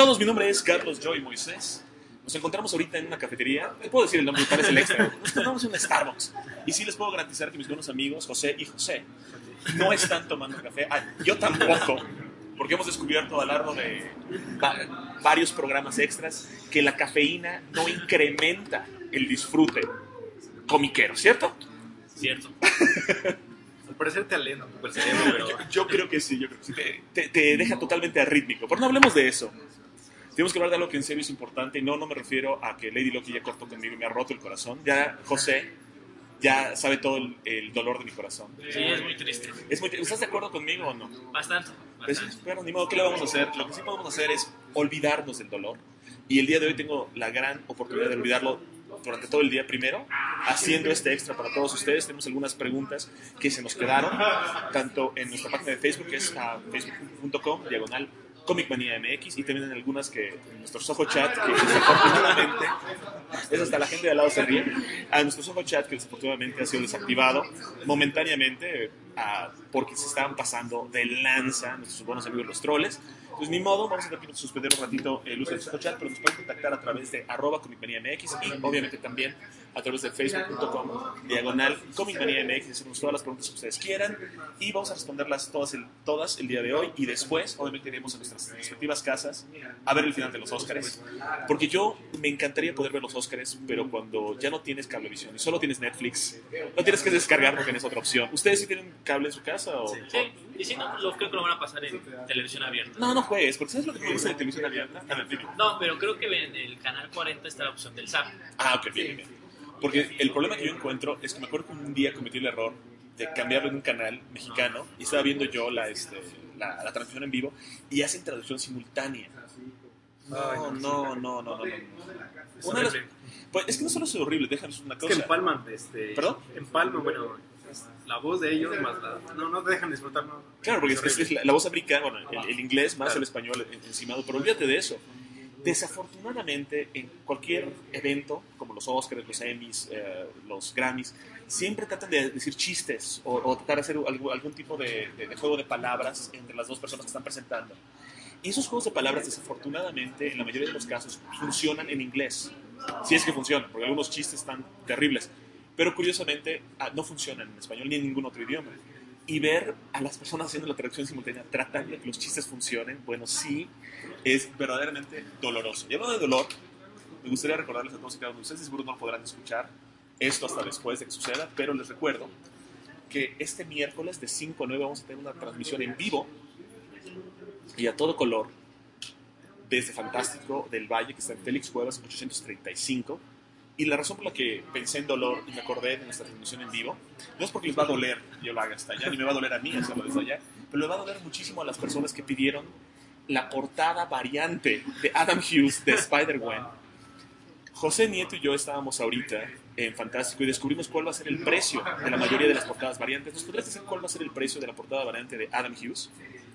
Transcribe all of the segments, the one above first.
todos? Mi nombre es Carlos Joy Moisés. Nos encontramos ahorita en una cafetería. ¿Te puedo decir el nombre? Parece el extra. Nos encontramos en un Starbucks. Y sí les puedo garantizar que mis buenos amigos, José y José, no están tomando café. Yo tampoco. Porque hemos descubierto a lo largo de varios programas extras que la cafeína no incrementa el disfrute comiquero, ¿cierto? Cierto. Al parecer te alienta el cerebro, pero... Yo creo que sí, te deja totalmente arrítmico. Pero no hablemos de eso. Tenemos que hablar de algo que en serio es importante. Y no me refiero a que Lady Loki ya cortó conmigo y me ha roto el corazón. Ya José ya sabe todo el dolor de mi corazón. Sí, es muy triste. ¿Estás de acuerdo conmigo o no? Bastante. Pues, pero ni modo, ¿qué le vamos a hacer? Lo que sí podemos hacer es olvidarnos del dolor. Y el día de hoy tengo la gran oportunidad de olvidarlo durante todo el día. Primero, haciendo este extra para todos ustedes. Tenemos algunas preguntas que se nos quedaron, tanto en nuestra página de Facebook, que es facebook.com/ComicManiaMX, y también en algunas que en nuestro Soho Chat, que desafortunadamente, es hasta la gente de al lado se ríe, a nuestro Soho Chat, que desafortunadamente ha sido desactivado momentáneamente porque se estaban pasando de lanza nuestros buenos amigos los troles. Pues ni modo, vamos a tener que suspender un ratito el uso del Soho Chat, pero nos pueden contactar a través de @ComicManiaMX y obviamente también a través de facebook.com/ComicManiaMX, hacernos todas las preguntas que ustedes quieran y vamos a responderlas todas el día de hoy, y después obviamente iremos a nuestras respectivas casas a ver el final de los Óscares, porque yo me encantaría poder ver los Óscares, pero cuando ya no tienes cablevisión y solo tienes Netflix, no tienes que descargar porque tienes otra opción. ¿Ustedes sí tienen cable en su casa? O? Sí, y si no, creo que lo van a pasar en televisión abierta. No juegues, porque ¿sabes lo que me gusta de televisión abierta? No, pero creo que en el canal 40 está la opción del SAP. Ok, bien. Porque el problema que yo encuentro es que me acuerdo que un día cometí el error de cambiarlo en un canal mexicano y estaba viendo yo la transmisión en vivo y hacen traducción simultánea. No. Pues es que no solo es horrible, déjanos una cosa. Es que empalman, ¿Perdón? Empalman, bueno, la voz de ellos más no te dejan disfrutar, ¿no? Claro, porque es la voz americana, bueno, el inglés más el español encimado, pero olvídate de eso. Desafortunadamente, en cualquier evento, como los Oscars, los Emmys, los Grammys, siempre tratan de decir chistes o tratar de hacer algún tipo de juego de palabras entre las dos personas que están presentando. Y esos juegos de palabras, desafortunadamente, en la mayoría de los casos, funcionan en inglés. Si es que funcionan, porque algunos chistes están terribles. Pero curiosamente, no funcionan en español ni en ningún otro idioma. Y ver a las personas haciendo la traducción simultánea, tratando de que los chistes funcionen, bueno, sí, es verdaderamente doloroso. Y hablando de dolor, me gustaría recordarles a todos y cada uno de ustedes, seguro no podrán escuchar esto hasta después de que suceda, pero les recuerdo que este miércoles de 5 a 9 vamos a tener una transmisión en vivo y a todo color desde Fantástico del Valle, que está en Félix Cuevas 835. Y la razón por la que pensé en dolor y me acordé de nuestra transmisión en vivo, no es porque les va a doler que yo lo haga hasta allá, ni me va a doler a mí hacerlo desde allá, pero le va a doler muchísimo a las personas que pidieron la portada variante de Adam Hughes de Spider-Gwen. José Nieto y yo estábamos ahorita en Fantástico y descubrimos cuál va a ser el precio de la mayoría de las portadas variantes. ¿Nos podrías decir cuál va a ser el precio de la portada variante de Adam Hughes?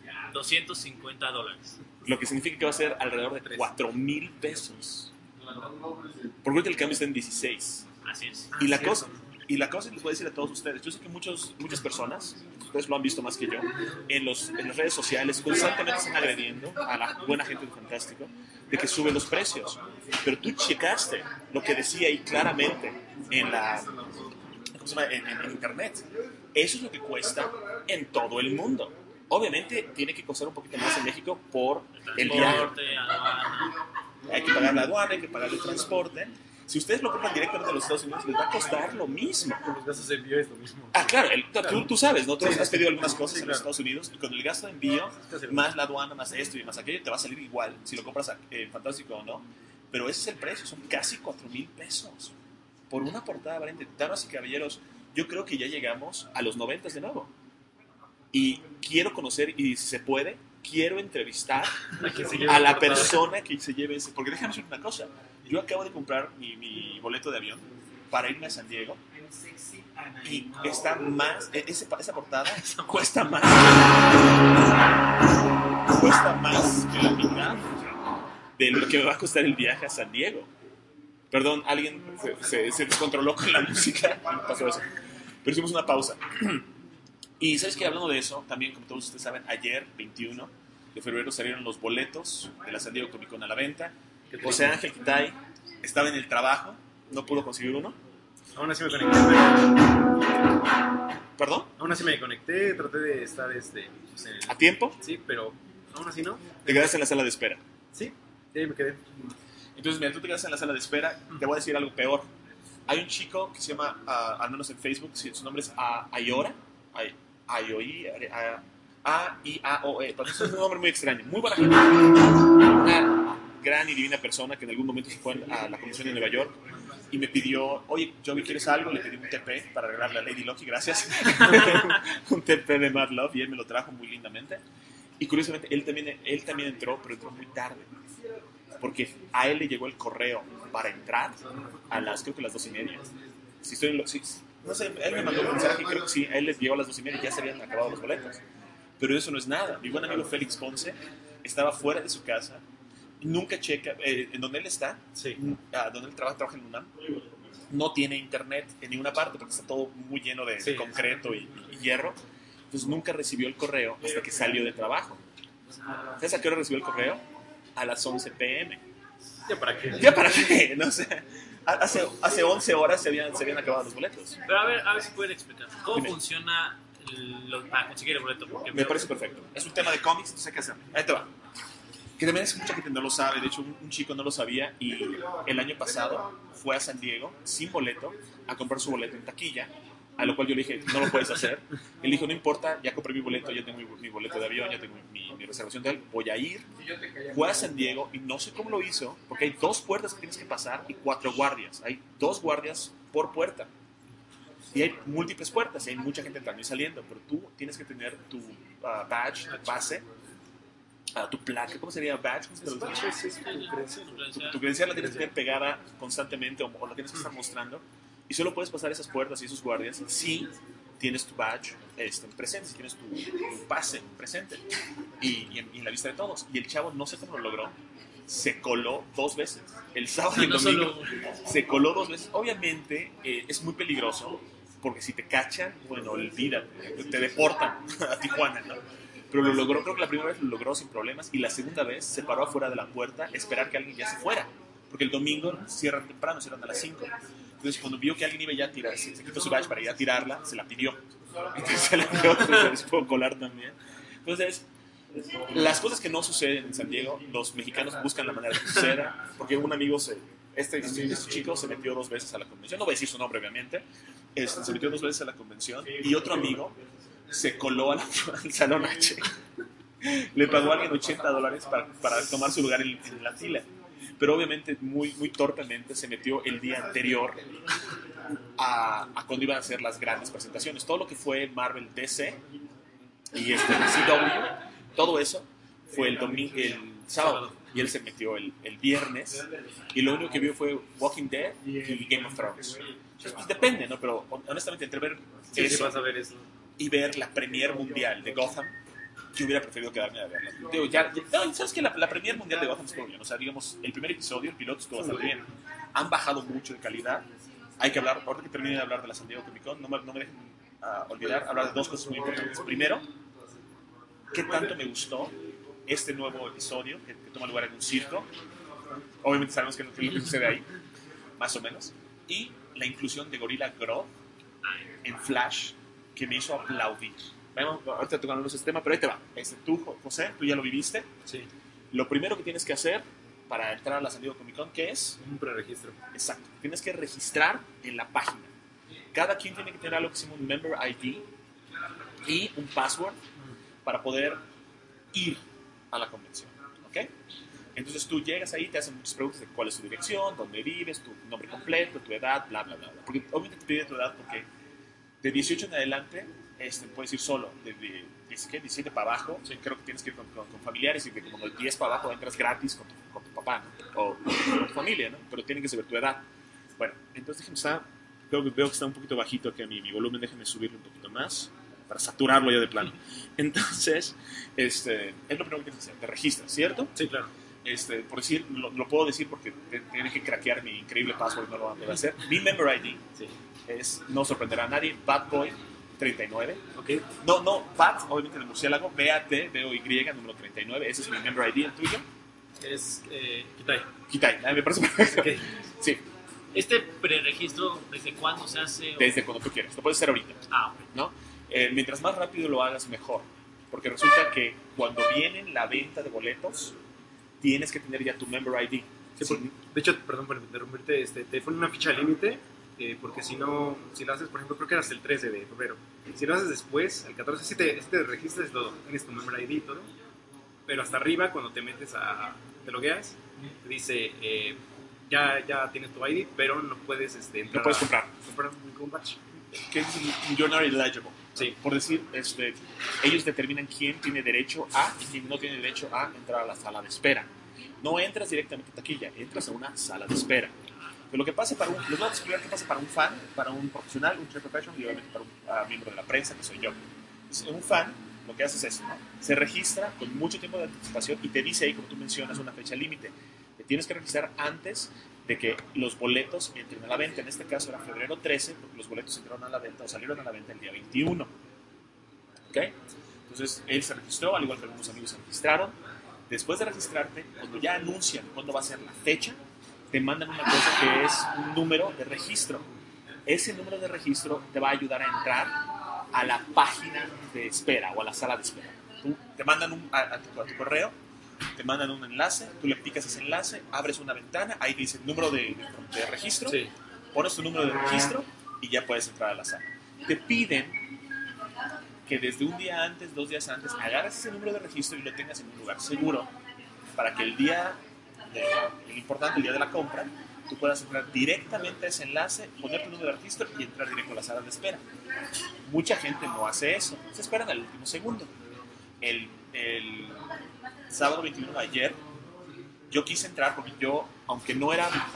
$250. Lo que significa que va a ser alrededor de 4,000 pesos. Porque ahorita el cambio está en 16. Así es. Y la cosa, les voy a decir a todos ustedes, yo sé que muchas personas, ustedes lo han visto más que yo, en las redes sociales constantemente están agrediendo a la buena gente de Fantástico de que sube los precios. Pero tú checaste lo que decía ahí claramente en internet. Eso es lo que cuesta en todo el mundo. Obviamente tiene que costar un poquito más en México por el viaje. Hay que pagar la aduana, hay que pagar el transporte. Si ustedes lo compran directamente de los Estados Unidos, les va a costar lo mismo. Con los gastos de envío es lo mismo. Claro, tú sabes, ¿no? Tú has pedido algunas cosas en los Estados Unidos y con el gasto de envío, más la aduana, más esto y más aquello, te va a salir igual si lo compras Fantástico o no. Pero ese es el precio, son casi 4,000 pesos por una portada variante. Damas y caballeros, yo creo que ya llegamos a los 90 de nuevo. Y quiero conocer, y si se puede, quiero entrevistar a la persona que se lleve ese. Porque déjame decir una cosa. Yo acabo de comprar mi boleto de avión para irme a San Diego. Y está más. Esa portada cuesta más. Cuesta más que la mitad de lo que me va a costar el viaje a San Diego. Perdón, alguien se descontroló con la música. Pasó eso. Pero hicimos una pausa. Y sabes que hablando de eso, también como todos ustedes saben, ayer, 21, de febrero salieron los boletos de la San Diego Comic Con a la venta. Qué José Ángel Quitay estaba en el trabajo, no pudo conseguir uno. Aún así me conecté. ¿Perdón? Aún así me conecté, traté de estar pues, ¿A tiempo? sí, pero aún así no. Te quedaste en la sala de espera. Sí, ahí me quedé. Entonces, mira, tú te quedas en la sala de espera, te voy a decir algo peor. Hay un chico que se llama, al menos en Facebook, su nombre es Ayora, A-I-A-O-E, es un nombre muy extraño, muy buena gente. Una gran y divina persona que en algún momento se fue a la convención de Nueva York y me pidió, oye, Joey, ¿quieres algo? Le pedí un TP para regalarle a Lady Lucky, gracias. Un TP de Mad Love y él me lo trajo muy lindamente. Y curiosamente, él también entró, pero entró muy tarde. Porque a él le llegó el correo para entrar a creo que las 2:30. No sé, él me mandó un mensaje y creo que sí, a él le llegó a las 2:30 y ya se habían acabado los boletos. Pero eso no es nada. Mi buen amigo Félix Ponce estaba fuera de su casa, nunca checa, en donde él está, Sí. donde él trabaja en UNAM, no tiene internet en ninguna parte porque está todo muy lleno de Sí. concreto y hierro. Entonces nunca recibió el correo hasta que salió de trabajo. ¿Sabes a qué hora recibió el correo? A las 11 p.m. ¿Ya para qué? ¿Ya para qué? No sé. Hace 11 horas se habían acabado los boletos. Pero a ver si pueden explicar. ¿Cómo Dime. funciona para conseguir el boleto? Porque Me parece perfecto. Es un tema de cómics, entonces hay que hacerlo. Ahí te va. Que también es mucha gente no lo sabe. De hecho, un chico no lo sabía y el año pasado fue a San Diego sin boleto a comprar su boleto en taquilla. A lo cual yo le dije, no lo puedes hacer. Él dijo, no importa, ya compré mi boleto, ya tengo mi boleto de avión, ya tengo mi reservación de él, voy a ir. Fue a San Diego y no sé cómo lo hizo, porque hay 2 puertas que tienes que pasar y 4 guardias. Hay 2 guardias por puerta. Y hay múltiples puertas y hay mucha gente entrando y saliendo, pero tú tienes que tener tu badge, tu pase, tu placa, ¿cómo sería badge? ¿Cómo se traduce? Tu credencial la tienes que tener pegada constantemente o la tienes que estar mostrando. Y solo puedes pasar esas puertas y esos guardias si tienes tu badge presente, si tienes tu pase presente y en la vista de todos. Y el chavo, no sé cómo lo logró, se coló 2 veces. El sábado y el No domingo solo- se coló 2 veces. Obviamente es muy peligroso porque si te cachan, bueno, olvídate, te deportan a Tijuana, ¿no? Pero lo logró, creo que la primera vez lo logró sin problemas y la segunda vez se paró afuera de la puerta a esperar que alguien ya se fuera. Porque el domingo cierran temprano, cierran a las 5. Entonces, cuando vio que alguien iba ya a tirar, se quitó su badge para ir a tirarla, se la pidió. Entonces, se la dio, entonces se pudo colar también. Entonces, las cosas que no suceden en San Diego, los mexicanos buscan la manera de que suceda. Porque un amigo, este chico se metió 2 veces a la convención. No voy a decir su nombre, obviamente. Se metió 2 veces a la convención. Y otro amigo se coló al Salón H. Le pagó a alguien $80 para tomar su lugar en la fila. Pero obviamente muy, muy torpemente se metió el día anterior a cuando iban a hacer las grandes presentaciones. Todo lo que fue Marvel DC y CW, todo eso fue el sábado. Y él se metió el viernes y lo único que vio fue Walking Dead y Game of Thrones. Entonces, pues depende, ¿no? Pero honestamente entre ver Sí, eso vas a ver eso. y ver la premier mundial de Gotham, yo hubiera preferido quedarme a verla. Digo, no, ¿sabes qué? La premier mundial de Gotham estuvo bien. O sea, digamos, el primer episodio, el piloto estuvo bastante bien. Han bajado mucho de calidad. Hay que hablar, ahorita que termine de hablar de la San Diego Comic Con, no me dejen olvidar hablar de 2 cosas muy importantes. Primero, ¿qué tanto me gustó este nuevo episodio que toma lugar en un circo? Obviamente sabemos que no es lo que sucede ahí, más o menos. Y la inclusión de Gorilla Grodd en Flash, que me hizo aplaudir. Vamos, ahorita tocamos ese tema, pero ahí te va. Tú, José, tú ya lo viviste. Sí, Lo primero que tienes que hacer para entrar a la San Diego Comic Con, ¿qué es? un preregistro. Exacto. Tienes que registrar en la página. Cada quien tiene que tener algo que se llama un Member ID y un password para poder ir a la convención. ¿Ok? Entonces tú llegas ahí, te hacen muchas preguntas de cuál es tu dirección, dónde vives, tu nombre completo, tu edad, bla, bla, bla. Porque obviamente te piden tu edad porque de 18 en adelante puedes ir solo. De 17 para abajo, sí, creo que tienes que ir con familiares y de como de 10 para abajo entras gratis con tu papá, ¿no? O con tu familia, ¿no? Pero tienen que saber tu edad. Bueno, entonces déjenme estar. Veo que está un poquito bajito aquí mi volumen, déjenme subirlo un poquito más para saturarlo ya de plano. Entonces, es lo primero que tienes que hacer, te registras, ¿cierto? Sí, claro. Por decir, lo puedo decir porque tienen que craquear mi increíble password, no lo van a poder hacer. Mi Member ID Sí. no sorprenderá a nadie, Bad Boy 39. Ok. No, BAT, obviamente de murciélago, BAT, BOY, número 39. Ese es mi member ID, el tuyo. Es Kitai. Kitai, me parece perfecto. Ok. Sí, ¿Este preregistro desde cuándo se hace? desde cuando tú quieras. Lo puedes hacer ahorita, Ah, ok. ¿no? Mientras más rápido lo hagas, mejor. Porque resulta que cuando viene la venta de boletos, tienes que tener ya tu member ID. Sí, de hecho, perdón por interrumpirte, te ponen una ficha límite, porque si no, si lo haces, por ejemplo, creo que era hasta el 13 de febrero. Si lo haces después, el 14, si te registras todo, tienes tu member ID y todo, pero hasta arriba, cuando te metes te logueas, te dice, ya tienes tu ID, pero no puedes entrar No puedes comprar. comprar ningún batch. Que es you're not eligible. Sí. Por decir, ellos determinan quién tiene derecho a y quién no tiene derecho a entrar a la sala de espera. No entras directamente a taquilla, entras a una sala de espera. Pero lo que pasa les voy a explicar qué pasa para un fan, para un profesional, un trade professional y obviamente para un miembro de la prensa, que soy yo. Entonces, un fan, lo que hace es eso, ¿no? Se registra con mucho tiempo de anticipación y te dice ahí, como tú mencionas, una fecha límite. Te tienes que registrar antes de que los boletos entren a la venta. En este caso era febrero 13, porque los boletos entraron a la venta o salieron a la venta el día 21. ¿Ok? Entonces, él se registró, al igual que algunos amigos se registraron. Después de registrarte, cuando ya anuncian cuándo va a ser la fecha, te mandan una cosa que es un número de registro. Ese número de registro te va a ayudar a entrar a la página de espera o a la sala de espera. Te mandan a tu correo, te mandan un enlace, tú le picas ese enlace, abres una ventana, ahí dice número de registro, Sí. pones tu número de registro y ya puedes entrar a la sala. Te piden que desde un día antes, 2 días antes, agarres ese número de registro y lo tengas en un lugar seguro para que el día importante, el día de la compra, tú puedas entrar directamente a ese enlace, poner tu número de registro y entrar directo a la sala de espera. Mucha gente no hace eso, se esperan al último segundo. El sábado 21 de ayer, yo quise entrar porque yo, aunque no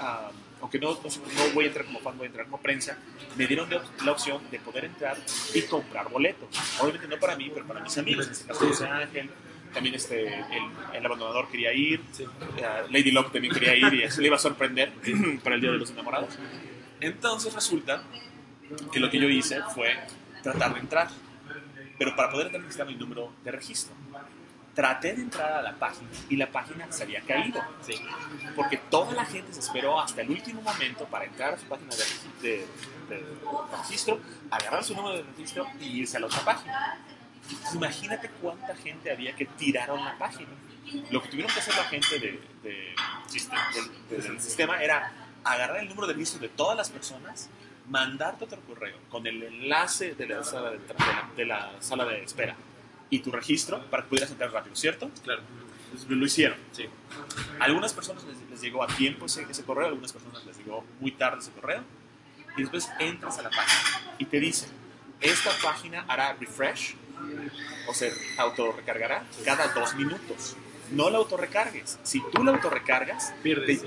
voy a entrar como fan, voy a entrar como prensa, me dieron la opción de poder entrar y comprar boletos. Obviamente no para mí, pero para mis amigos. En este caso, José Ángel, también el abandonador quería ir, Sí. Lady Locke también quería ir y se le iba a sorprender para el Día de los Enamorados. Entonces resulta que lo que yo hice fue tratar de entrar, pero para poder entrar necesitaba el número de registro. Traté de entrar a la página y la página se había caído. Sí. Porque toda la gente se esperó hasta el último momento para entrar a su página de registro, agarrar su número de registro y irse a la otra página. Imagínate cuánta gente había que tiraron la página. Lo que tuvieron que hacer la gente del sistema era agarrar el número de registro de todas las personas, mandarte otro correo con el enlace de la sala de espera y tu registro para que pudieras entrar rápido, ¿cierto? Claro. Entonces, lo hicieron. Sí. A algunas personas les llegó a tiempo ese correo, a algunas personas les llegó muy tarde ese correo, y después entras a la página y te dicen, esta página hará refresh, o se autorrecargará cada 2 minutos. No la autorrecargues. Si tú la autorrecargas, Pierdes.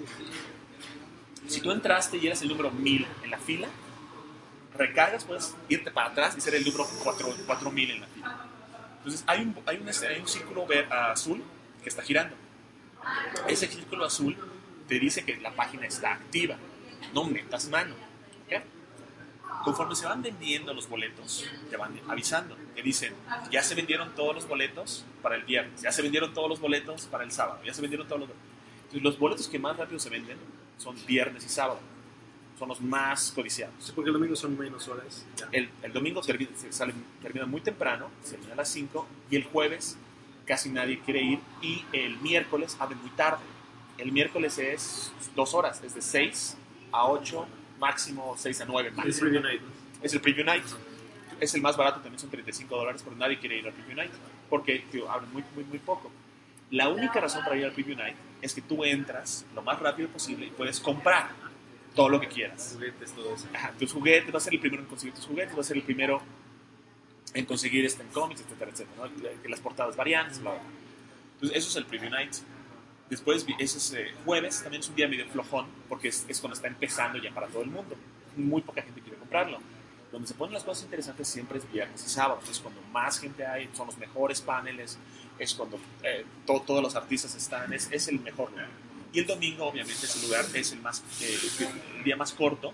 si tú entraste y eres el número 1000 en la fila, recargas, puedes irte para atrás y ser el número 4000 en la fila. Entonces hay un círculo azul que está girando. Ese círculo azul te dice que la página está activa. No metas mano. ¿Okay? Conforme se van vendiendo los boletos, te van avisando. Te dicen, ya se vendieron todos los boletos para el viernes, ya se vendieron todos los boletos para el sábado, ya se vendieron todos los boletos. Entonces los boletos que más rápido se venden son viernes y sábado. Son los más codiciados. Sí, porque el domingo son menos horas. Ya. El domingo termina muy temprano, se termina a las 5, y el jueves casi nadie quiere ir, y el miércoles abren muy tarde. El miércoles es 2 horas, es de 6 a 8, máximo 6 a 9. Es Preview Night. Es el Preview Night. Es el más barato, también son $35, pero nadie quiere ir al Preview Night porque abren muy poco. La única razón para ir al Preview Night es que tú entras lo más rápido posible y puedes comprar todo lo que quieras. Juguetes, todo eso. Ajá, tus juguetes, vas a ser el primero en conseguir tus juguetes, vas a ser el primero en conseguir en cómics, etcétera, etcétera, ¿no? Las portadas variantes, bla, bla. Entonces, eso es el Preview Night. Después, ese es jueves, también es un día medio flojón, porque es cuando está empezando ya para todo el mundo. Muy poca gente quiere comprarlo. Donde se ponen las cosas interesantes siempre es viernes y sábado. Es cuando más gente hay, son los mejores paneles, es cuando todos los artistas están, es el mejor lugar. Y el domingo, obviamente, ese lugar es el día más corto,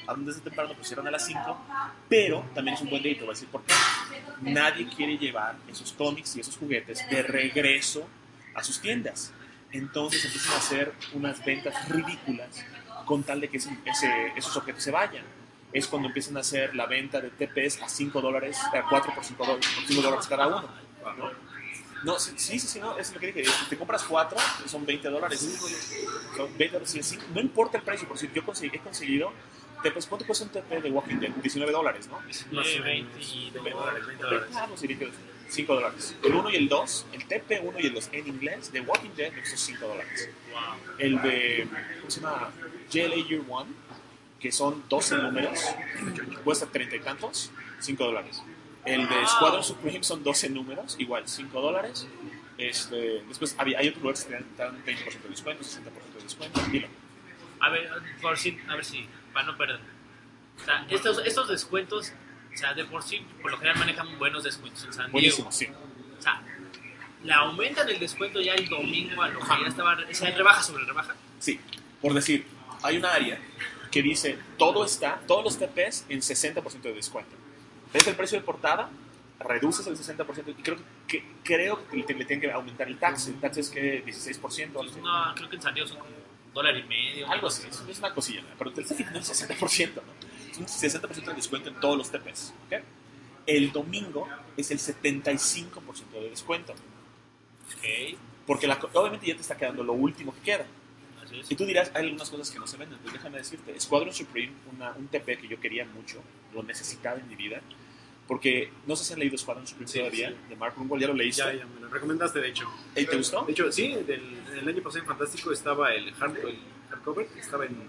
abren desde temprano, pero cierran a las 5, pero también es un buen día y te voy a decir por qué. Nadie quiere llevar esos cómics y esos juguetes de regreso a sus tiendas. Entonces empiezan a hacer unas ventas ridículas con tal de que esos objetos se vayan. Es cuando empiezan a hacer la venta de TPs a $5, a 4 por $5 cada uno, ¿no? No, sí, no, es lo que dije. Si te compras 4, son $20. Son $20, sí, no importa el precio, por si yo he conseguido TPs. ¿Cuánto cuesta un TP de Walking Dead? $19, ¿no? Más o 20 menos. y $20. Ah, no, sí, $5. El 1 y el 2, el TP1 y el 2 en inglés de Walking Dead me costó $5. Wow. El de, ¿cómo se llama? JLA Year One, que son 12 números, cuesta 30 y tantos, $5. El de Squadron Supreme son 12 números, igual $5. Después hay otros lugares que te dan 20% de descuento, 60% de descuento. Dilo. A ver, a ver si, para no perder. O sea, estos descuentos, o sea, de por sí, por lo general manejan buenos descuentos en San Diego. Buenísimo, sí. O sea, le aumentan el descuento ya el domingo a lo que ya estaba, o sea, rebaja sobre rebaja. Sí, por decir, hay un área que dice todos los TPs en 60% de descuento. ¿Ves el precio de portada? Reduces el 60% y creo que le tienen que aumentar el tax. El tax es que 16%. Algo así. No, creo que en San Diego son como $1.50. Algo así, es una cosilla, ¿no? Pero te está quitando el 60%, ¿no? Es un 60% de descuento en todos los TPs, ¿ok? El domingo es el 75% de descuento, Ok, porque obviamente ya te está quedando lo último que queda. así es. Y tú dirás, hay algunas cosas que no se venden, pues déjame decirte, Squadron Supreme, un TP que yo quería mucho, lo necesitaba en mi vida, porque no sé si han leído Squadron Supreme Sí, todavía, sí. de Mark Grunwald, ¿ya lo leíste? Ya me lo recomendaste, de hecho. ¿Y te gustó? De hecho, sí, el año pasado en Fantástico estaba el hardcover, estaba en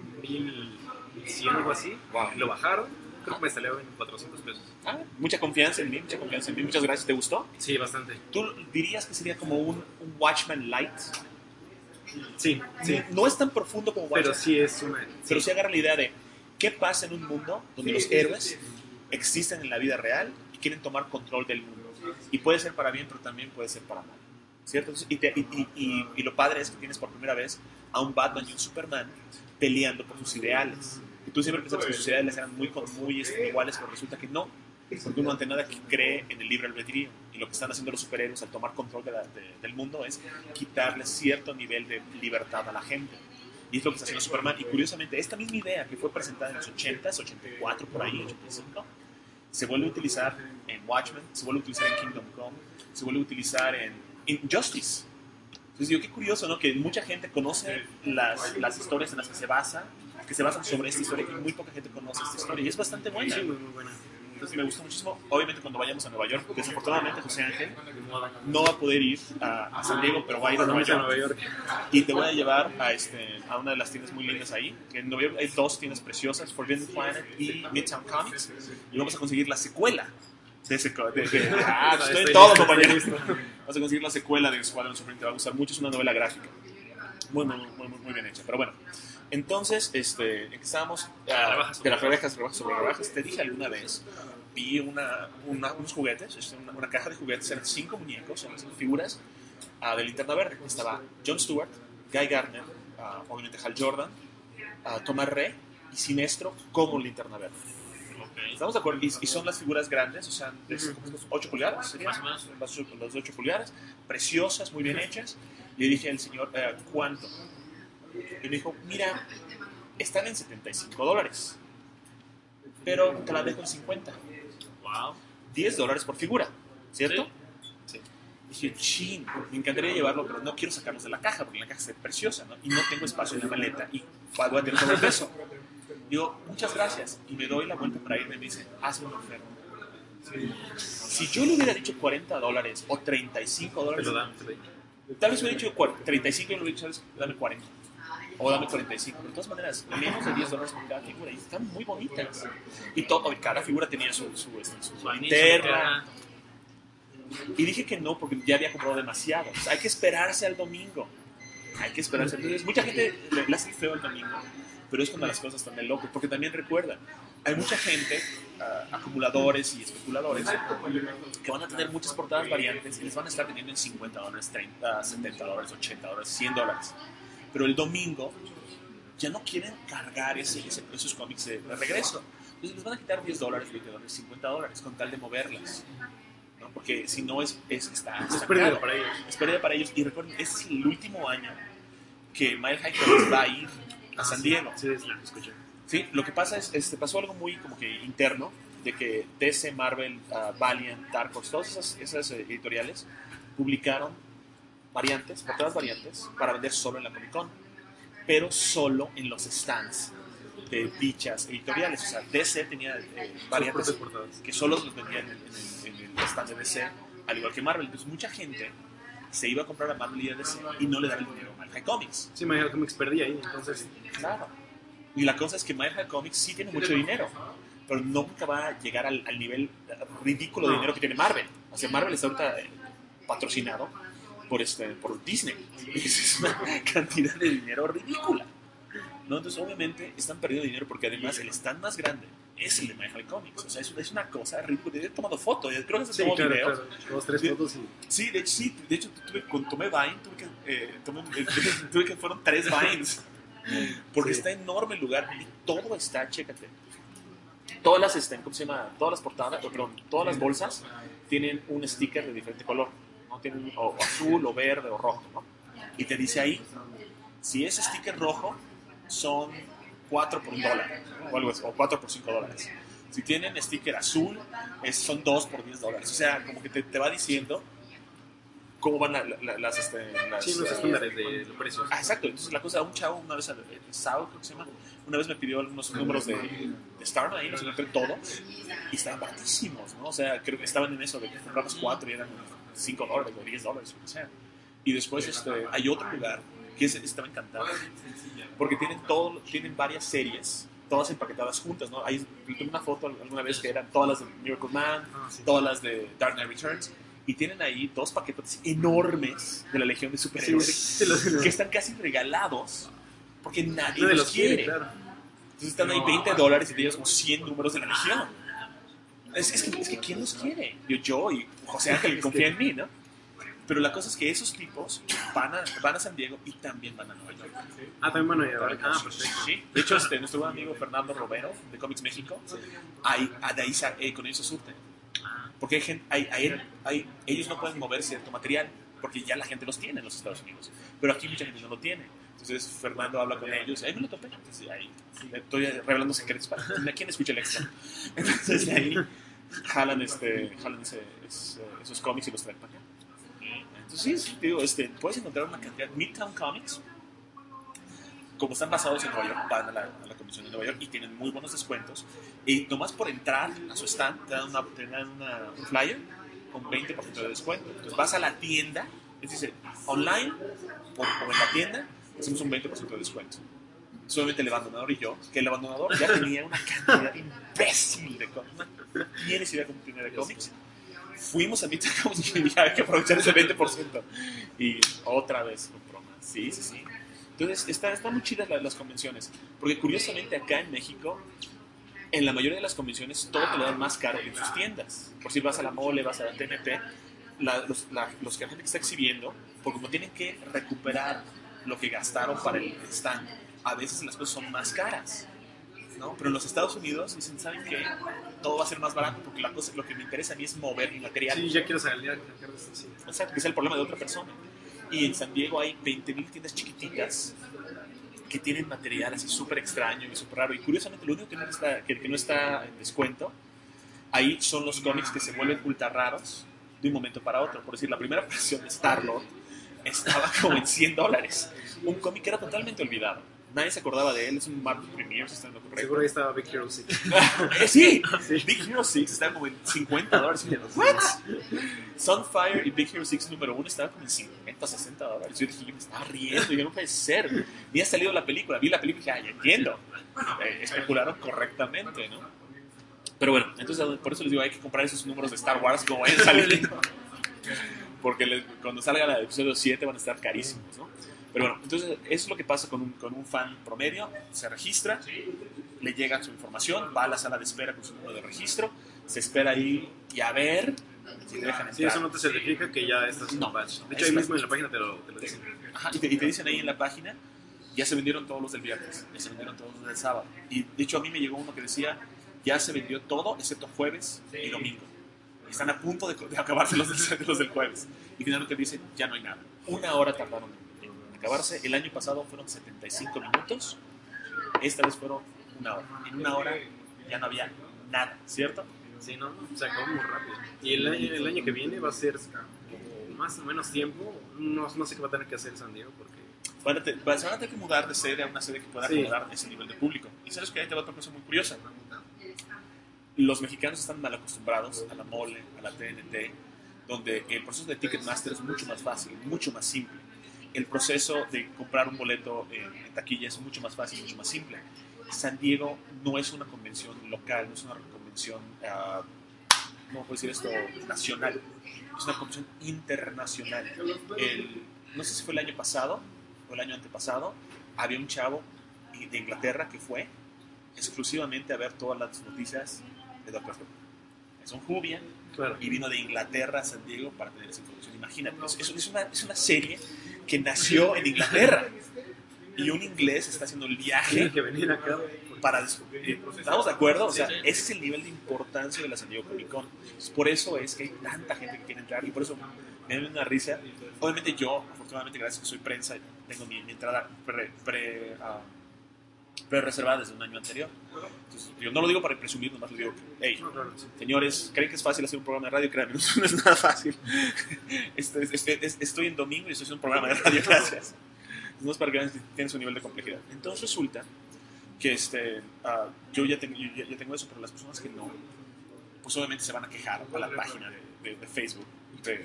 1100 o algo así. Wow. Lo bajaron, creo que me salió en $400. Ah, mucha confianza en mí, muchas gracias, ¿te gustó? Sí, bastante. ¿Tú dirías que sería como un Watchman Light? Sí, sí. No es tan profundo como Watchmen, Pero sí es una... pero sí agarra la idea de qué pasa en un mundo donde los héroes existen en la vida real y quieren tomar control del mundo. Y puede ser para bien, pero también puede ser para mal. ¿Cierto? Y lo padre es que tienes por primera vez a un Batman y un Superman peleando por sus ideales. Y tú siempre pensabas que sus ideales eran muy iguales, pero resulta que no. Porque uno ante nada cree en el libre albedrío. Y lo que están haciendo los superhéroes al tomar control del mundo es quitarle cierto nivel de libertad a la gente. Y es lo que está haciendo Superman. Y curiosamente, esta misma idea que fue presentada en los 80s, 84, por ahí, 85, se vuelve a utilizar en Watchmen, se vuelve a utilizar en Kingdom Come, se vuelve a utilizar en Injustice. Entonces digo, qué curioso, ¿no? Que mucha gente conoce las historias en las que se basan sobre esta historia y muy poca gente conoce esta historia. Y es bastante buena. Sí, muy buena. Entonces me gustó muchísimo. Obviamente cuando vayamos a Nueva York, desafortunadamente José Ángel no va a poder ir a San Diego, pero va a ir a Nueva York. Y te voy a llevar a una de las tiendas muy lindas ahí. Que en Nueva York hay dos tiendas preciosas, Forbidden Planet y Midtown Comics. Y vamos a conseguir la secuela de ese... estoy en todo, compañero. Vamos a conseguir la secuela de Squadron Supreme. Te va a gustar mucho. Es una novela gráfica. Muy bien hecha. Pero bueno. Entonces, empezamos de las rebajas sobre rebajas. Te dije alguna vez, vi unos juguetes, una caja de juguetes, eran 5 muñecos, eran 5 figuras de Linterna Verde. Estaba Jon Stewart, Guy Gardner, obviamente Hal Jordan, Thomas Re y Sinestro como Linterna Verde. Okay. ¿Estamos de acuerdo? Y son las figuras grandes, o sea, 8 pulgadas, ¿sería? Más o menos. Las de 8 pulgadas, preciosas, muy bien hechas. Le dije al señor, ¿cuánto? Y me dijo, mira, están en $75, pero te la dejo en 50. Wow. $10 por figura, ¿cierto? Sí. Dije, chin, me encantaría llevarlo, pero no quiero sacarlos de la caja, porque la caja es preciosa, ¿no? Y no tengo espacio en la maleta, y voy a tener sobrepeso. Digo, muchas gracias, y me doy la vuelta para irme, y me dice, hazme una oferta. Si yo le hubiera dicho $40 o $35, Te lo dan. tal vez hubiera dicho 35 y le hubiera dicho, ¿sabes? Dame 40. O dame 45. Pero de todas maneras, menos de $10 por cada figura. Y están muy bonitas. Y cada figura tenía su linterna. Y dije que no, porque ya había comprado demasiado. O sea, hay que esperarse al domingo. Entonces, mucha gente le hace feo el domingo. Pero es cuando las cosas están de loco. Porque también recuerda, hay mucha gente, acumuladores y especuladores, que van a tener muchas portadas variantes y les van a estar vendiendo en $50, $30, $70, $80, $100. Pero el domingo ya no quieren cargar esos cómics de regreso. Entonces les van a quitar $10, $20, $50 con tal de moverlas, ¿no? Porque si no es pérdida caro. para ellos. Es pérdida para ellos. Y recuerden, este es el último año que Mile High Comics va a ir a San Diego. Sí, sí, lo escuché. Sí, lo que pasa es pasó algo muy como que interno, de que DC, Marvel, Valiant, Dark Horse, todas esas editoriales publicaron portadas variantes para vender solo en la Comic Con, pero solo en los stands de dichas editoriales. O sea, DC tenía variantes portadas. que solo los vendían en el stand de DC, al igual que Marvel. Entonces mucha gente se iba a comprar a Marvel y a DC y no le daba el dinero a Mile High Comics. Sí, Mile High Comics perdí ahí, entonces. Claro. Y la cosa es que Mile High Comics sí tiene mucho dinero, pero nunca va a llegar al nivel ridículo de dinero que tiene Marvel. O sea, Marvel está ahorita patrocinado por Disney. Es una cantidad de dinero ridícula, ¿no? Entonces, obviamente, están perdiendo dinero porque además el stand más grande es el de Mile High Comics. O sea, es una cosa ridícula. He tomado fotos, creo que se Sí, tomó claro, videos. claro. 2, 3 fotos y... Sí, de hecho tomé Vine, tuve que fueron 3 Vines. Porque Sí. está enorme el lugar y todo está, chécate. Todas las, ¿cómo se llama? Todas las portadas, perdón, todas las bolsas tienen un sticker de diferente color, ¿no? Tienen o azul, o verde, o rojo, ¿no? Y te dice ahí, si es sticker rojo, son 4 por $1, o algo así, o 4 por $5. Si tienen sticker azul, son 2 por $10. O sea, como que te va diciendo cómo van las Sí, los estándares de precios. exacto. Entonces la cosa, un chavo una vez, Sao, creo que se llama, una vez me pidió algunos números de Star, ahí los encontré todos y estaban baratísimos, ¿no? O sea, creo que estaban en eso de que comprabas 4 y eran $5 o $10, o sea. Y después hay otro lugar que estaba encantado porque tienen varias series, todas empaquetadas juntas, ¿no? Ahí tomé una foto alguna vez que eran todas las de Miracle Man, Sí. todas las de Dark Knight Returns. Y tienen ahí 2 paquetes enormes de la Legión de Superhéroes Sí, sí, que están casi regalados porque nadie Nadie los quiere. claro. Entonces están ahí $20 y te llevas como 100 números de la Legión. Es que ¿quién los quiere? Yo y José Ángel confía en mí, ¿no? Pero la cosa es que esos tipos van a San Diego y también van a Nueva York. También van a llevar. Perfecto. Sí. De hecho, nuestro buen amigo Fernando Romero de Comics México, de ahí con ellos se surten. Porque ellos no pueden mover cierto material porque ya la gente los tiene en los Estados Unidos. Pero aquí mucha gente no lo tiene. Entonces Fernando habla con ellos. Ahí me lo topé. Entonces, ahí estoy revelando secretos para quién escucha el extra. Entonces de ahí jalan esos cómics y los traen para acá. Entonces sí, digo, puedes encontrar una cantidad. Midtown Comics, como están basados en Nueva York, van a la convención de Nueva York y tienen muy buenos descuentos. Y nomás por entrar a su stand te dan un flyer con 20% de descuento. Entonces vas a la tienda, es decir, online o en la tienda, hacemos un 20% de descuento. Solamente el abandonador y yo, que el abandonador ya tenía una cantidad imbécil de cómics. No tienes idea cómo tiene de cómics. Fuimos a Midtown Comics y ya hay que aprovechar ese 20%. Y otra vez compró más. Sí. Entonces, están muy chidas las convenciones. Porque curiosamente acá en México, en la mayoría de las convenciones, todo te lo dan más caro que en sus tiendas. Por si vas a la Mole, vas a la TNT, los que la gente está exhibiendo, porque como tienen que recuperar lo que gastaron para el stand, a veces las cosas son más caras, ¿no? Pero en los Estados Unidos dicen, ¿saben qué? Todo va a ser más barato porque lo que me interesa a mí es mover mi material. Sí, ya quiero salir de esto, sí. Exacto, que es el problema de otra persona. Y en San Diego hay 20,000 tiendas chiquititas que tienen material así súper extraño y súper raro. Y curiosamente, lo único que no está en descuento ahí son los cómics que se vuelven ultra raros de un momento para otro. Por decir, la primera versión de Star-Lord estaba como en $100. Un cómic que era totalmente olvidado. Nadie se acordaba de él. Es un Marvel Premiere, si está en lo correcto. Seguro ahí estaba Big Hero 6. Sí, Big Hero 6 estaba como en $50. ¿What? Sunfire y Big Hero 6 número 1 estaban como en $50, $60. Yo dije, yo me estaba riendo, yo no puede ser. Ni ha salido la película, vi la película y dije, ya entiendo. Especularon correctamente, ¿no? Pero bueno, entonces por eso les digo, hay que comprar esos números de Star Wars como vayan saliendo. Porque cuando salga el episodio 7 van a estar carísimos, ¿no? Pero bueno, entonces eso es lo que pasa con un fan promedio. Se registra, le llega su información, va a la sala de espera con su número de registro, se espera ahí y a ver si te dejan entrar. Sí, eso no te certifica que ya estás en No. un batch. De hecho, ahí mismo en la página te lo dicen. Ajá, y te dicen ahí en la página ya se vendieron todos los del viernes, ya se vendieron todos los del sábado. Y de hecho a mí me llegó uno que decía, ya se vendió todo excepto jueves y domingo. Y están a punto de acabarse los del jueves. Y finalmente dicen, ya no hay nada. 1 hora tardaron en acabarse. El año pasado fueron 75 minutos. Esta vez fueron 1 hora. En 1 hora ya no había nada, ¿cierto? Sí, no, se acabó muy rápido. Y el año que viene va a ser más o menos tiempo. No sé qué va a tener que hacer San Diego porque... Se van a tener que mudar de sede a una sede que pueda acomodar ese nivel de público. Y sabes que ahí te va otra cosa muy curiosa. Los mexicanos están mal acostumbrados a la mole, a la TNT, donde el proceso de Ticketmaster es mucho más fácil, mucho más simple. El proceso de comprar un boleto en taquilla es mucho más fácil, mucho más simple. San Diego no es una convención local, no es una convención, ¿cómo puedo decir esto? Nacional. Es una convención internacional. No sé si fue el año pasado o el año antepasado, había un chavo de Inglaterra que fue exclusivamente a ver todas las noticias de Doctor Who. Es un Whovian y vino de Inglaterra a San Diego para tener esa información. Imagínate, es una serie que nació en Inglaterra y un inglés está haciendo el viaje. Tiene que venir acá. ¿Estamos de acuerdo? O sea, ese es el nivel de importancia de la San Diego Comic Con. Por eso es que hay tanta gente que quiere entrar y por eso me da una risa. Obviamente yo, afortunadamente, gracias a que soy prensa, tengo mi entrada pre-reservada desde un año anterior. Entonces, yo no lo digo para presumir, nomás lo digo, hey, señores, ¿creen que es fácil hacer un programa de radio? Créanme, no es nada fácil. Estoy en domingo y estoy haciendo un programa de radio, gracias. No es para que vean que tiene su nivel de complejidad. Entonces resulta que yo ya tengo eso, pero las personas que no, pues obviamente se van a quejar a la página de Facebook de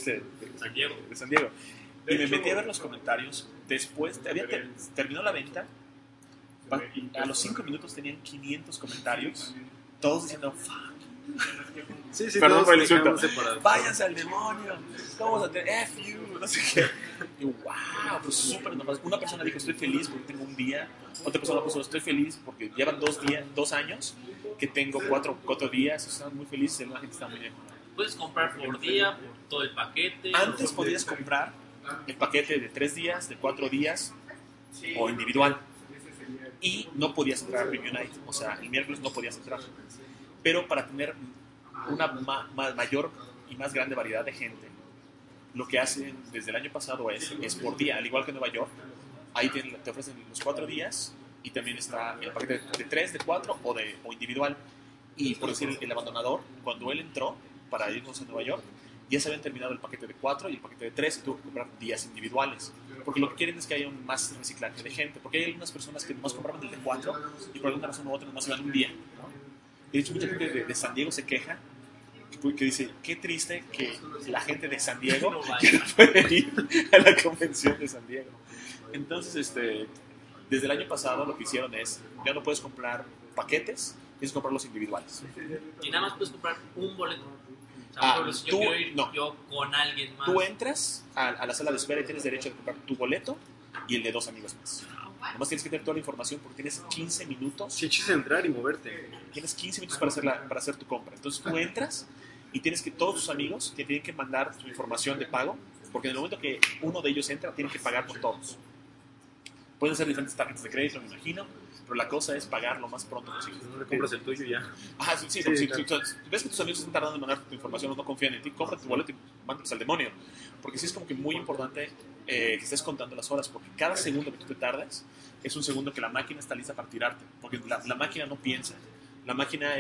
San Diego. Y me metí a ver los comentarios. Después, terminó la venta. A los 5 minutos tenían 500 comentarios, todos diciendo, fuck. Sí, Perdón por el insulto. separados. Váyanse al demonio, vamos a tener F you, no sé qué. Y wow, pues súper normal. Una persona dijo, estoy feliz porque tengo un día. Otra persona puso, estoy feliz porque llevan 2 años que tengo 4 días. Están muy felices, la gente está muy bien. Puedes comprar por día, por todo el paquete. Antes podías comprar el paquete de 3 días, de 4 días o individual. Y no podías entrar a Preview Night, o sea, el miércoles no podías entrar. Pero para tener una mayor y más grande variedad de gente, lo que hacen desde el año pasado es por día, al igual que en Nueva York. Ahí te ofrecen los 4 días y también está el paquete de 3, de 4 o individual. Y por decir, el abandonador, cuando él entró para irnos a Nueva York, ya se habían terminado el paquete de 4 y el paquete de 3 y tuvo que comprar días individuales. Porque lo que quieren es que haya un más reciclaje de gente. Porque hay algunas personas que nomás compraban el de 4 y por alguna razón u otra nomás se van un día, ¿no? Y de hecho mucha gente de San Diego se queja, que dice, qué triste que la gente de San Diego ya no puede ir a la convención de San Diego. Entonces, desde el año pasado lo que hicieron es, ya no puedes comprar paquetes, tienes que comprar los individuales. Y nada más puedes comprar un boleto. O sea, por ejemplo, si yo quiero ir yo con alguien más. Tú entras a la sala de espera y tienes derecho a comprar tu boleto y el de 2 amigos más. Nomás tienes que tener toda la información porque tienes 15 minutos. Sí, chiste entrar y moverte. Tienes 15 minutos para hacer tu compra. Entonces tú entras y tienes que todos tus amigos te tienen que mandar su información de pago, porque en el momento que uno de ellos entra, tienen que pagar por todos. Pueden ser diferentes tarjetas de crédito, me imagino, pero la cosa es pagar lo más pronto posible. No le compras el tuyo ya. Ajá, sí, Sí, si claro. ves que tus amigos están tardando en mandar tu información o no confían en ti, compra tu boleto y mándalos al demonio. Porque sí es como que muy importante que estés contando las horas, porque cada segundo que tú te tardes es un segundo que la máquina está lista para tirarte, porque la máquina no piensa. La máquina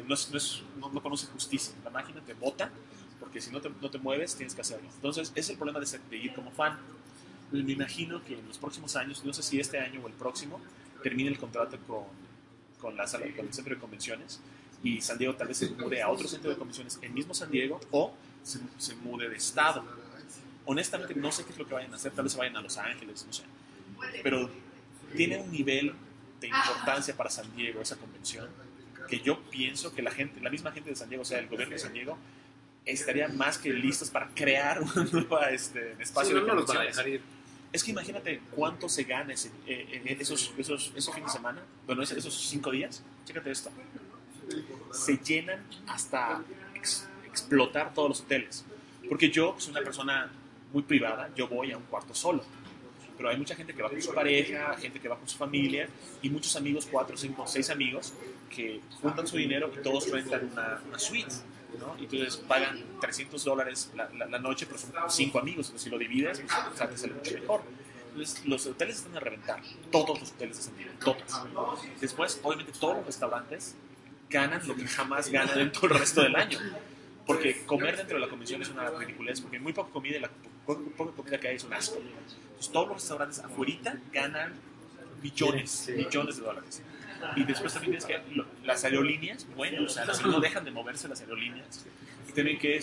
no conoce justicia. La máquina te bota, porque si no te mueves, tienes que hacerlo. Entonces, ese es el problema de ir como fan. Me imagino que en los próximos años, no sé si este año o el próximo, termine el contrato con el centro de convenciones y San Diego tal vez se mude a otro centro de convenciones en mismo San Diego o se mude de estado. Honestamente, no sé qué es lo que vayan a hacer. Tal vez se vayan a Los Ángeles, no sé. Pero tiene un nivel de importancia para San Diego esa convención, que yo pienso que la misma gente de San Diego, o sea, el gobierno de San Diego, estaría más que listos para crear un nuevo espacio de no los van a convenciones. dejar ir. Es que imagínate cuánto se gana esos fines de semana, bueno, esos 5 días. Chécate esto. Se llenan hasta explotar todos los hoteles. Porque yo soy una persona muy privada, yo voy a un cuarto solo. pero hay mucha gente que va con su pareja, gente que va con su familia y muchos amigos, 4, 5, 6 amigos que juntan su dinero y todos rentan una suite, ¿no? Y entonces pagan $300 la noche, pero son 5 amigos, entonces si lo divides, pues, o sea, te sale mucho mejor. Entonces, los hoteles están a reventar, todos los hoteles de San Diego, todos. Después, obviamente, todos los restaurantes ganan lo que jamás ganan en todo el resto del año. Porque comer dentro de la convención es una ridiculez, porque muy poca comida y la poca comida que hay es un asco. Entonces, todos los restaurantes afuera ganan millones de dólares. Y después también tienes que las aerolíneas, bueno, o sea, no dejan de moverse las aerolíneas. Y también que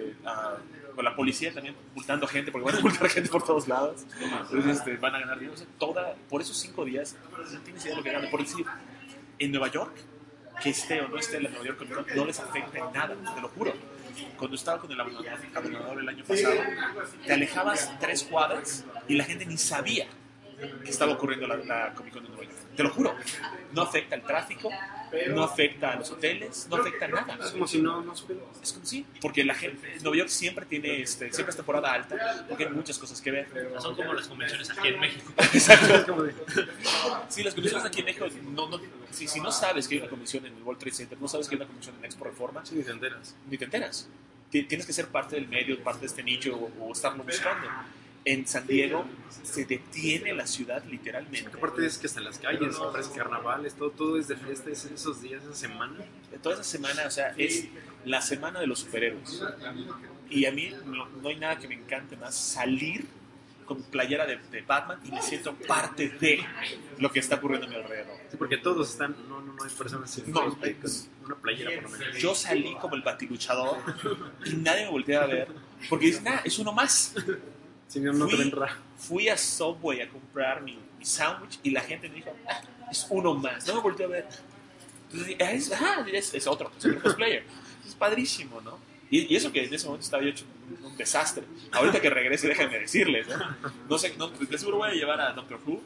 con la policía también multando gente, porque van a multar gente por todos lados. Entonces van a ganar dinero. O sea, por esos 5 días, no tienes idea de lo que ganan. Por decir, en Nueva York, que esté o no esté en la Nueva York Comic Con, no les afecta en nada, te lo juro. Cuando estaba con el abandonador el año pasado, te alejabas 3 cuadras y la gente ni sabía que estaba ocurriendo la Comic Con de Nueva York. Te lo juro. No afecta el tráfico, no afecta a los hoteles, no afecta a nada. Es como si no supiera. Es como si, porque la gente, Nueva York siempre tiene, siempre es temporada alta, porque hay muchas cosas que ver. Son como las convenciones aquí en México. Exacto. Sí, las convenciones aquí en México, si no sabes que hay una convención en el World Trade Center, no sabes que hay una convención en Expo Reforma, Sí, ni te enteras. ni te enteras. Tienes que ser parte del medio, parte de este nicho o estarlo buscando. En San Diego se detiene la ciudad literalmente. Aparte es que hasta las calles, parece carnavales, todo es de fiesta, esos días, esa semana. Toda esa semana, o sea, es la semana de los superhéroes. Y a mí no hay nada que me encante más salir con playera de Batman y me siento parte de lo que está ocurriendo a mi alrededor. Sí, porque todos están, no hay personas sin No. con una playera por lo menos. Yo salí como el batiluchador y nadie me volteaba a ver porque dicen, es uno más. Si no te ven raro. Fui a Subway a comprar mi sándwich y la gente me dijo, es uno más. No me volteó a ver. Entonces, es otro cosplayer. Es padrísimo, ¿no? Y eso que en ese momento estaba yo hecho un desastre. Ahorita que regrese, déjenme decirles, ¿no? No sé, de seguro voy a llevar a Doctor Who,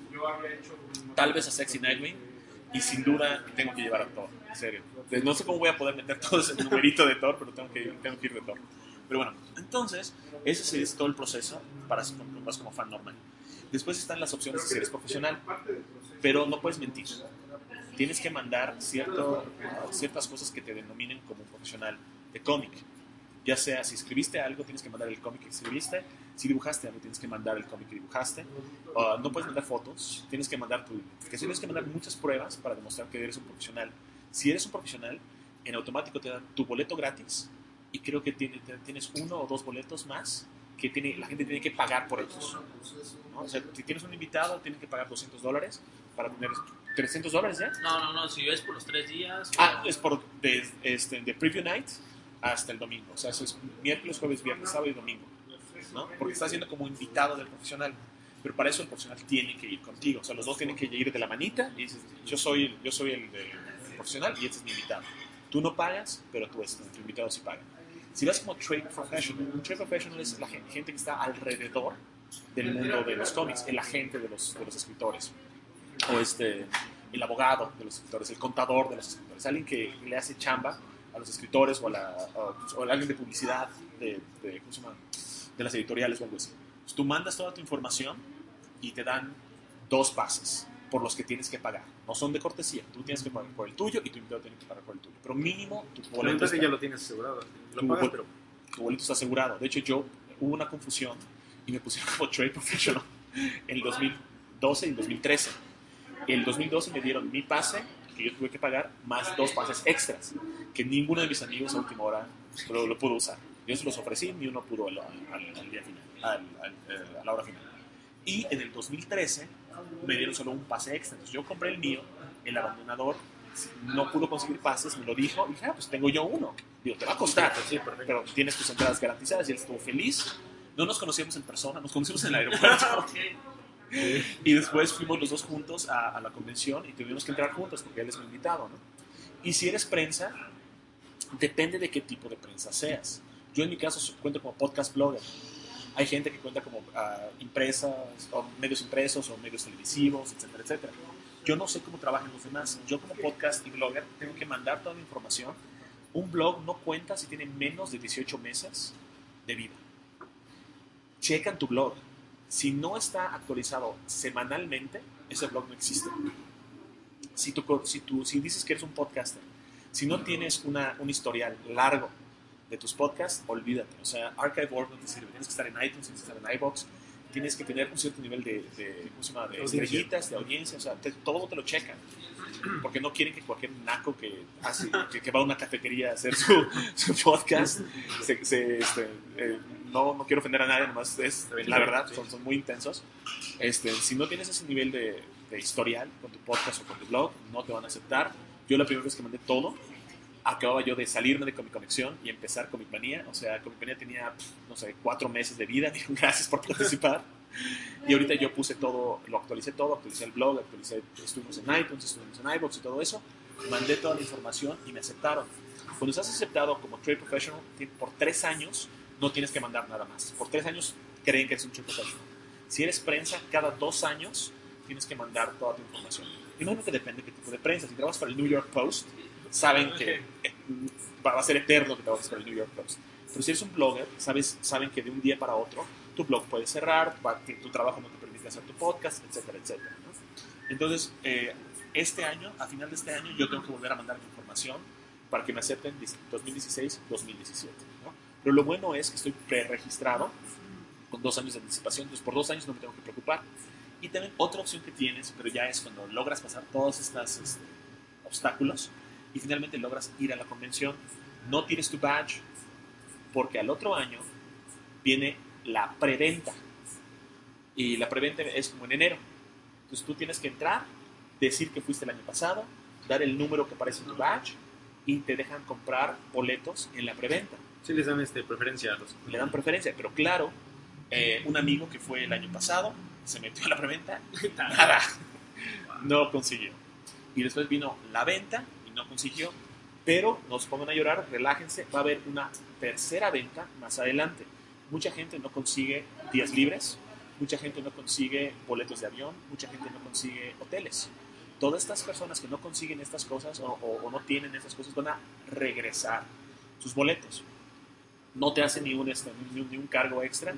tal vez a Sexy Nightwing, y sin duda tengo que llevar a Thor, en serio. No sé cómo voy a poder meter todo ese numerito de Thor, pero tengo que ir de Thor. Pero bueno, entonces, ese es todo el proceso para vas como fan normal. Después están las opciones si eres profesional, pero no puedes mentir. Tienes que mandar ciertas cosas que te denominen como un profesional de cómic. Ya sea, si escribiste algo, tienes que mandar el cómic que escribiste. Si dibujaste algo, tienes que mandar el cómic que dibujaste. No puedes mandar fotos, tienes que mandar tu identificación, tienes que mandar muchas pruebas para demostrar que eres un profesional. Si eres un profesional, en automático te dan tu boleto gratis y creo que tienes 1 o 2 boletos más que la gente tiene que pagar por ellos, ¿no? O sea, si tienes un invitado, tienes que pagar $200 para tener $300 ya. No, si es por los 3 días. Es por de preview night hasta el domingo. O sea, eso es miércoles, jueves, viernes, sábado y domingo, ¿no? Porque estás siendo como invitado del profesional. Pero para eso el profesional tiene que ir contigo. O sea, los dos tienen que ir de la manita y dices, yo soy el profesional y este es mi invitado. Tú no pagas, pero tu invitado sí paga. Si vas como trade professional, un trade professional es la gente que está alrededor del mundo de los cómics, el agente de los escritores, o el abogado de los escritores, el contador de los escritores, alguien que le hace chamba a los escritores o alguien de publicidad ¿cómo se llama? De las editoriales o algo así. Entonces, tú mandas toda tu información y te dan 2 pases por los que tienes que pagar. No son de cortesía. Tú tienes que pagar por el tuyo y tu invitado tiene que pagar por el tuyo. Pero mínimo tu boleto ya lo tienes asegurado. Tu boleto está asegurado. De hecho, hubo una confusión y me pusieron como trade professional en el 2012 y el 2013. En el 2012 me dieron mi pase, que yo tuve que pagar, más 2 pases extras, que ninguno de mis amigos a última hora lo pudo usar. Yo se los ofrecí, ni uno pudo al día final, a la hora final. Y en el 2013 me dieron solo un pase extra. Entonces yo compré el mío, el abandonador no pudo conseguir pases, me lo dijo, y dije, pues tengo yo uno. Digo, te va a costar, sí, pero tienes tus entradas garantizadas. Y él estuvo feliz. No nos conocíamos en persona, nos conocimos en el aeropuerto. Y después fuimos los dos juntos a la convención y tuvimos que entrar juntos porque él es mi invitado, ¿no? Y si eres prensa, depende de qué tipo de prensa seas. Yo en mi caso cuento como podcast blogger. Hay gente que cuenta como impresas, o medios impresos, o medios televisivos, etcétera, etcétera. Yo no sé cómo trabajan los demás. Yo como podcast y blogger tengo que mandar toda la información. Un blog no cuenta si tiene menos de 18 meses de vida. Checan tu blog. Si no está actualizado semanalmente, ese blog no existe. Si dices que eres un podcaster, si no tienes un historial largo de tus podcasts, olvídate. O sea, Archive.org no te sirve. Tienes que estar en iTunes, tienes que estar en iVoox, tienes que tener un cierto nivel de estrellitas, de audiencia. O sea, todo te lo checan. Porque no quieren que cualquier naco que va a una cafetería a hacer su podcast no quiero ofender a nadie, nomás es la verdad, son muy intensos. Si no tienes ese nivel de historial con tu podcast o con tu blog, no te van a aceptar. Yo la primera vez que mandé todo, acababa yo de salirme de Comic Conexión y empezar Comic Manía. O sea, Comic Manía tenía, no sé, 4 meses de vida. Digo, gracias por participar. Y ahorita yo puse todo, actualicé el blog, estuvimos en iTunes, estuvimos en iVoox y todo eso. Mandé toda la información y me aceptaron. Cuando estás aceptado como Trade Professional, por 3 años no tienes que mandar nada más. Por 3 años creen que eres un Trade Professional. Si eres prensa, cada 2 años tienes que mandar toda tu información. Imagino que depende de qué tipo de prensa. Si trabajas para el New York Post, saben que va a ser eterno que trabajes para el New York Post. Pero si eres un blogger, saben que de un día para otro tu blog puede cerrar, tu trabajo no te permite hacer tu podcast, etcétera, etcétera, ¿no? Entonces, a final de este año, yo tengo que volver a mandar mi información para que me acepten 2016, 2017, ¿no? Pero lo bueno es que estoy preregistrado con 2 años de anticipación, entonces por 2 años no me tengo que preocupar. Y también otra opción que tienes, pero ya es cuando logras pasar todos estos obstáculos y finalmente logras ir a la convención, no tires tu badge, porque al otro año viene la preventa. Y la preventa es como en enero. Entonces tú tienes que entrar, decir que fuiste el año pasado, dar el número que aparece en tu badge y te dejan comprar boletos en la preventa. Sí, les dan preferencia a los... Le dan preferencia, pero claro, un amigo que fue el año pasado se metió a la preventa, nada, no consiguió. Y después vino la venta y no consiguió, pero no se pongan a llorar, relájense, va a haber una tercera venta más adelante. Mucha gente no consigue días libres, mucha gente no consigue boletos de avión, mucha gente no consigue hoteles. Todas estas personas que no consiguen estas cosas o no tienen estas cosas van a regresar sus boletos. No te hacen ni un cargo extra.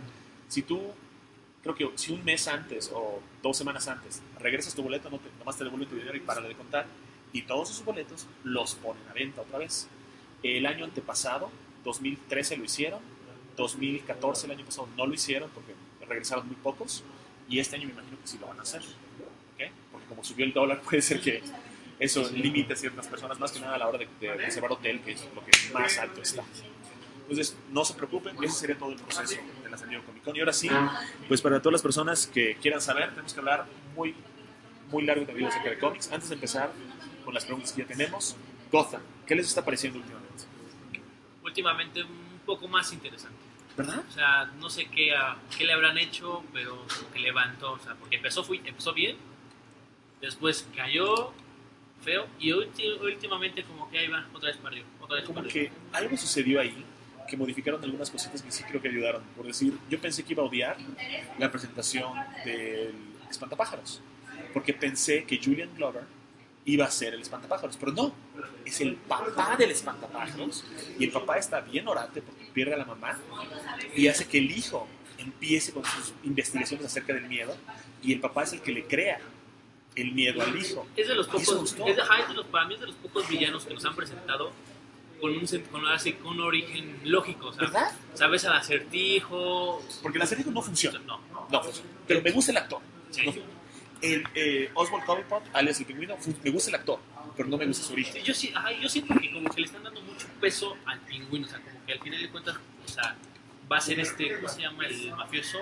Creo que si un mes antes o 2 semanas antes regresas tu boleto, nomás te devuelven tu dinero y párale de contar. Y todos esos boletos los ponen a venta otra vez. El año antepasado, 2013 lo hicieron, 2014 el año pasado no lo hicieron porque regresaron muy pocos, y este año me imagino que sí lo van a hacer, ¿okay? Porque como subió el dólar puede ser que eso limite a ciertas personas, más que nada a la hora de reservar hotel, que es lo que más alto está. Entonces, no se preocupen, ese sería todo el proceso de la San Diego Comic Con. Y ahora sí, pues para todas las personas que quieran saber, tenemos que hablar muy, muy largo también acerca de cómics. Antes de empezar con las preguntas que ya tenemos, Gotham, ¿qué les está pareciendo últimamente? Últimamente un poco más interesante. ¿Verdad? O sea, no sé qué le habrán hecho, pero como que levantó, o sea, porque empezó bien, después cayó feo y últimamente como que ahí va, otra vez para arriba, Como que algo sucedió ahí, que modificaron algunas cositas que sí creo que ayudaron. Por decir, yo pensé que iba a odiar la presentación del Espantapájaros, porque pensé que Julian Glover iba a ser el Espantapájaros, pero no, es el papá del Espantapájaros, y el papá está bien orate porque pierde a la mamá y hace que el hijo empiece con sus investigaciones acerca del miedo, y el papá es el que le crea el miedo al hijo. Es de los pocos, para mí es de los pocos villanos que nos han presentado con un origen lógico, o sea, ¿verdad? Sabes al Acertijo. Porque el Acertijo no funciona. No funciona. Pero me gusta el actor. Sí. No, Oswald Cobblepot, alias el Pingüino, me gusta el actor, pero no me gusta su origen. Yo siento que como que le están dando mucho peso al Pingüino, o sea, como que al final de cuentas, o sea, va a ser ¿cómo se llama? El mafioso.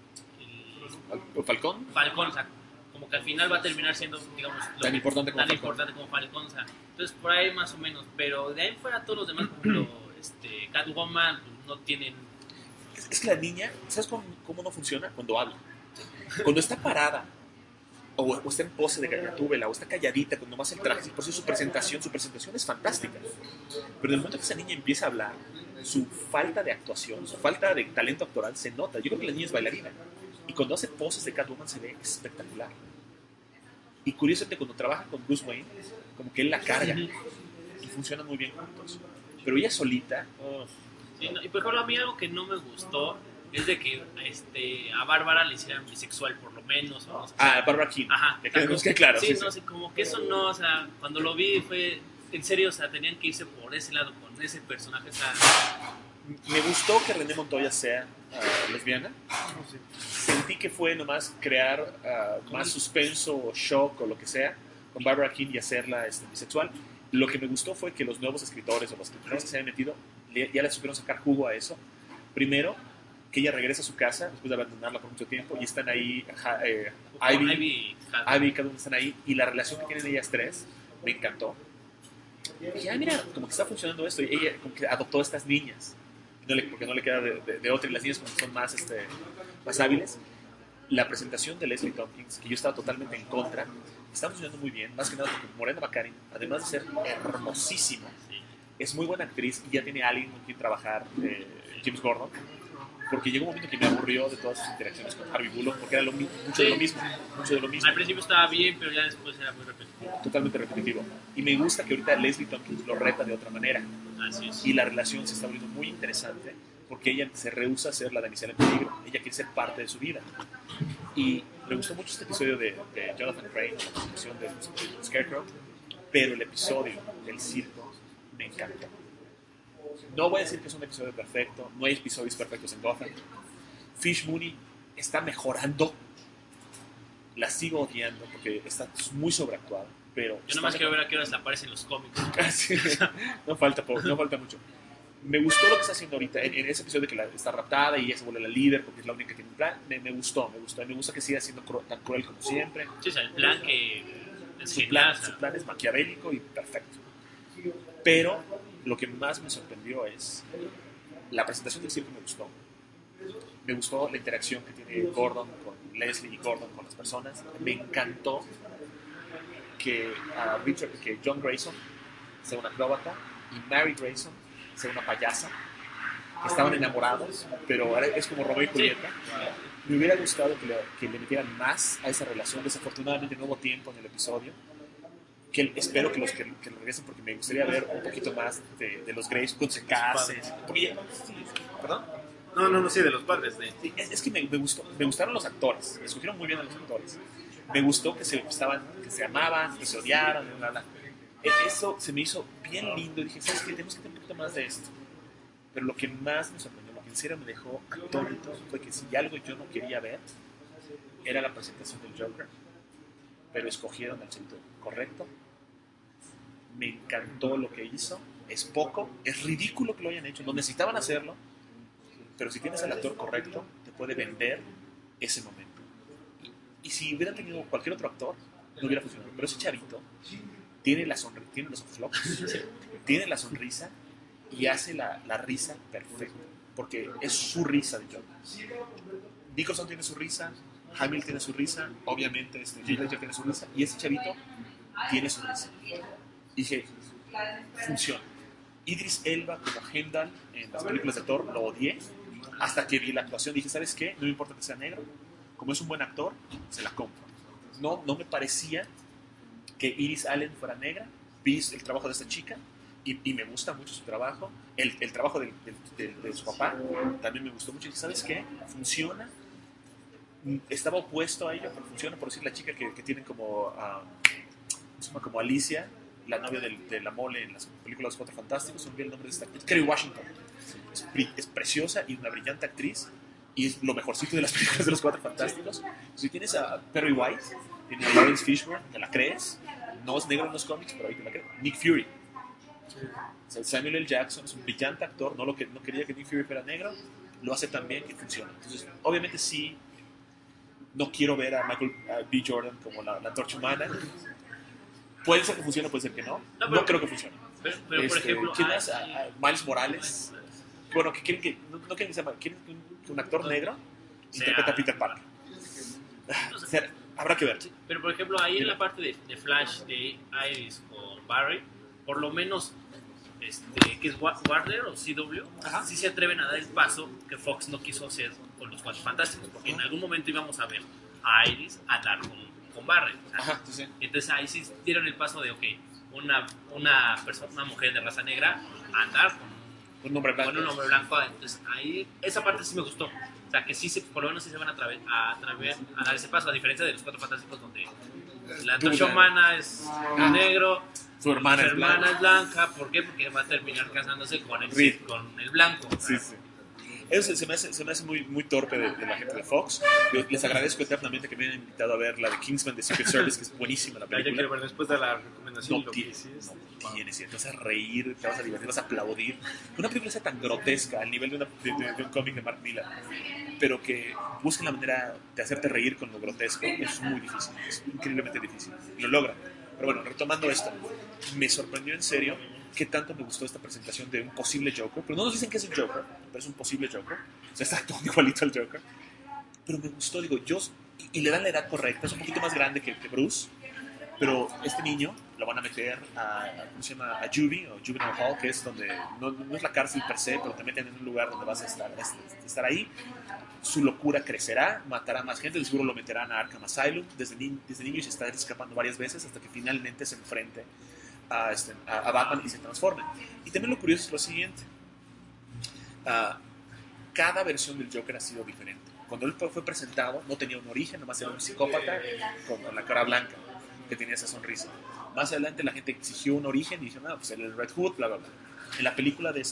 ¿O Falcón? Falcón, o sea, como que al final va a terminar siendo, digamos, tan importante como Falcón, o sea, entonces por ahí más o menos, pero de ahí fuera todos los demás, por ejemplo, Catwoman, no tienen... Es que la niña, ¿sabes cómo no funciona? Cuando habla. Cuando está parada, o está en pose de Gatúbela, o está calladita, cuando más el traje, por eso su presentación es fantástica. Pero en el momento que esa niña empieza a hablar, su falta de actuación, su falta de talento actoral se nota. Yo creo que la niña es bailarina. Y cuando hace poses de Catwoman se ve espectacular. Y curiosamente cuando trabaja con Bruce Wayne, como que él la carga. Y funcionan muy bien juntos. Pero ella solita... Sí, no, y por ejemplo a mí algo que no me gustó es de que a Bárbara le hicieran bisexual por lo menos. ¿No? O sea, Barbara Keane. ajá. Que quede claro. Sí, no sé, como que eso no, o sea, cuando lo vi fue, en serio, o sea, tenían que irse por ese lado, con ese personaje, o sea, Me gustó que René Montoya sea lesbiana. Sentí que fue nomás crear más suspenso o shock o lo que sea con Barbara Keane y hacerla bisexual. Lo que me gustó fue que los nuevos escritores o los escritores que se habían metido ya le supieron sacar jugo a eso. Primero, que ella regresa a su casa después de abandonarla por mucho tiempo y están ahí Ivy y cada uno están ahí y la relación que tienen ellas tres me encantó. Y dije, mira, como que está funcionando esto y ella como que adoptó a estas niñas porque no le queda de otra y las niñas como que son más hábiles. La presentación de Leslie Tompkins, que yo estaba totalmente en contra, está funcionando muy bien, más que nada porque Morena Baccarin, además de ser hermosísima, es muy buena actriz y ya tiene a alguien con quien trabajar, James Gordon, porque llegó un momento que me aburrió de todas sus interacciones con Harvey Bullock, porque era mucho de lo mismo. Al principio estaba bien, pero ya después era muy repetitivo. Totalmente repetitivo. Y me gusta que ahorita Leslie Tompkins lo reta de otra manera. Así es. Y la relación se está volviendo muy interesante porque ella se rehúsa a ser la damisela en peligro. Ella quiere ser parte de su vida. Y me gustó mucho este episodio de Jonathan Crane, la presentación de Scarecrow, pero el episodio del circo me encantó. No voy a decir que es un episodio perfecto, no hay episodios perfectos en Gotham. Fish Mooney está mejorando, la sigo odiando porque está muy sobreactuada, pero... Yo nomás quiero ver a qué horas aparecen los cómics. Sí, no falta mucho. Me gustó lo que está haciendo ahorita, en ese episodio que está raptada y ella se vuelve la líder porque es la única que tiene un plan. Me gustó, y me gusta que siga siendo tan cruel como siempre. Sí, o sea, el plan que... Su plan es maquiavélico y perfecto. Pero lo que más me sorprendió es la presentación del circo. Me gustó la interacción que tiene Gordon con Leslie y Gordon con las personas. Me encantó que John Grayson sea un acróbata y Mary Grayson sea una payasa, que estaban enamorados, pero es como Romeo y Julieta. Me hubiera gustado que le metieran más a esa relación. Desafortunadamente no hubo tiempo en el episodio. Espero que lo regresen porque me gustaría ver un poquito más de los Grays cuando se casen. ¿Perdón? No, sí, de los padres. Sí, es que me gustaron los actores, escogieron muy bien a los actores. Me gustó que se amaban, que se odiaran, bla, bla. Eso se me hizo bien lindo. Dije, ¿sabes qué? Tenemos que tener un poquito más de esto. Pero lo que más me sorprendió, lo que en serio me dejó atónito, fue que si algo yo no quería ver, era la presentación del Joker. Pero escogieron al chavito correcto. Me encantó lo que hizo. Es poco, es ridículo que lo hayan hecho. No necesitaban hacerlo. Pero si tienes al actor correcto, te puede vender ese momento. Y si hubiera tenido cualquier otro actor, no hubiera funcionado. Pero ese chavito tiene los ojos locos, tiene la sonrisa y hace la risa perfecta. Porque es su risa de Joker. Nicholson tiene su risa, Hamill tiene su risa, obviamente Heath Ledger tiene su risa, y ese chavito tiene su risa. Y dije, funciona. Idris Elba como Heimdall en las películas de Thor lo odié hasta que vi la actuación. Dije, ¿sabes qué? No me importa que sea negro, como es un buen actor, se la compro. No me parecía que Iris Allen fuera negra. Vi el trabajo de esta chica y me gusta mucho su trabajo. El trabajo de su papá también me gustó mucho. Y dije, ¿sabes qué? Funciona. Estaba opuesto a ello, pero funciona. Por decir, la chica que tienen como Alicia, la novia de la mole en las películas Los Cuatro Fantásticos, se me olvidó el nombre de esta actriz, Kerry Washington. Es preciosa y una brillante actriz y es lo mejorcito de las películas de Los Cuatro Fantásticos. Si tienes a Perry White, tienes a Lawrence Fishburne, te la crees. No es negro en los cómics, pero ahí te la crees. Nick Fury, Samuel L. Jackson es un brillante actor. No quería que Nick Fury fuera negro, lo hace tan bien que funciona. Entonces, obviamente sí, no quiero ver a Michael B. Jordan como la antorcha humana. Puede ser que funcione, puede ser que no. No creo que funcione. Pero por ejemplo, ¿quién más? Miles Morales. Bueno, que quieren que quieren que un actor negro interprete a Peter Parker. O sea, habrá que ver. Pero por ejemplo, ahí en la parte de Flash, de Iris con Barry, por lo menos que es Warner o CW, sí se atreven a dar el paso que Fox no quiso hacer con los Cuatro Fantásticos, porque en algún momento íbamos a ver a Iris andar con Barry. O sea, sí. Entonces ahí sí dieron el paso de, una mujer de raza negra andar con un hombre blanco. Entonces ahí esa parte sí me gustó. O sea, que sí, por lo menos sí se van a dar ese paso, a diferencia de los Cuatro Fantásticos, donde la antorcha humana es negro, Su hermana es blanca. ¿Por qué? Porque va a terminar casándose con el blanco. Sí, sí. Eso se me hace muy, muy torpe de la gente de Fox. Yo les agradezco eternamente que me hayan invitado a ver la de Kingsman de Secret Service, que es buenísima la Ya quiero película. ver después de la recomendación. No tienes, te vas a reír, te vas a divertir, vas a aplaudir. Una película sea tan grotesca al nivel de un cómic de Mark Millar, pero que busquen la manera de hacerte reír con lo grotesco, es muy difícil, es increíblemente difícil. Y lo logran. Pero bueno, retomando esto, me sorprendió en serio qué tanto me gustó esta presentación de un posible Joker, pero no nos dicen que es el Joker, pero es un posible Joker, o sea, está todo igualito al Joker, pero me gustó, digo, y le dan la edad correcta, es un poquito más grande que Bruce, pero este niño lo van a meter ¿cómo se llama? A Juvie, o Juvenile Hall, que es donde, no es la cárcel per se, pero te meten en un lugar donde vas a estar ahí. Su locura crecerá, matará más gente, de seguro lo meterán a Arkham Asylum. Desde niño se está escapando varias veces hasta que finalmente se enfrente a Batman y se transforme. Y también lo curioso es lo siguiente: cada versión del Joker ha sido diferente. Cuando él fue presentado, no tenía un origen, nomás era un psicópata con la cara blanca, que tenía esa sonrisa. Más adelante la gente exigió un origen y dijo, no, pues el Red Hood, bla, bla, bla. En la película de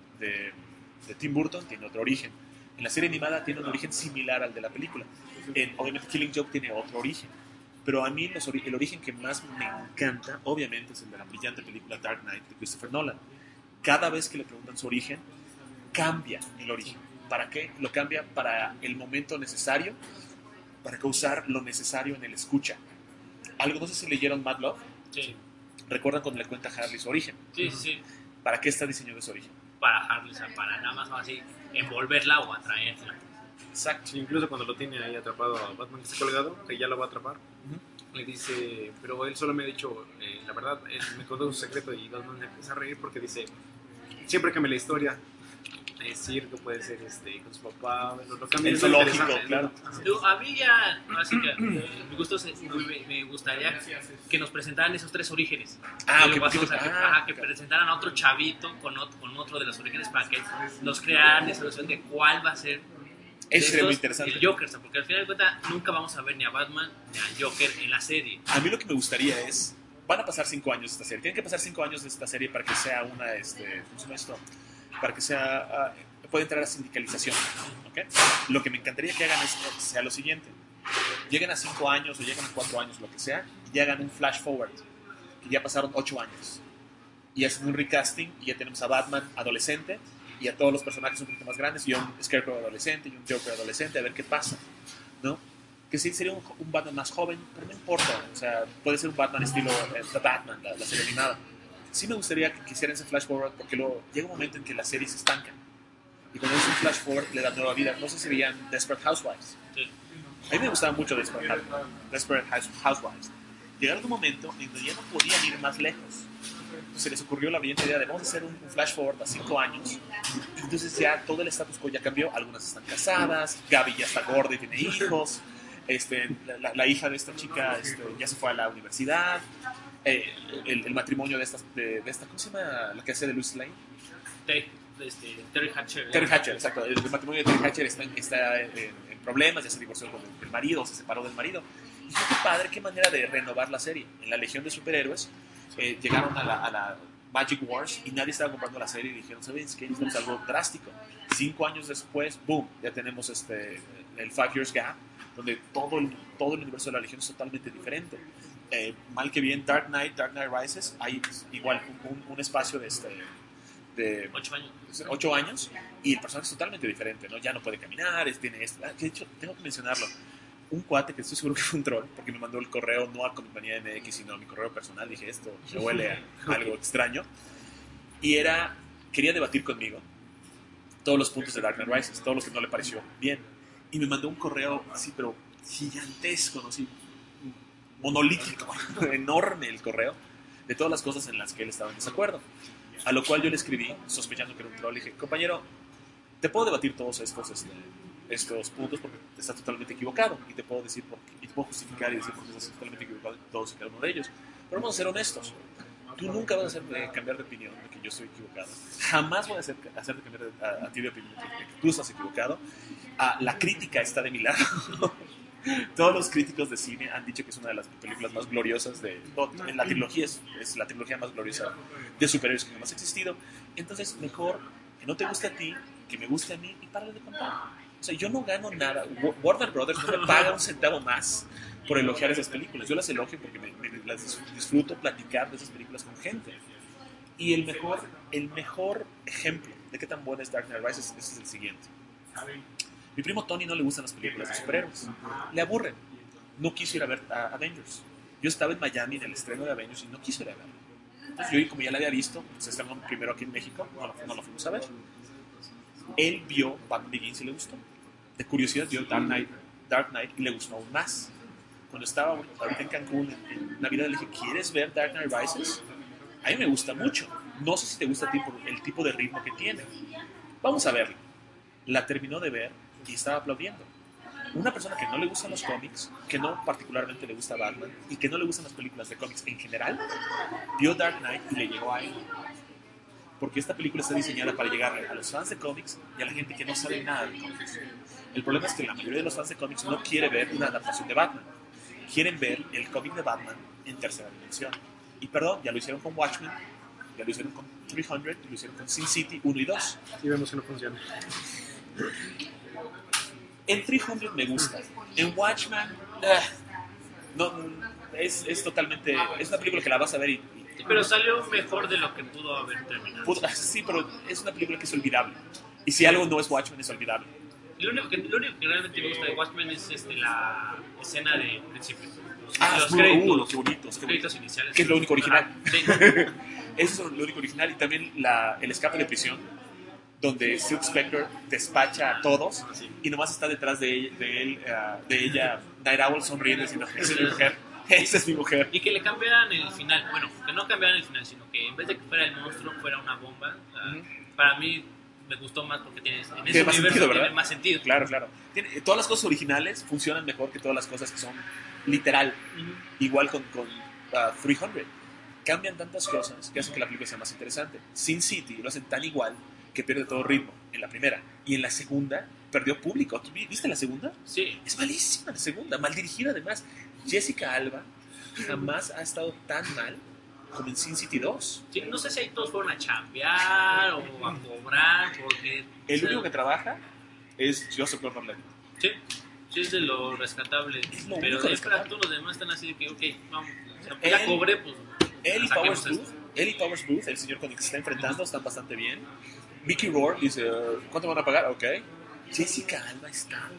Tim Burton tiene otro origen. En la serie animada tiene un origen similar al de la película. Obviamente Killing Joke tiene otro origen. Pero a mí el origen que más me encanta, obviamente, es el de la brillante película Dark Knight de Christopher Nolan. Cada vez que le preguntan su origen, cambia el origen. ¿Para qué? Lo cambia para el momento necesario, para causar lo necesario en el escucha. Algo, no sé si leyeron Mad Love. Sí. ¿Recuerdan cuando le cuenta a Harley su origen? Sí. ¿Para qué está diseñado ese origen? Para Harley, o sea, para nada más así envolverla o atraerla. Exacto. Sí, incluso cuando lo tiene ahí atrapado a Batman, que está colgado, que ya lo va a atrapar, le dice, pero él solo me ha dicho, la verdad, él me contó un secreto, y Batman le empieza a reír porque dice, siempre cambia la historia. Es circo, puede ser con su papá, lo cambia. El zoológico, claro. A mí ya, así que me gustaría que nos presentaran esos tres orígenes. Que presentaran a otro chavito con otro de los orígenes para que nos crearan esa noción de cuál va a ser Eso sería muy interesante. el Joker, porque al final de cuentas nunca vamos a ver ni a Batman ni al Joker en la serie. A mí lo que me gustaría es, van a pasar 5 años de esta serie, tienen que pasar 5 años de esta serie para que sea una, ¿cómo se llama esto? Para que sea, pueda entrar a sindicalización, ¿okay? Lo que me encantaría que hagan sea lo siguiente: lleguen a 5 años o lleguen a 4 años, lo que sea, y hagan un flash forward, que ya pasaron 8 años, y hacen un recasting, y ya tenemos a Batman adolescente, y a todos los personajes un poquito más grandes, y un Scarecrow adolescente, y un Joker adolescente, a ver qué pasa, ¿no? Que sí, sería un Batman más joven, pero no importa, o sea, puede ser un Batman estilo The Batman, la serie animada. Sí me gustaría que hicieran ese flash forward, porque luego llega un momento en que la serie se estanca, y cuando es un flash forward le da nueva vida. No sé si veían Desperate Housewives. Sí. A mí me gustaba mucho Desperate Housewives. Llegaron un momento en donde ya no podían ir más lejos. Entonces se les ocurrió la brillante idea de vamos a hacer un flash forward a 5 años. Y entonces ya todo el status quo ya cambió. Algunas están casadas, Gaby ya está gorda y tiene hijos, la hija de esta chica ya se fue a la universidad. El matrimonio de esta, ¿cómo se llama la que hace de Lois Lane? Terry Hatcher. Terry Hatcher, exacto. El matrimonio de Terry Hatcher está en problemas, ya se divorció con el marido, se separó del marido. Y fue qué padre, qué manera de renovar la serie. En la Legión de Superhéroes llegaron a la Magic Wars y nadie estaba comprando la serie y dijeron, ¿sabes qué? Necesitamos algo drástico. 5 años después, boom, ya tenemos el 5 Years Gap, donde todo el universo de la Legión es totalmente diferente. Mal que bien, Dark Knight Rises, hay igual un espacio de 8 años. 8 años, y el personaje es totalmente diferente, ¿no? Ya no puede caminar, tiene esto. De hecho, tengo que mencionarlo. Un cuate que estoy seguro que fue un troll, porque me mandó el correo no a Compañía MX, sino a mi correo personal. Dije, esto me huele a algo extraño. Y quería debatir conmigo todos los puntos de Dark Knight Rises, todo lo que no le pareció bien. Y me mandó un correo así, pero gigantesco, ¿no? Así, monolítico, enorme el correo, de todas las cosas en las que él estaba en desacuerdo. A lo cual yo le escribí, sospechando que era un troll, le dije, compañero, te puedo debatir todos estos puntos porque estás totalmente equivocado, y te puedo decir y te puedo justificar y decir por qué estás totalmente equivocado en todos y cada uno de ellos, pero vamos a ser honestos. Tú nunca vas a hacerme cambiar de opinión de que yo estoy equivocado. Jamás voy a hacerte cambiar a ti de opinión de que tú estás equivocado. La crítica está de mi lado. Todos los críticos de cine han dicho que es una de las películas más gloriosas en la trilogía, es la trilogía más gloriosa de superhéroes que jamás ha existido. Entonces, mejor que no te guste a ti, que me guste a mí y párale de contar. O sea, yo no gano nada. Warner Brothers no me paga un centavo más por elogiar esas películas. Yo las elogio porque me las disfruto platicar de esas películas con gente. Y el mejor ejemplo de qué tan buena es Dark Knight Rises es el siguiente. Mi primo Tony no le gustan las películas de superhéroes. Le aburren. No quiso ir a ver a Avengers. Yo estaba en Miami en el estreno de Avengers y no quiso ir a verlo. Entonces yo, como ya la había visto, se estrenó primero aquí en México, no lo fuimos a ver. Él vio Batman Begins y le gustó. De curiosidad vio Dark Knight y le gustó aún más. Cuando estaba ahorita en Cancún en Navidad le dije, ¿quieres ver Dark Knight Rises? A mí me gusta mucho. No sé si te gusta a ti por el tipo de ritmo que tiene. Vamos a verlo. La terminó de ver y estaba aplaudiendo. Una persona que no le gustan los cómics, que no particularmente le gusta Batman y que no le gustan las películas de cómics en general, vio Dark Knight y le llegó a él. Porque esta película está diseñada para llegarle a los fans de cómics y a la gente que no sabe nada de cómics. El problema es que la mayoría de los fans de cómics no quiere ver una adaptación de Batman. Quieren ver el cómic de Batman en tercera dimensión. Y perdón, ya lo hicieron con Watchmen, ya lo hicieron con 300 y lo hicieron con Sin City 1 y 2. Y vemos que no funciona. En 300 me gusta. En Watchmen, no, es totalmente... Es una película que la vas a ver y pero salió mejor de lo que pudo haber terminado. Sí, pero es una película que es olvidable. Y si algo no es Watchmen, es olvidable. Lo único que realmente me gusta de Watchmen es la escena de principio. Los créditos, qué bonitos. Créditos iniciales. Que es lo único original. Sí. Eso es lo único original. Y también el escape de prisión, donde Silk Spectre despacha a todos y nomás está detrás de ella, Night Owl sonriendo diciendo, esa es mi mujer. Esa es mi mujer. Y que le cambiaran el final. Bueno, que no cambiaran el final, sino que en vez de que fuera el monstruo, fuera una bomba. Para mí me gustó más porque en ese universo tiene más sentido. Claro. Todas las cosas originales funcionan mejor que todas las cosas que son literal. Igual con 300. Cambian tantas cosas que hacen que la película sea más interesante. Sin City lo hacen tan igual que pierde todo ritmo en la primera. Y en la segunda perdió público. ¿Viste la segunda? Sí. Es malísima la segunda, mal dirigida además. Jessica Alba jamás ha estado tan mal como en Sin City 2. Sí, no sé si ahí todos fueron a chambear o a cobrar, porque... El único que trabaja es Joseph Gordon-Levitt. Sí, es de lo rescatable. Es lo pero único es todos los demás están así de que, ok, vamos, o sea, ya cobré, pues... Él y Powers Booth, el señor con el que se está enfrentando, están bastante bien. Mickey Rourke dice, ¿cuánto van a pagar? Ok. Jessica Alba está...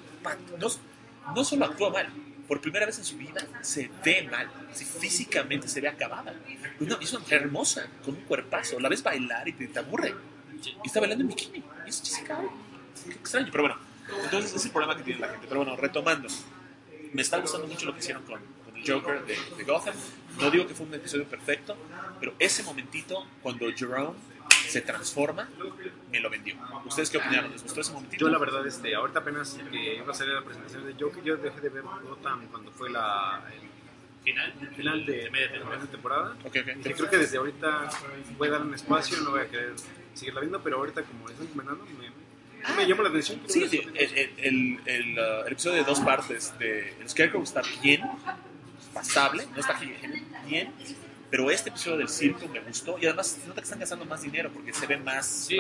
No solo actúa mal, por primera vez en su vida se ve mal, físicamente se ve acabada. Es una mujer hermosa, con un cuerpazo. La ves bailar y te aburre. Y está bailando en bikini. Y es Jessica Alba. Qué extraño, pero bueno. Entonces ese es el problema que tiene la gente. Pero bueno, retomando. Me está gustando mucho lo que hicieron con el Joker de Gotham. No digo que fue un episodio perfecto, pero ese momentito, cuando Jerome se transforma, me lo vendió. ¿Ustedes qué opinaron? ¿Les gustó ese momentito? Yo la verdad, ahorita apenas que iba a salir la presentación de Joker, yo dejé de ver Gotham cuando fue el final de media temporada. Okay. Y creo que desde ahorita voy a dar un espacio, no voy a querer seguirla viendo, pero ahorita como están comentando, me llama la atención. Sí, el episodio de 2 partes de el Scarecrow está bien, pasable, no está bien. Pero este episodio del circo me gustó y además se nota que están gastando más dinero porque se ve más... Sí,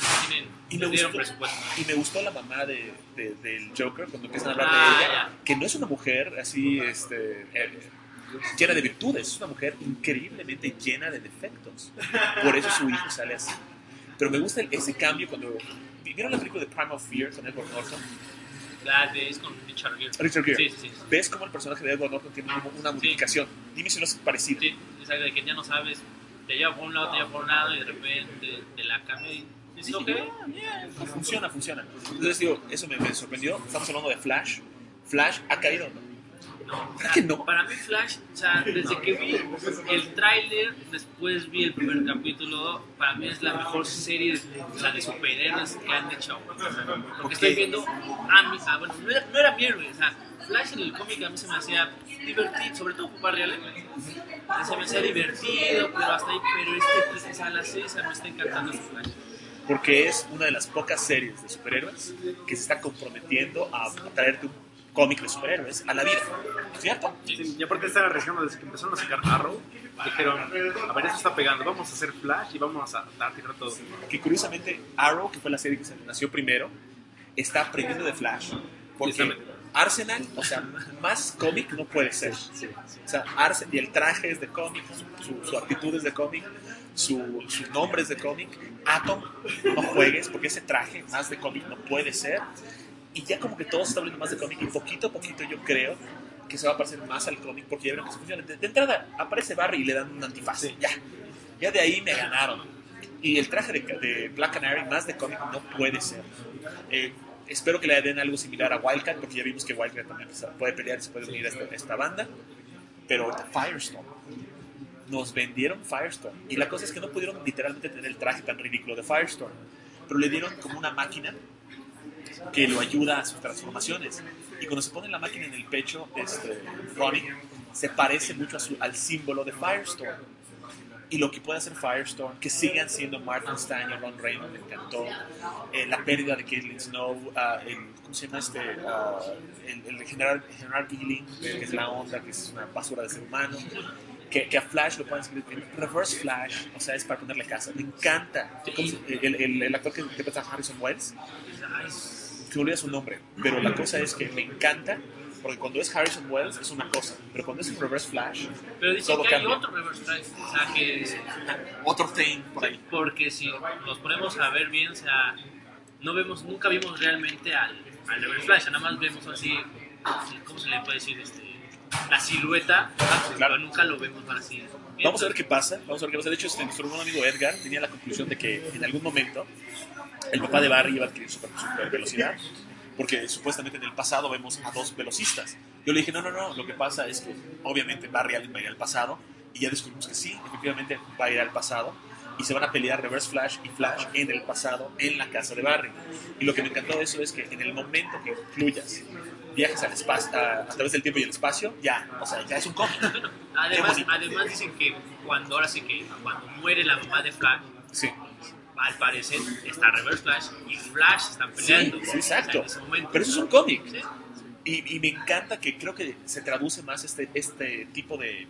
y me gustó la mamá del Joker cuando empiezan a hablar de ella, que no es una mujer así llena de virtudes, es una mujer increíblemente llena de defectos. Por eso su hijo sale así. Pero me gusta ese cambio cuando... ¿Vieron la película de Primal Fear con Edward Norton? Es con Richard Gere. Sí. ¿Ves cómo el personaje de Edward Norton tiene una modificación? Dime si no es parecido. Sí, exacto, de que ya no sabes, te lleva por un lado, y de repente te la cambia y dices, ok. Funciona. Entonces digo, eso me sorprendió. Estamos hablando de Flash. ¿Flash ha caído o no? No, ¿Verdad que no? Para mí Flash, o sea, desde que vi el tráiler, después vi el primer capítulo, para mí es la mejor serie de superhéroes que han hecho. Porque estoy viendo bueno, no era mi héroe, o sea, Flash en el cómic a mí se me hacía divertido, sobre todo por Barry Allen. Se me hacía divertido, pero hasta ahí. Pero pues, a la serie se me está encantando ese Flash. Porque es una de las pocas series de superhéroes que se está comprometiendo a traerte un cómic de superhéroes a la vida, ¿cierto? Sí, y aparte están arriesgando desde que empezaron a sacar Arrow. Dijeron, a ver, esto está pegando, vamos a hacer Flash y vamos a tirar todo. Que curiosamente Arrow, que fue la serie que se nació primero, está aprendiendo de Flash. Porque Arsenal, o sea, más cómic no puede ser. O sea, y el traje es de cómic, su actitud es de cómic, su nombre es de cómic. Atom, no juegues, porque ese traje más de cómic no puede ser. Y ya como que todo se está volviendo más de cómic, y poquito a poquito yo creo que se va a parecer más al cómic, porque ya vieron que se funciona. De entrada aparece Barry y le dan un antifaz. Ya de ahí me ganaron. Y el traje de Black Canary más de cómic no puede ser. Espero que le den algo similar a Wildcat, porque ya vimos que Wildcat también puede pelear y se puede unir a esta banda. Pero Firestorm, nos vendieron Firestorm, y la cosa es que no pudieron literalmente tener el traje tan ridículo de Firestorm, pero le dieron como una máquina que lo ayuda a sus transformaciones. Y cuando se pone la máquina en el pecho, Ronnie se parece mucho al símbolo de Firestorm. Y lo que puede hacer Firestorm, que sigan siendo Martin Stein y Ron Raymond, me encantó. La pérdida de Caitlin Snow, ¿cómo se llama el general Ealing, que es la onda, que es una basura de ser humano. Que a Flash lo pueden escribir en Reverse Flash, o sea, es para ponerle casa. Me encanta. El actor que interpreta a Harrison Wells, se me olvida su nombre, pero la cosa es que me encanta, porque cuando es Harrison Wells es una cosa, pero cuando es un Reverse Flash, pero dicen todo que hay cambia. otro Reverse Flash, o sea que Otro thing por ahí. porque si nos ponemos a ver bien, o sea, nunca vimos realmente al Reverse Flash, nada más vemos así, ¿cómo se le puede decir? La silueta, Claro. pero nunca lo vemos así. Vamos a ver qué pasa. De hecho, nuestro buen amigo Edgar tenía la conclusión de que en algún momento el papá de Barry iba a adquirir super velocidad, porque supuestamente en el pasado vemos a dos velocistas. Yo le dije, no, lo que pasa es que obviamente Barry Allen va a ir al pasado, y ya descubrimos que sí, efectivamente va a ir al pasado, y se van a pelear Reverse Flash y Flash en el pasado, en la casa de Barry. Y lo que me encantó de eso es que en el momento que fluyas, viajes al espacio, a través del tiempo y el espacio, ya es un cómic. Además dicen que cuando muere la mamá de Flash, Sí. al parecer está Reverse Flash y Flash están peleando. Sí, exacto. En ese momento. Pero eso es un cómic. ¿Sí? Y me encanta que creo que se traduce más este tipo de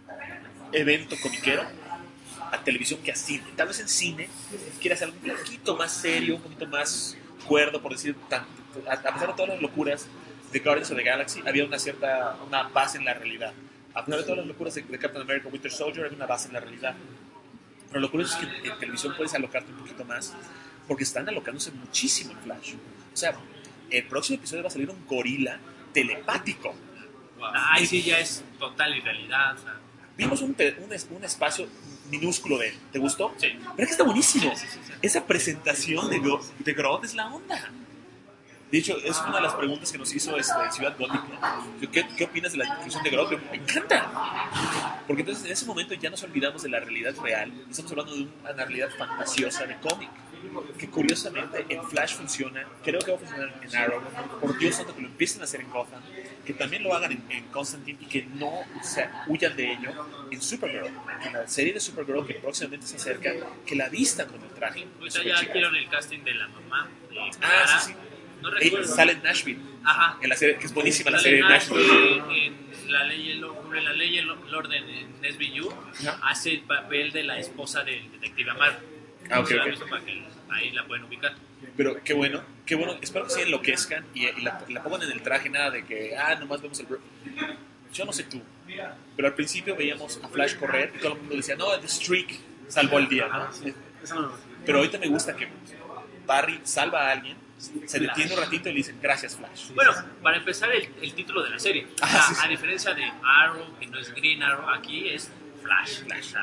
evento comiquero a televisión que a cine. Tal vez en cine quieras algo un poquito más serio, un poquito más cuerdo, por decir, a pesar de todas las locuras de Guardians of the Galaxy, había una base en la realidad. A pesar de todas las locuras de Captain America Winter Soldier, había una base en la realidad. Pero lo curioso es que en televisión puedes alocarte un poquito más, porque están alocándose muchísimo en Flash. O sea, el próximo episodio va a salir un gorila telepático. Ay, sí, ya es total irrealidad. O sea. Vimos un espacio minúsculo de él. ¿Te gustó? Sí. Pero es que está buenísimo. Sí. Esa presentación de Grodd es la onda. De hecho, es una de las preguntas que nos hizo Ciudad Gótica. ¿Qué opinas de la inclusión de Grodd? Me encanta. Porque entonces en ese momento ya nos olvidamos de la realidad real. Estamos hablando de una realidad fantasiosa de cómic. Que curiosamente en Flash funciona. Creo que va a funcionar en Arrow. Por Dios santo, que lo empiecen a hacer en Gotham. Que también lo hagan en Constantine y que no huyan de ello en Supergirl. En la serie de Supergirl que próximamente se acerca, que la vistan con el traje. Pues ya hicieron el casting de la mamá de Clara. Sí. No recuerdo. Sale en Nashville. Ajá. En la serie, que es buenísima la Sale serie de Nashville. En la ley y el orden en SVU hace el papel de la esposa del detective Amar. Okay. Para que ahí la pueden ubicar. Pero qué bueno. Espero que se enloquezcan y la pongan en el traje, nada de que, nomás vemos el... Yo no sé tú, pero al principio veíamos a Flash correr y todo el mundo decía, no, The Streak salvó el día, ¿no? Pero ahorita me gusta que Barry salva a alguien, se detiene un ratito y le dicen, gracias Flash. Bueno, para empezar el título de la serie. A diferencia de Arrow, que no es Green Arrow, aquí es Flash.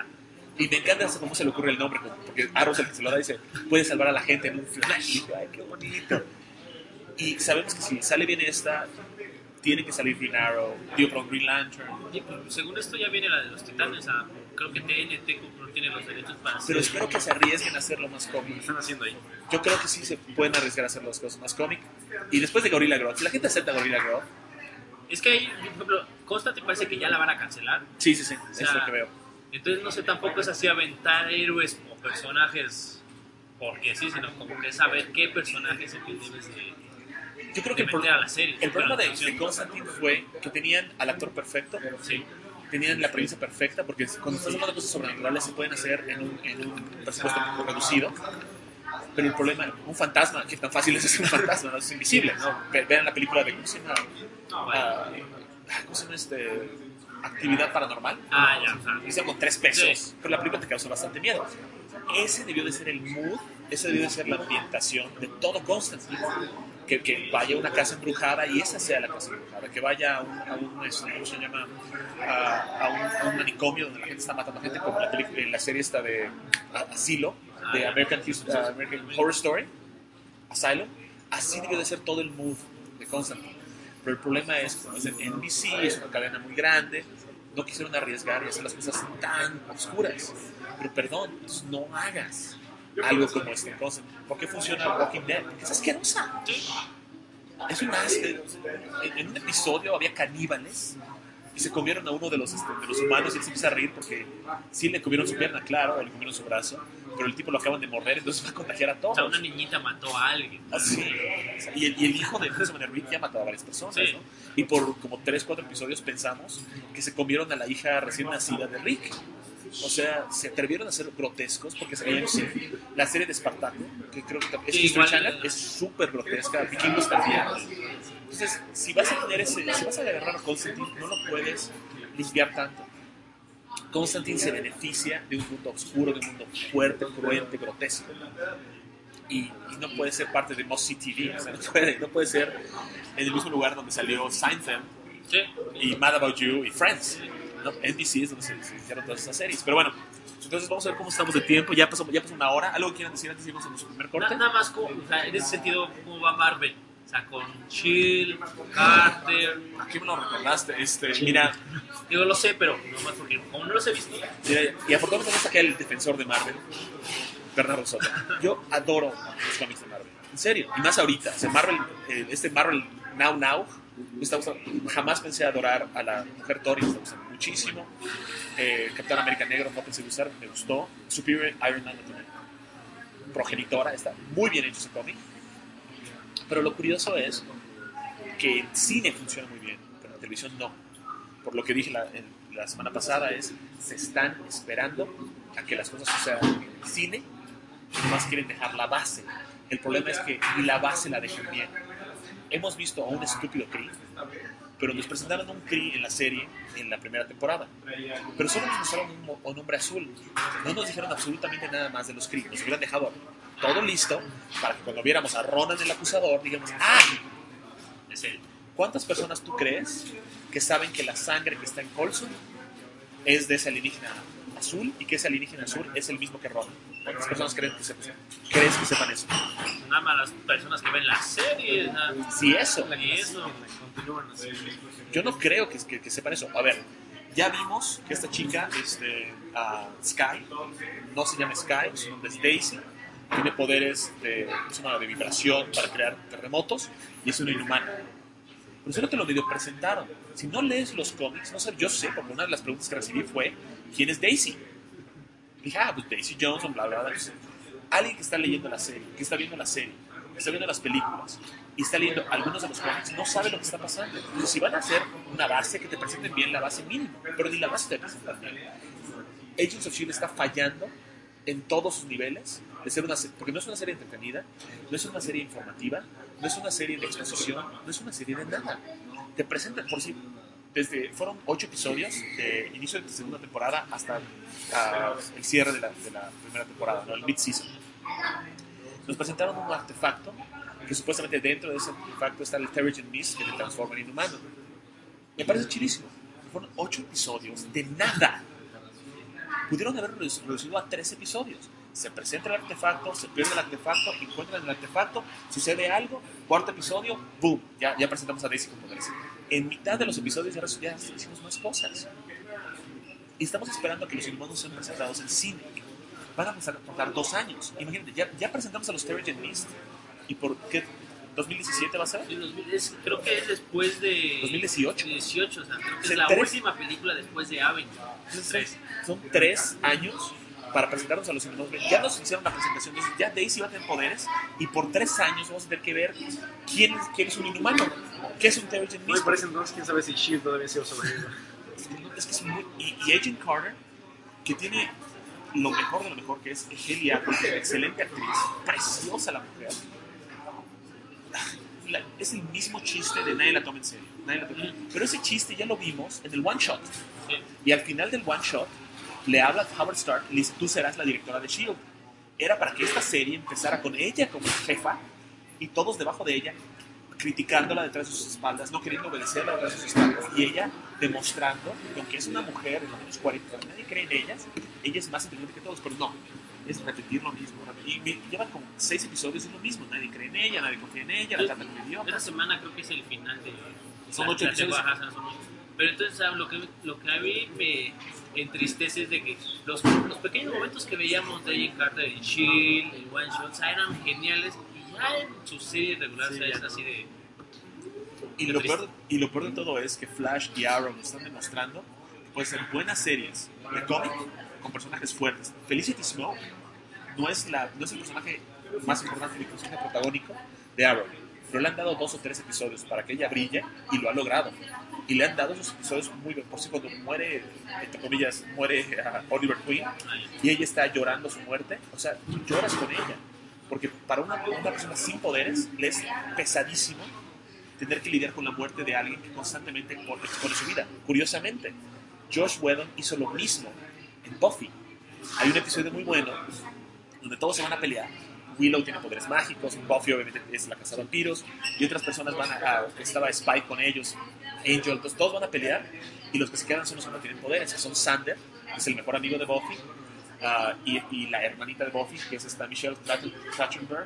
Y me encanta cómo se le ocurre el nombre, porque Arrow es el que se lo da y dice, puede salvar a la gente en un flash. Y digo, ay, qué bonito. Y sabemos que si sale bien esta, tiene que salir Green Arrow, Green Lantern. Y pues, según esto ya viene la de los Titanes, creo que TNT no tiene los derechos para hacer. Pero espero que se arriesguen a hacerlo más cómic. Están haciendo ahí. Yo creo que sí se pueden arriesgar a hacer las cosas más cómic. Y después de Gorilla Grodd, si la gente acepta Gorilla Grodd, Es que ahí, por ejemplo, Constantine parece que ya la van a cancelar. Sí, sea, es lo que veo. Entonces, no sé, tampoco es así aventar héroes o personajes porque sí, sino como que saber qué personajes es que debes Yo creo de que meter a la serie. el problema de Bueno, Constantine fue que tenían al actor perfecto, sí. tenían la premisa perfecta, porque cuando estás hablando de cosas sobrenaturales se pueden hacer en un presupuesto poco reducido. Pero el problema, un fantasma, que tan fácil es hacer un fantasma, no es invisible, ¿no? Vean la película de, ¿cómo se llama? ¿Cómo se llama Actividad Paranormal? Ya, o sea. Hicieron con 3 pesos, Sí. pero la película te causó bastante miedo. Ese debió de ser el mood, ese debió de ser la ambientación de todo Constantine. Que vaya a una casa embrujada y esa sea la casa embrujada, que vaya a un ¿cómo se llama? A un manicomio donde la gente está matando gente, como en la serie esta de Asilo, de American Horror Story, Asylum. Así debió de ser todo el mood de Constantine. Pero el problema es, como es en NBC, es una cadena muy grande, no quisieron arriesgar y hacer las cosas tan oscuras. Pero perdón, no hagas algo como este Constantine. ¿Por qué funciona Walking Dead? Porque es asquerosa. Es un asco. En un episodio había caníbales y se comieron a uno de los humanos y él se empieza a reír porque sí le comieron su pierna, claro, o le comieron su brazo, pero el tipo lo acaban de morder, entonces va a contagiar a todos. O sea, una niñita mató a alguien. Así. Y el hijo de José Manuel Rick ya ha matado a varias personas, Sí. ¿no? Y por como 3-4 episodios pensamos que se comieron a la hija recién nacida de Rick. O sea, se atrevieron a ser grotescos porque se veían la serie de Espartaco, que creo que es Sí, History igual, Channel, es súper grotesca, Vikingos también. Entonces, si vas a agarrar a Constantine, no lo puedes limpiar tanto. Constantine se beneficia de un mundo oscuro, de un mundo fuerte, cruente, grotesco. Y no puede ser parte de Must See TV, o sea, no puede ser en el mismo lugar donde salió Seinfeld Sí. y Mad About You y Friends, ¿no? NBC es donde se hicieron todas esas series. Pero bueno, entonces vamos a ver cómo estamos de tiempo. Ya pasó una hora. ¿Algo que quieran decir antes de irnos a nuestro primer corte? Nada más, o sea, en ese sentido, ¿cómo va Marvel? O sea, con Shield, Carter. Aquí me lo recordaste. Mira, Digo, lo sé, pero nomás porque como no los he visto. mira, y afortunadamente está aquí el defensor de Marvel, Bernardo Soto. Yo adoro los cómics de Marvel. En serio. Y más ahorita. O sea, Marvel Now. Me está gustando. Jamás pensé adorar a la mujer Thor y me está gustando muchísimo. Capitán América Negro no pensé usar, me gustó. Superior Iron Man no tiene progenitora, está muy bien hecho ese cómic. Pero lo curioso es que en cine funciona muy bien, pero en televisión no. Por lo que dije la semana pasada se están esperando a que las cosas sucedan en el cine y nomás quieren dejar la base. El problema es que ni la base la dejan bien. Hemos visto a un estúpido Kree, pero nos presentaron un Kree en la serie en la primera temporada. Pero solo nos mostraron un hombre azul. No nos dijeron absolutamente nada más de los Kree. Nos hubieran dejado todo listo para que cuando viéramos a Ronan el acusador, digamos, ¡ah! Es él. ¿Cuántas personas tú crees que saben que la sangre que está en Coulson es de ese alienígena azul y que ese alienígena azul es el mismo que Ronan? ¿Cuántas personas crees que sepan eso? Nada más las personas que ven la serie. Sí, eso. Y eso. Continúan así. Yo no creo que sepan eso. A ver, ya vimos que esta chica, Sky, no se llama Sky, su nombre es Daisy, tiene poderes de vibración para crear terremotos y es una inhumana. Pero solo te lo medio presentaron. Si no lees los cómics, no sé, yo sé, porque una de las preguntas que recibí fue, ¿quién es Daisy? Dije, pues Daisy Johnson, bla, bla, bla. Alguien que está leyendo la serie, que está viendo la serie, que está viendo las películas y está leyendo algunos de los cómics, no sabe lo que está pasando. Entonces, si van a hacer una base, que te presenten bien la base mínima, pero ni la base te presentan bien. Agents of S.H.I.E.L.D. está fallando en todos sus niveles, de ser porque no es una serie entretenida, no es una serie informativa, no es una serie de exposición, no es una serie de nada. Te presentan, por si fueron 8 episodios de inicio de la segunda temporada hasta el cierre de la primera temporada, ¿no? El mid-season. Nos presentaron un artefacto que supuestamente dentro de ese artefacto está el Terrigen Mist que te transforma en inhumano. Me parece chilísimo. Fueron 8 episodios de nada. Pudieron haber reducido a 3 episodios. Se presenta el artefacto, se pierde el artefacto, encuentran el artefacto, sucede algo, 4º episodio, ¡boom! Ya presentamos a Daisy con poderes. En mitad de los episodios ya hicimos más cosas. Y estamos esperando a que los inhumanos sean presentados en cine. Van a tardar 2 años. Imagínate, ya presentamos a los Terrigen Mist. ¿Y por qué 2017 va a ser. Sí, creo que es después de 2018. 18, o sea, creo que Sí, es la tres. última película después de Avengers. Entonces, son 3 años para presentarnos a los Inhumanos. Ya nos hicieron la presentación, entonces ya Daisy va a tener poderes y por 3 años vamos a tener que ver quién es un inhumano, qué es un Terrigen No me Mist. parece entonces, quién sabe si S.H.I.E.L.D. todavía sigue sobreviviendo. Es que es muy... Y Agent Carter, que tiene lo mejor de lo mejor, que es Hayley Atwell, excelente actriz, preciosa la mujer. Es el mismo chiste de nadie la toma en serio. Pero ese chiste ya lo vimos en el One Shot. Sí. Y al final del One Shot le habla a Howard Stark y le dice: tú serás la directora de S.H.I.E.L.D. Era para que esta serie empezara con ella como jefa y todos debajo de ella criticándola detrás de sus espaldas, no queriendo obedecerla detrás de sus espaldas, y ella demostrando que aunque es una mujer en los años 40, nadie cree en ella es más inteligente que todos, pero no, es repetir lo mismo. Y llevan como 6 episodios, es lo mismo, nadie cree en ella, nadie confía en ella, la tratan como idiota. Esta semana creo que es el final de... Son 8 episodios. Pero entonces, ¿sabes? Lo que a mí me entristece es de que los pequeños momentos que veíamos de Agent Carter en S.H.I.E.L.D., en One Shot, eran geniales, y ya en su serie regular es así de... Y lo peor de todo es que Flash y Arrow nos están demostrando que pueden ser buenas series de cómic con personajes fuertes. Felicity Smoke no es el personaje más importante ni el personaje protagónico de Arrow, pero le han dado 2 o 3 episodios para que ella brille y lo ha logrado. Y le han dado esos episodios muy bien. Por si cuando muere, entre comillas, a Oliver Queen y ella está llorando su muerte, o sea, tú lloras con ella. Porque para una persona sin poderes le es pesadísimo tener que lidiar con la muerte de alguien que constantemente expone su vida. Curiosamente, Josh Whedon hizo lo mismo en Buffy. Hay un episodio muy bueno donde todos se van a pelear. Willow tiene poderes mágicos, Buffy obviamente es la cazavampiros, y otras personas estaba Spike con ellos, Angel, entonces todos van a pelear, y los que se quedan son los que no tienen poderes, que son Xander, que es el mejor amigo de Buffy, y la hermanita de Buffy, que es esta Michelle Trachtenberg,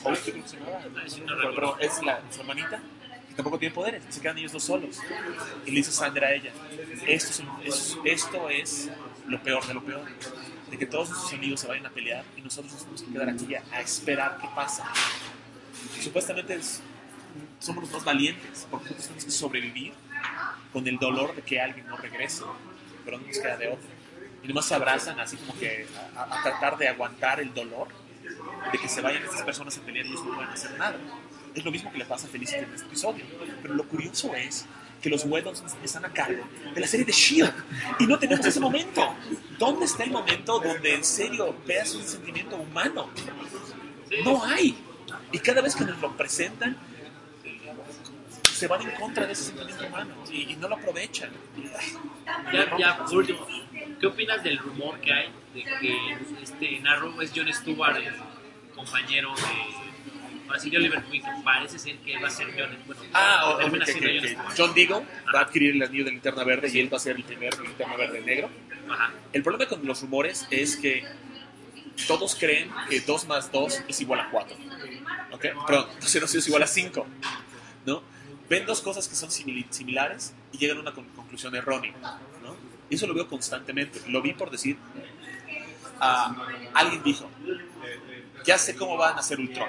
pero es su hermanita, que tampoco tiene poderes, se quedan ellos 2 solos, y le dice Xander a ella: esto es lo peor de lo peor, de que todos nuestros amigos se vayan a pelear y nosotros nos tenemos que quedar aquí a esperar qué pasa. Supuestamente somos los más valientes, porque nosotros tenemos que sobrevivir con el dolor de que alguien no regrese, pero no nos queda de otra. Y nomás se abrazan así como que a tratar de aguantar el dolor de que se vayan estas personas a pelear y ellos no pueden hacer nada. Es lo mismo que le pasa a Felicity en este episodio. Pero lo curioso es que los Whedons están a cargo de la serie de S.H.I.E.L.D. y no tenemos ese momento. ¿Dónde está el momento donde en serio veas un sentimiento humano? No hay. Y cada vez que nos lo presentan, se van en contra de ese sentimiento humano y no lo aprovechan. Ya, por último, ¿qué opinas del rumor que hay de que Narrow es Jon Stewart, el compañero de... Así de Oliver Queen, que parece ser que va a ser Jon, bueno, que John Diggle va a adquirir el anillo de Linterna Verde y él va a ser el primer Linterna Verde negro. Ajá. El problema con los rumores es que todos creen que 2 más 2 es igual a 4. ¿Okay? Perdón, no es igual a 5. ¿No? Ven 2 cosas que son similares y llegan a una conclusión errónea. ¿No? Y eso lo veo constantemente. Lo vi por decir, alguien dijo: ya sé cómo van a hacer Ultron.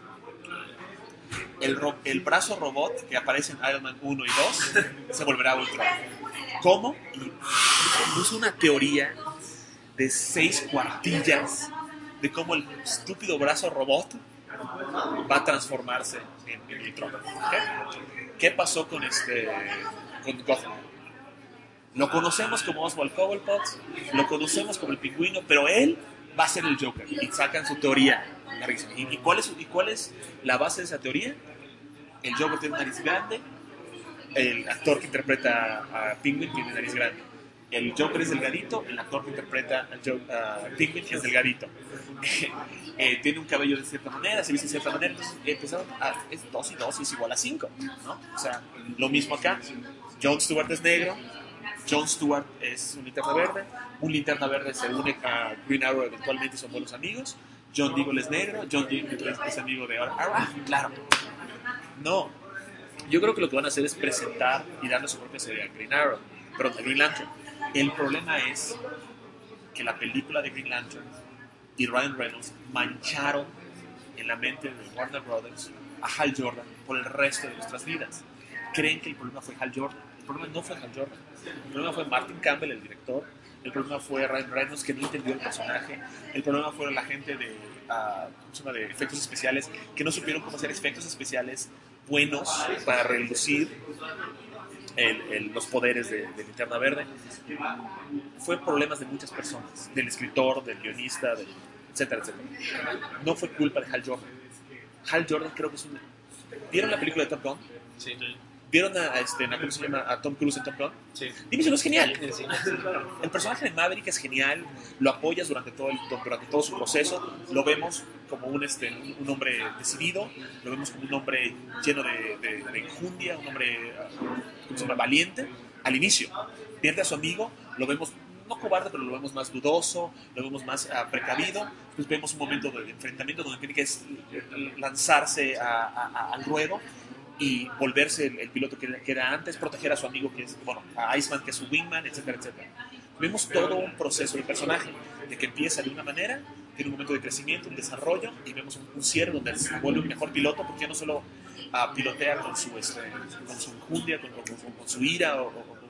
El brazo robot que aparece en Iron Man 1 y 2 se volverá Ultron. ¿Cómo? Y puso una teoría de 6 cuartillas de cómo el estúpido brazo robot va a transformarse en Ultron. ¿Okay? ¿Qué pasó con Gotham? Lo conocemos como Oswald Cobblepot, lo conocemos como el Pingüino, pero él va a ser el Joker. Y sacan su teoría. ¿Y cuál es la base de esa teoría? El Joker tiene nariz grande, el actor que interpreta a Penguin tiene nariz grande. El Joker es delgadito, el actor que interpreta a Penguin es delgadito. Tiene un cabello de cierta manera, se viste de cierta manera. Entonces empezaron es 2 y 2 es igual a 5, ¿no? O sea, lo mismo acá. Jon Stewart es negro, Jon Stewart es un linterna verde se une a Green Arrow eventualmente y son buenos amigos. John Diggle es negro, John Diggle es amigo de Arrow. Claro. No. Yo creo que lo que van a hacer es presentar y darle su propia serie a Green Arrow, pero a Green Lantern. El problema es que la película de Green Lantern y Ryan Reynolds mancharon en la mente de Warner Brothers a Hal Jordan por el resto de nuestras vidas. Creen que el problema fue Hal Jordan. El problema no fue Hal Jordan. El problema fue Martin Campbell, el director. El problema fue Ryan Reynolds, que no entendió el personaje. El problema fue la gente de, ¿cómo se llama?, de efectos especiales, que no supieron cómo hacer efectos especiales buenos para reducir los poderes de Linterna Verde. Fue problemas de muchas personas, del escritor, del guionista, etcétera, etcétera. No fue culpa de Hal Jordan. Hal Jordan creo que es un... ¿Vieron la película de Top Gun? Sí. ¿Vieron ¿cómo se llama? A Tom Cruise en Top Gun? Sí. Dime si no es genial. Sí. El personaje de Maverick es genial, lo apoyas durante todo su proceso, lo vemos como un hombre decidido, lo vemos como un hombre lleno de enjundia, un hombre ¿cómo se llama?, valiente. Al inicio pierde a su amigo, lo vemos no cobarde, pero lo vemos más dudoso, lo vemos más precavido. Después vemos un momento de enfrentamiento donde tiene que lanzarse al ruedo y volverse el piloto que era antes, proteger a su amigo, que es, a Iceman, que es su wingman, etcétera, etcétera. Vemos todo un proceso del personaje, de que empieza de una manera, tiene un momento de crecimiento, un desarrollo, y vemos un cierre donde se vuelve un mejor piloto, porque ya no solo pilotea con su enjundia, con su ira o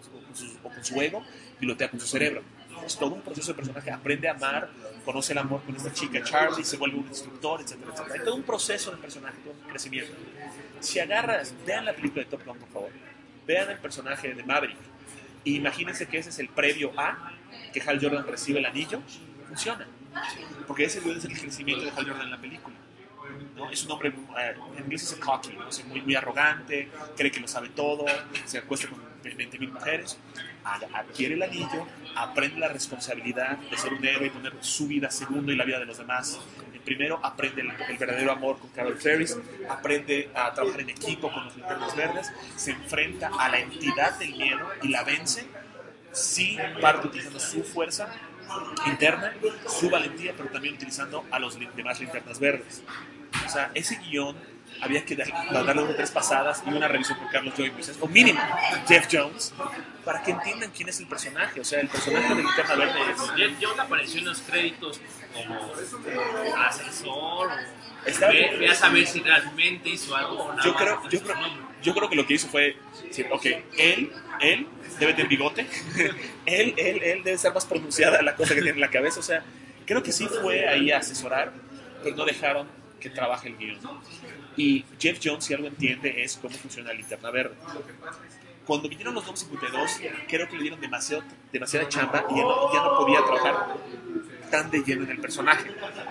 con su ego, pilotea con su cerebro. Es todo un proceso de personaje, aprende a amar, conoce el amor con esta chica Charlie, se vuelve un instructor, etcétera, etcétera. Hay todo un proceso del personaje, todo un crecimiento. Si agarras, vean la película de Top Gun, por favor, vean el personaje de Maverick, y imagínense que ese es el previo a que Hal Jordan recibe el anillo, funciona, porque ese es el crecimiento de Hal Jordan en la película, ¿no? Es un hombre, en inglés es cocky, ¿no? Es muy arrogante, cree que lo sabe todo, se acuesta con 20,000 mujeres, adquiere el anillo, aprende la responsabilidad de ser un héroe y poner su vida segundo y la vida de los demás primero, aprende el verdadero amor con Carol Ferris, aprende a trabajar en equipo con los Linternas Verdes, se enfrenta a la entidad del miedo y la vence, sí, parte utilizando su fuerza interna, su valentía, pero también utilizando a los demás Linternas Verdes. O sea, ese guión había que darle 3 pasadas y una revisión con Carlos Joyce, o mínimo Jeff Jones, para que entiendan quién es el personaje. O sea, el personaje de Linterna Verde es... Jeff Jones apareció en los créditos como asesor, ve a saber si realmente hizo algo o nada. Yo creo que lo que hizo fue decir, ok, él debe tener bigote, él debe ser más pronunciada la cosa que tiene en la cabeza. O sea, creo que sí fue ahí a asesorar, pero no dejaron que trabaje el guión. Y Jeff Jones, si algo entiende, es cómo funciona la Linterna Verde. Cuando vinieron los 952, creo que le dieron demasiada chamba y ya no podía trabajar tan de lleno en el personaje.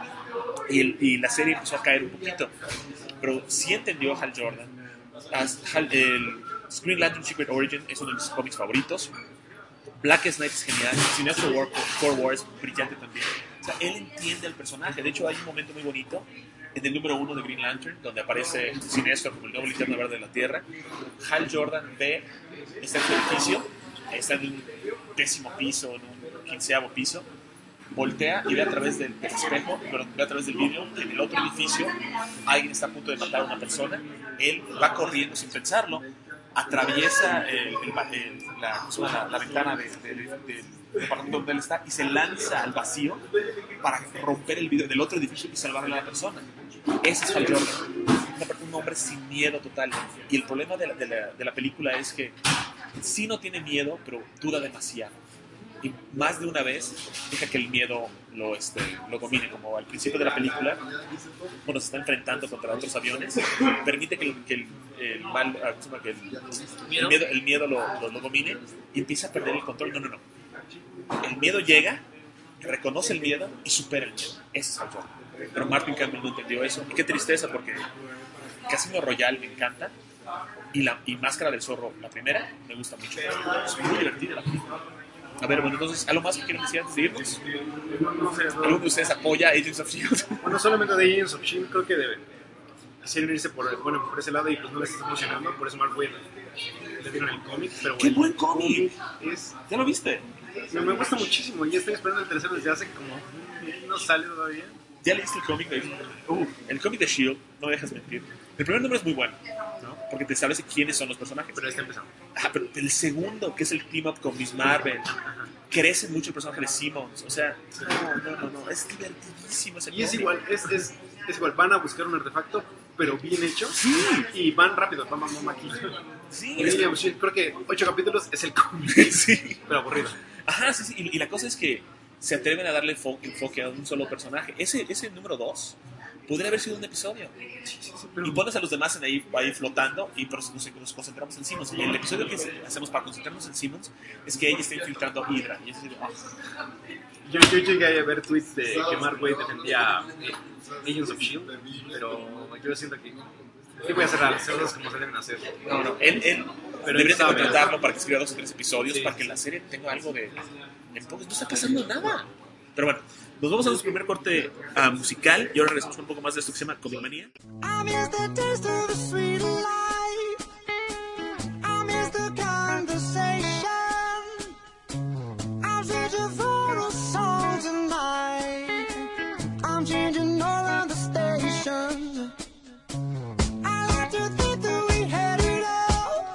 Y la serie empezó a caer un poquito. Pero sí entendió Hal Jordan. El Green Lantern Secret Origin es uno de mis cómics favoritos. Blackest Night es genial. Sinestro Four War es brillante también. O sea, él entiende al personaje. De hecho, hay un momento muy bonito en el número 1 de Green Lantern, donde aparece Sinestro como el nuevo Linterna Verde de la Tierra. Hal Jordan está en su edificio, está en un 10º piso, en un 15º piso, voltea y ve a través del espejo, pero ve a través del vidrio, que en el otro edificio alguien está a punto de matar a una persona. Él va corriendo sin pensarlo, atraviesa la ventana del departamento donde él está y se lanza al vacío para romper el vidrio del otro edificio y salvarle a la persona. Ese es Hal Jordan, un hombre sin miedo total. Y el problema de la película es que sí no tiene miedo, pero duda demasiado. Y más de una vez deja que el miedo lo domine, como al principio de la película, cuando se está enfrentando contra otros aviones, permite que el miedo lo domine y empieza a perder el control. No. El miedo llega, reconoce el miedo y supera el miedo. Ese es Hal Jordan. Pero Martin Campbell no entendió eso. Y qué tristeza, porque Casino Royale me encanta. Y Máscara del Zorro, la primera, me gusta mucho. Es muy divertida la película. A ver, bueno, entonces, ¿algo más que quieren decir antes de irnos? ¿Alguno de ustedes apoya Agents of S.H.I.E.L.D.? Bueno, solamente de Agents of S.H.I.E.L.D. creo que quisieron irse por ese lado y pues no les está funcionando. Por eso Mark Waid le dieron el cómic. Pero ¡qué buen cómic! ¿Ya lo viste? Me gusta muchísimo y estoy esperando el tercero desde hace como... no sale todavía. ¿Ya leíste el cómic el cómic de S.H.I.E.L.D.? No me dejas mentir. El primer número es muy bueno, ¿no? Porque te establece quiénes son los personajes. Pero está empezando. Pero el segundo, que es el team up con Miss Marvel, crece mucho el personaje de Simmons. O sea, no. Es divertidísimo ese cómic. Y es igual, es igual. Van a buscar un artefacto pero bien hecho. Sí. Y van rápido, van aquí. Sí, Creo que 8 capítulos es el cómic, sí. pero aburrido. Ajá, sí, sí. Y la cosa es que se atreven a darle enfoque a un solo personaje. Ese número 2 podría haber sido un episodio. Pero Y pones a los demás ahí flotando y pero nos concentramos en Simmons. Y el episodio que hacemos para concentrarnos en Simmons es que ella está infiltrando a Hydra. Y es así de, yo llegué a ver tweets de que Mark Waid defendía Agents of S.H.I.E.L.D., pero yo siento que voy a hacer las cosas como se deben hacer. no. Él Pero debería él sabe. contratarlo para que escriba 2 o 3 episodios Sí. para que la serie tenga algo de enfoque. No está pasando nada. Pero bueno, nos vamos a nuestro primer corte musical y ahora regresamos con un poco más de esto que se llama Comic Manía. I miss the taste of the sweet life. I miss the conversation. I'll change your photo song tonight. I'm changing all of the stations. I like to think that we had it all.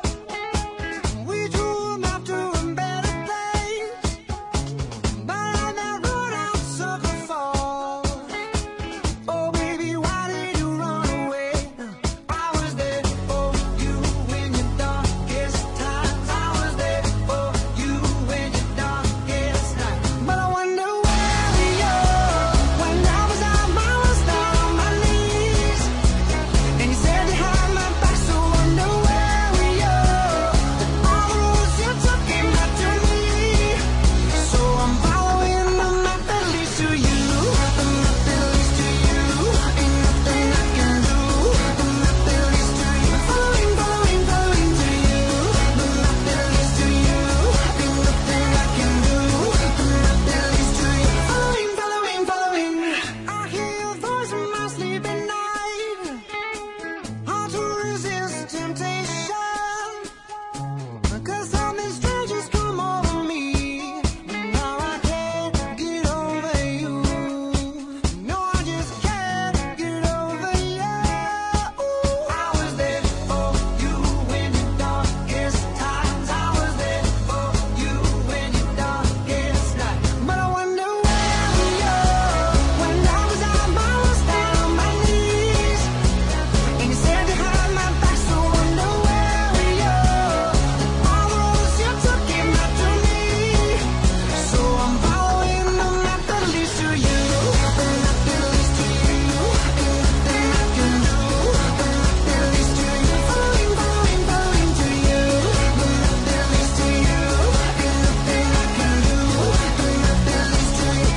We drew map to a better place. But on that road I'm sucker for. Oh baby, why did you run away? I was there for you in your darkest times. I was there for you in your darkest night. But I wonder where we are when I was on my knees. And you said you had my back, so I wonder where we are. All the roads you took came back to me. So I'm following the map that leads to you. The map that leads to you. Ain't nothing I can do. The map that leads to you. Following to you. The map that leads to you. Ain't nothing I can do. The map that leads to you. Following. I hear your voice in my sleep at night. Hard to resist temptation. 'Cause something strange has come over me. Now I can't get over you. No, I just can't get over you. I was there for you in your darkest times. I was there for you in your darkest night. But I wonder where we are when I was on my knees. And you said you had my back, so I wonder where we are. All the roads you took came back to me. So I'm following the map that leads to you. The map that leads to you. Ain't nothing I can do. The map that leads to you. Following to you. The map that leads to you. Ain't nothing I can do. The map that leads to you.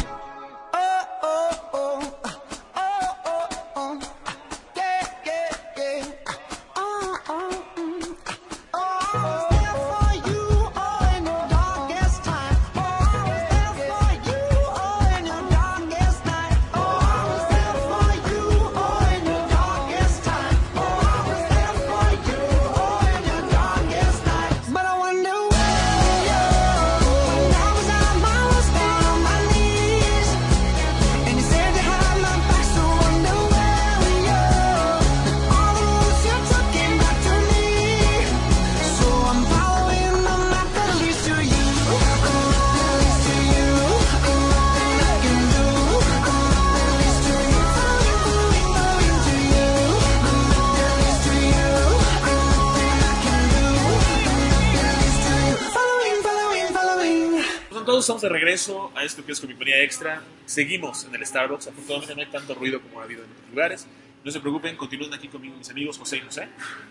But I wonder where we are when I was on my knees. And you said you had my back, so I wonder where we are. All the roads you took came back to me. So I'm following the map that leads to you. The map that leads to you. Ain't nothing I can do. The map that leads to you. Following to you. The map that leads to you. Ain't nothing I can do. The map that leads to you. Following. Pues todos estamos de regreso a esto que es Comic Manía Extra. Seguimos en el Starbucks. Afortunadamente no hay tanto ruido como ha habido en otros lugares. No se preocupen, continúen aquí conmigo mis amigos José y José.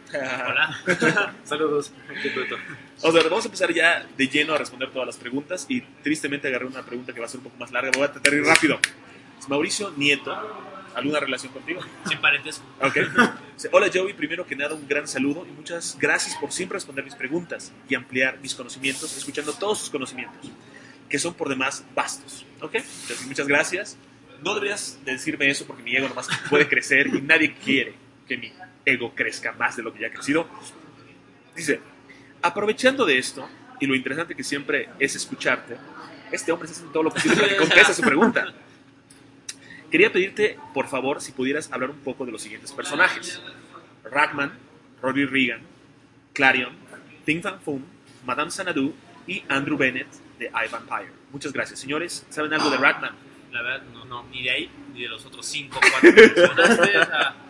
Hola. Saludos. Qué tuto. Vamos a empezar ya de lleno a responder todas las preguntas. Y tristemente agarré una pregunta que va a ser un poco más larga. Voy a tratar de ir rápido. Mauricio Nieto, ¿alguna relación contigo? Sin parentesco. Ok. Dice, hola Joey, primero que nada un gran saludo y muchas gracias por siempre responder mis preguntas y ampliar mis conocimientos, escuchando todos sus conocimientos, que son por demás vastos. Ok, entonces muchas gracias. No deberías de decirme eso porque mi ego nomás puede crecer y nadie quiere que mi ego crezca más de lo que ya ha crecido. Dice, aprovechando de esto y lo interesante que siempre es escucharte, este hombre está haciendo todo lo posible para que conteste su pregunta. Quería pedirte, por favor, si pudieras hablar un poco de los siguientes personajes. Rackman, Rory Regan, Clarion, Fin Fang Foom, Madame Xanadu y Andrew Bennett de iVampire. Muchas gracias. Señores, ¿saben algo de Rackman? La verdad, no, ni de ahí, ni de los otros 5 o 4 que mencionaste. O sea,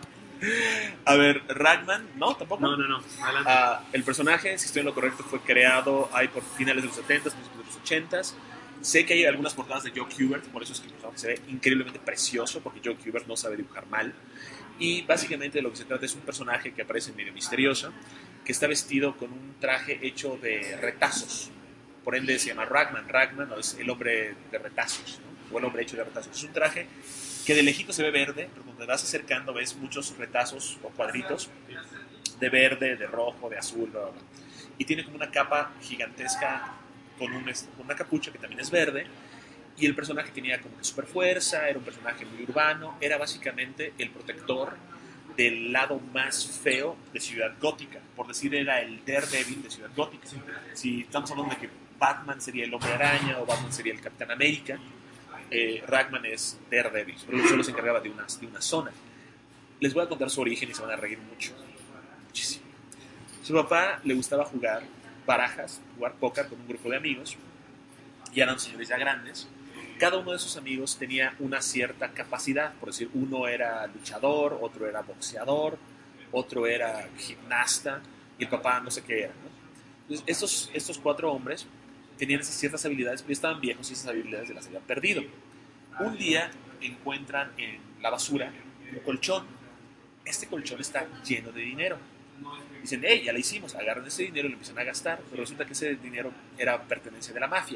A ver, Ragman, no, tampoco. No, adelante. El personaje, si estoy en lo correcto, fue creado ahí por finales de los 70s, principios de los 80s. Sé que hay algunas portadas de Joe Kubert, por eso es que el personaje se ve increíblemente precioso, porque Joe Kubert no sabe dibujar mal. Y básicamente de lo que se trata es un personaje que aparece medio misterioso, que está vestido con un traje hecho de retazos. Por ende se llama Ragman. Ragman es el hombre de retazos, ¿no? O el hombre hecho de retazos. Es un traje que de lejito se ve verde, pero cuando te vas acercando ves muchos retazos o cuadritos de verde, de rojo, de azul, bla, bla, bla. Y tiene como una capa gigantesca con una capucha que también es verde. Y el personaje tenía como que super fuerza, era un personaje muy urbano, era básicamente el protector del lado más feo de Ciudad Gótica. Por decir, era el Daredevil de Ciudad Gótica. Si estamos hablando de que Batman sería el Hombre Araña o Batman sería el Capitán América, Ragman es Daredevil, pero solo se encargaba de una zona. Les voy a contar su origen y se van a reír muchísimo. Su papá le gustaba jugar barajas, jugar póker con un grupo de amigos, y eran señores ya grandes. Cada uno de sus amigos tenía una cierta capacidad, por decir, uno era luchador, otro era boxeador, otro era gimnasta, y el papá no sé qué era, ¿no? Entonces, estos 4 hombres tenían esas ciertas habilidades, pero estaban viejos y esas habilidades se las habían perdido. Un día encuentran en la basura un colchón. Este colchón está lleno de dinero. Dicen, hey, ya lo hicimos, agarran ese dinero y lo empiezan a gastar, pero resulta que ese dinero era pertenencia de la mafia.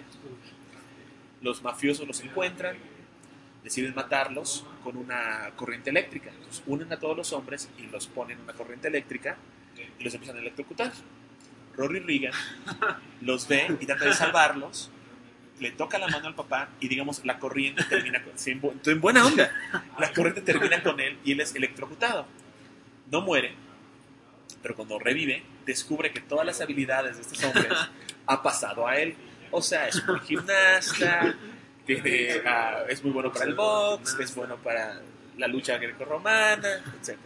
Los mafiosos los encuentran, deciden matarlos con una corriente eléctrica. Entonces unen a todos los hombres y los ponen en una corriente eléctrica y los empiezan a electrocutar. Rory Regan los ve y trata de salvarlos, le toca la mano al papá y digamos la corriente termina con, en buena onda, la corriente termina con él y él es electrocutado. No muere, pero cuando revive descubre que todas las habilidades de estos hombres ha pasado a él. O sea, es un buen gimnasta, es muy bueno para el box, es bueno para la lucha grecorromana, etc.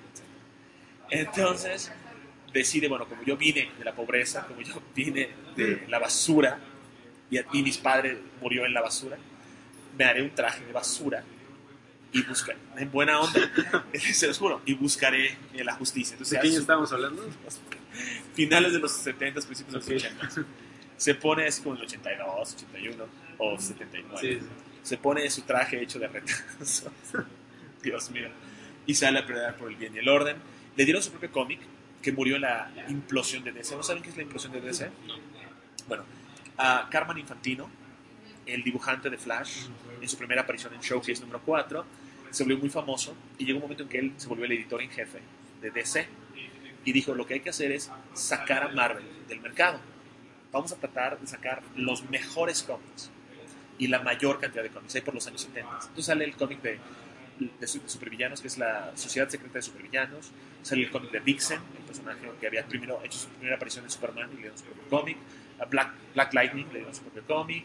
Entonces decide, bueno, como yo vine de la pobreza, como yo vine de la basura y mis padres murió en la basura, me haré un traje de basura y buscaré, en buena onda, se los juro, y buscaré la justicia. Entonces, ¿de qué año estábamos hablando? Finales de los 70, principios de los 80. Se pone así como en el 82, 81 o 79. Sí. Se pone su traje hecho de retazos. Dios mío. Y sale a pelear por el bien y el orden. Le dieron su propio cómic que murió en la implosión de DC. ¿No saben qué es la implosión de DC? Bueno, Carmine Infantino, el dibujante de Flash, en su primera aparición en Showcase número 4, se volvió muy famoso y llegó un momento en que él se volvió el editor en jefe de DC y dijo, lo que hay que hacer es sacar a Marvel del mercado. Vamos a tratar de sacar los mejores cómics y la mayor cantidad de cómics, ahí por los años 70. Entonces sale el cómic de supervillanos, que es la Sociedad Secreta de Supervillanos. Sale el cómic de Vixen, el personaje que había primero hecho su primera aparición en Superman y le dieron su propio cómic. A Black Lightning le dieron su propio cómic.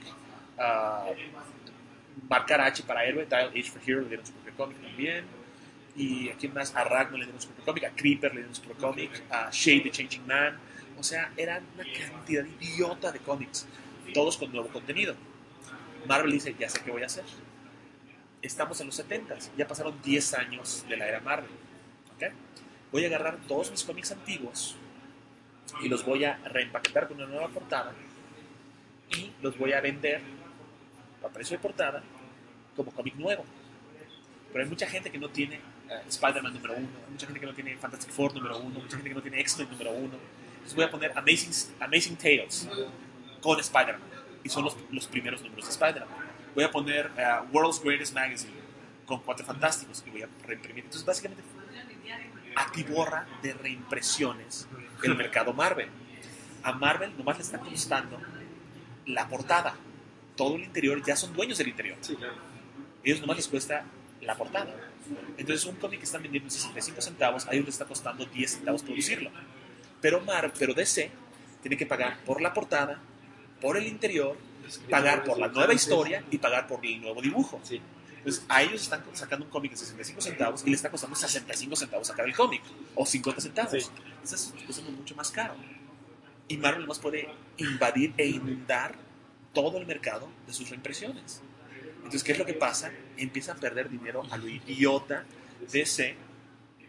Marcar H para héroe, Dial H for Hero le dieron su propio cómic también. Y a quién más, a Ragman le dieron su propio cómic, a Creeper le dieron su propio cómic, a Shade the Changing Man. O sea, eran una cantidad idiota de cómics, todos con nuevo contenido. Marvel dice, ya sé qué voy a hacer. Estamos en los 70s, ya pasaron 10 años de la era Marvel. ¿Okay? Voy a agarrar todos mis cómics antiguos y los voy a reempaquetar con una nueva portada y los voy a vender a precio de portada como cómic nuevo. Pero hay mucha gente que no tiene Spider-Man número 1, hay mucha gente que no tiene Fantastic Four número 1, mucha gente que no tiene X-Men número 1. Entonces voy a poner Amazing Tales con Spider-Man y son los primeros números de Spider-Man. Voy a poner World's Greatest Magazine con 4 Fantásticos y voy a reimprimir. Entonces básicamente atiborra de reimpresiones el mercado Marvel. A Marvel nomás le está costando la portada. Todo el interior, ya son dueños del interior. Sí, claro. Ellos nomás les cuesta la portada. Entonces un cómic que están vendiendo en 65 centavos, a ellos les está costando 10 centavos producirlo. Pero DC tiene que pagar por la portada, por el interior, pagar por la nueva historia y pagar por el nuevo dibujo. Sí. Entonces a ellos están sacando un cómic de 65 centavos y les está costando 65 centavos sacar el cómic, o 50 centavos. Sí. Entonces es mucho más caro. Y Marvel más puede invadir e inundar todo el mercado de sus reimpresiones. Entonces, ¿qué es lo que pasa? Empieza a perder dinero a lo idiota DC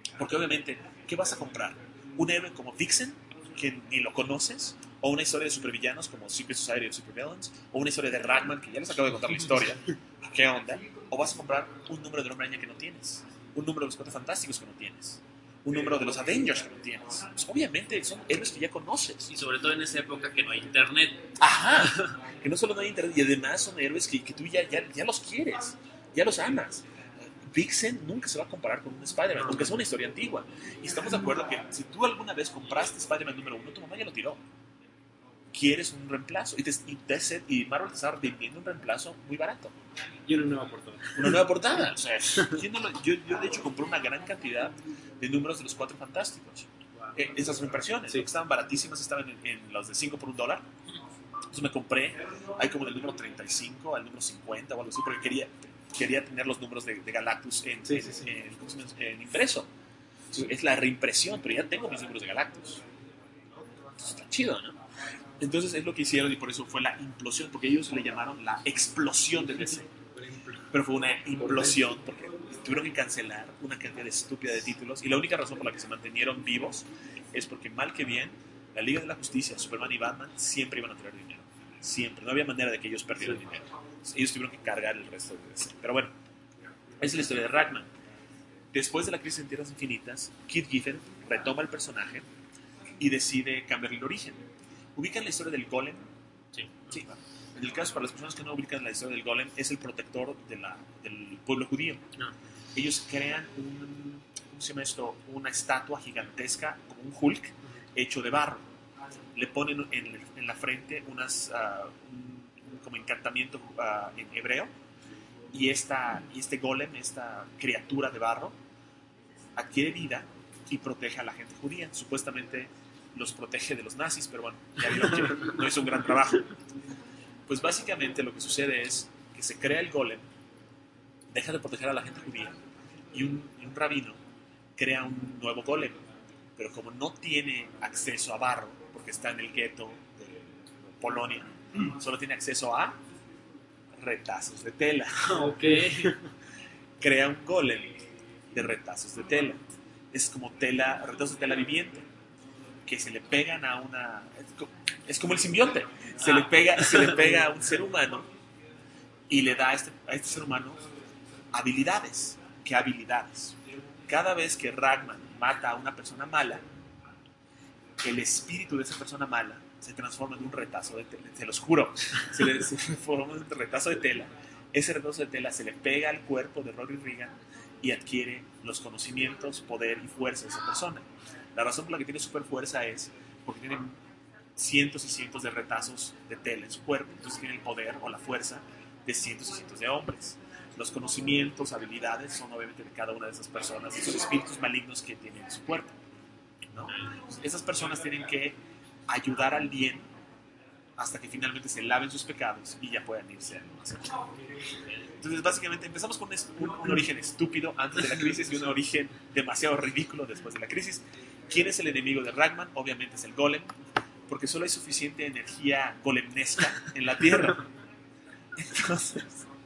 Porque obviamente, ¿qué vas a comprar? ¿Un héroe como Vixen, que ni lo conoces? ¿O una historia de supervillanos como Secret Society of Supervillains? ¿O una historia de Ragman, que ya les acabo de contar la historia? ¿Qué onda? ¿O vas a comprar un número del Hombre Araña que no tienes? ¿Un número de los Cuatro Fantásticos que no tienes? ¿Un número de los Avengers que no tienes? Pues obviamente son héroes que ya conoces. Y sobre todo en esa época que no hay internet. Ajá, que no solo no hay internet, y además son héroes que tú ya los quieres, ya los amas. Vixen nunca se va a comparar con un Spider-Man, aunque sea una historia antigua. Y estamos de acuerdo que si tú alguna vez compraste Spider-Man número 1, tu mamá ya lo tiró. Quieres un reemplazo. Y Marvel te está vendiendo un reemplazo muy barato. Y una nueva portada. Una nueva portada. O sea, yo de hecho compré una gran cantidad de números de los Cuatro Fantásticos. Esas reimpresiones, Sí. que estaban baratísimas, estaban en los de 5 por $1. Entonces me compré, hay como del número 35 al número 50 o algo así, porque quería tener los números de Galactus en impreso. Es la reimpresión, pero ya tengo mis números de Galactus. Entonces, está chido, ¿no? Entonces es lo que hicieron y por eso fue la implosión, porque ellos le llamaron la explosión de DC. Pero fue una implosión porque tuvieron que cancelar una cantidad estúpida de títulos y la única razón por la que se mantenieron vivos es porque mal que bien la Liga de la Justicia, Superman y Batman siempre iban a traer dinero. Siempre. No había manera de que ellos perdieran dinero. Ellos tuvieron que cargar el resto de DC. Pero bueno, esa es la historia de Ragman. Después de la crisis en Tierras Infinitas, Keith Giffen retoma el personaje y decide cambiarle el origen. ¿Ubican la historia del Golem? Sí. Sí. En el caso, para las personas que no ubican la historia del Golem, es el protector del pueblo judío. No. Ellos crean ¿cómo se llama esto? Una estatua gigantesca, como un Hulk, hecho de barro. Le ponen en la frente un como encantamiento en hebreo, y este Golem, esta criatura de barro, adquiere vida y protege a la gente judía. Supuestamente los protege de los nazis, pero bueno, ya vieron que no hizo un gran trabajo. Pues básicamente lo que sucede es que se crea el Golem, deja de proteger a la gente judía, y un rabino crea un nuevo Golem, pero como no tiene acceso a barro, porque está en el gueto de Polonia, solo tiene acceso a retazos de tela. Ok. Crea un Golem de retazos de tela. Es como retazos de tela viviente, que se le pegan a una... Es como el simbionte. Se le pega a un ser humano y le da a este ser humano habilidades. ¿Qué habilidades? Cada vez que Ragman mata a una persona mala, el espíritu de esa persona mala se transforma en un retazo de tela. Se los juro. Se transforma en un retazo de tela. Ese retazo de tela se le pega al cuerpo de Rory Regan y adquiere los conocimientos, poder y fuerza de esa persona. La razón por la que tiene super fuerza es porque tiene cientos y cientos de retazos de tela en su cuerpo. Entonces tiene el poder o la fuerza de cientos y cientos de hombres. Los conocimientos, habilidades son obviamente de cada una de esas personas, esos espíritus malignos que tienen en su cuerpo, ¿no? Esas personas tienen que ayudar al bien hasta que finalmente se laven sus pecados y ya puedan irse al más allá. Entonces básicamente empezamos con un origen estúpido antes de la crisis y un origen demasiado ridículo después de la crisis. ¿Quién es el enemigo de Ragman? Obviamente es el Golem, porque solo hay suficiente energía golemnesca en la Tierra. Entonces,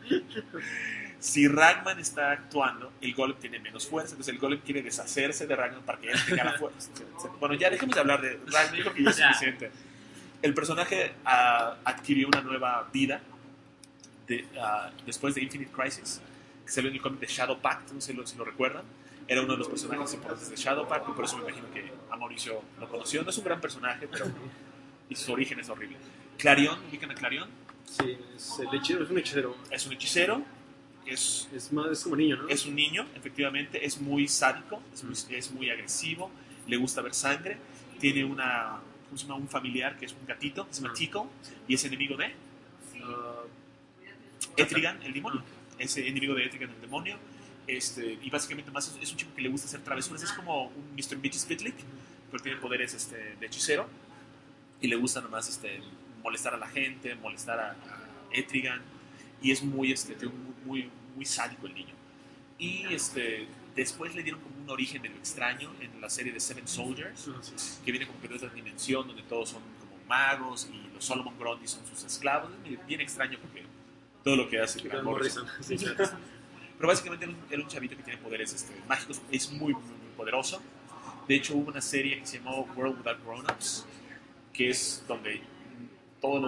si Ragman está actuando, el Golem tiene menos fuerza, entonces el Golem quiere deshacerse de Ragman para que él tenga la fuerza. Bueno, ya dejemos de hablar de Ragman, yo creo que ya es suficiente. El personaje adquirió una nueva vida después de Infinite Crisis, que salió en el cómic de Shadow Pact, no sé si lo recuerdan. Era uno de los personajes importantes de Shadow Pact, y por eso me imagino que a Mauricio lo conoció. No es un gran personaje, pero y su origen es horrible. Clarion, ¿ubican a Clarion? Sí, es un hechicero. Es un hechicero, es como niño, ¿no? un niño, efectivamente, es muy sádico, es muy agresivo, le gusta ver sangre, tiene ¿cómo se llama? Un familiar que es un gatito, que se llama Tico, y es enemigo de Etrigan, el demonio. Es enemigo de Etrigan, el demonio. Y básicamente más es un chico que le gusta hacer travesuras, es como un Mr. Mitch Spitlick, pero tiene poderes de hechicero, y le gusta nomás molestar a la gente, molestar a Etrigan, y es muy sádico el niño. Y después le dieron como un origen medio extraño en la serie de Seven Soldiers, que viene como que de otra dimensión donde todos son como magos y los Solomon Grundy son sus esclavos. Es bien extraño porque todo lo que hace Grant Morrison. Pero básicamente era un chavito que tiene poderes mágicos, es muy, muy, muy poderoso. De hecho, hubo una serie que se llamó World Without Grown-Ups, que es donde todos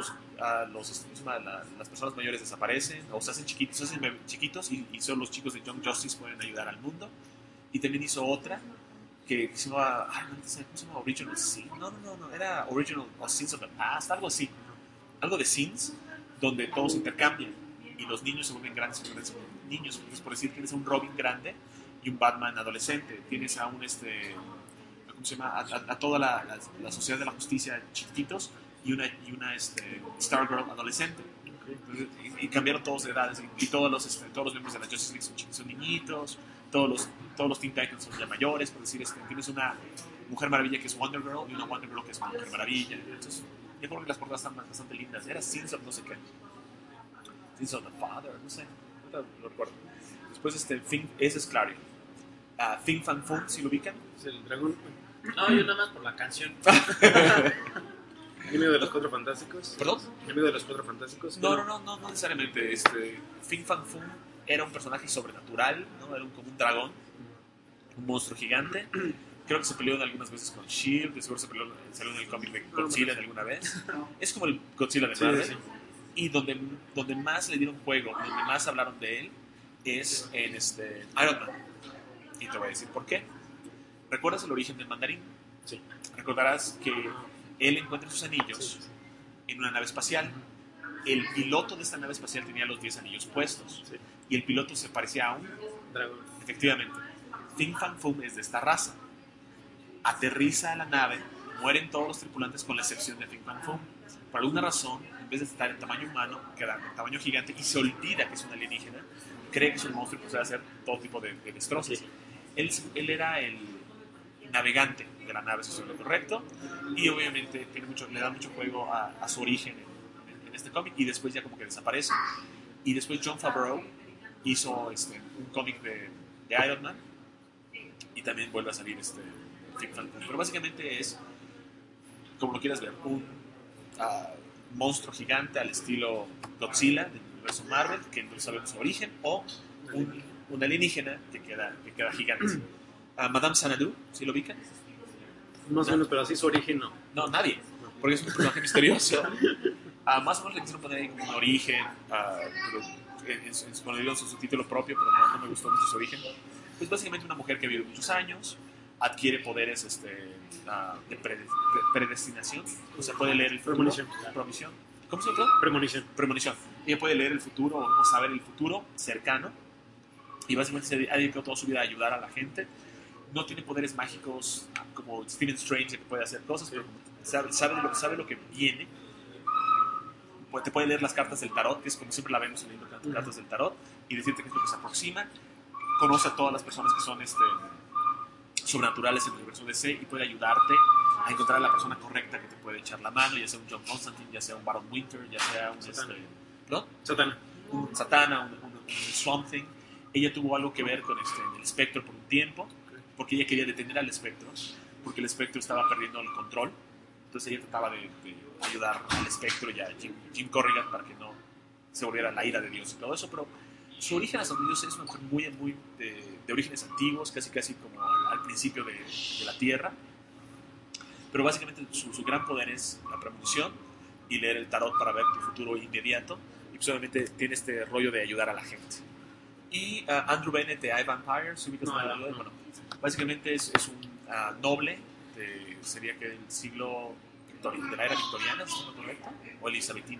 las personas mayores desaparecen o se hacen chiquitos y solo los chicos de Young Justice pueden ayudar al mundo. Y también hizo otra que se llamaba, ¿cómo se llama? Original Sin. No, era Original o Sins of the Past, algo así. Algo de Sins, donde todos intercambian y los niños se vuelven grandes niños. Entonces, por decir, tienes a un Robin grande y un Batman adolescente. Tienes a un, ¿cómo se llama? A toda la sociedad de la justicia chiquitos y una Stargirl adolescente. Entonces, y cambiaron todos de edades y todos los miembros de la Justice League son niñitos, todos los Teen Titans son ya mayores. Por decir, tienes una Mujer Maravilla que es Wonder Girl y una Wonder Girl que es Mujer Maravilla. Entonces, yo creo que las portadas están bastante lindas. Era Sins of no sé qué. Sins of the Father, no sé. No lo recuerdo. Después ese es Clario. Fin Fan Fun, ¿sí lo ubican? Es el dragón. No, yo nada más por la canción. ¿En medio de los Cuatro Fantásticos? ¿Perdón? ¿En medio de los Cuatro Fantásticos? No necesariamente. Fin Fan Fun era un personaje sobrenatural, ¿no? Era como un dragón, un monstruo gigante. Creo que se peleó algunas veces con S.H.I.E.L.D., de seguro salió en el cómic de Godzilla alguna vez. Es como el Godzilla de Marvel. Sí. Y donde más le dieron juego, donde más hablaron de él, es en Iron Man. Y te voy a decir por qué. ¿Recuerdas el origen del mandarín? Sí. Recordarás que él encuentra sus anillos en una nave espacial. El piloto de esta nave espacial tenía los 10 anillos puestos. Sí. Y el piloto se parecía a un dragón. Efectivamente. Fin Fan Fum es de esta raza. Aterriza a la nave, mueren todos los tripulantes con la excepción de Fin Fan Fum. Por alguna razón, en vez de estar en tamaño humano, queda en tamaño gigante y se olvida que es un alienígena. Cree que es un monstruo que puede hacer todo tipo de destrozos. Sí. Él era el navegante de la nave, si es lo correcto, y obviamente le da mucho juego a su origen en este cómic, y después ya como que desaparece. Y después Jon Favreau hizo un cómic de Iron Man, y también vuelve a salir Fin Fan Fum. Pero básicamente es, como lo quieras ver, un monstruo gigante al estilo Godzilla del universo Marvel, que no sabemos su origen, o un alienígena que queda gigante. Madame Xanadu, ¿sí lo ubican? Más o menos, pero así su origen no. No, nadie, porque es un personaje misterioso. Más o menos le quisieron poner ahí un origen, cuando dieron su título propio, pero no me gustó mucho su origen. Pues básicamente una mujer que vive muchos años, adquiere poderes de predestinación, o sea, puede leer el futuro. Premonición. ¿Cómo se llama? Premonición. Ella puede leer el futuro o saber el futuro cercano, y básicamente se ha dedicado toda su vida a ayudar a la gente. No tiene poderes mágicos como Stephen Strange, que puede hacer cosas, pero sabe lo que viene. Te puede leer las cartas del tarot, que es como siempre la vemos leyendo cartas del tarot, y decirte qué es lo que se aproxima. Conoce a todas las personas que son sobrenaturales en el universo DC y puede ayudarte a encontrar a la persona correcta que te puede echar la mano, ya sea un John Constantine, ya sea un Baron Winter, ya sea un Satana, un Swamp Thing. Ella tuvo algo que ver con el espectro por un tiempo, porque ella quería detener al espectro, porque el espectro estaba perdiendo el control. Entonces ella trataba de ayudar al espectro y a Jim Corrigan para que no se volviera la ira de Dios y todo eso. Pero su origen a Estados Unidos es una mujer muy de orígenes antiguos, casi como al principio de la Tierra. Pero básicamente su gran poder es la premonición y leer el tarot para ver tu futuro inmediato. Y pues obviamente tiene este rollo de ayudar a la gente. Y Andrew Bennett de iVampire, ¿se ubicas? Bueno, básicamente es un noble, sería que del siglo de la era victoriana, ¿es lo correcto? O elisabetina.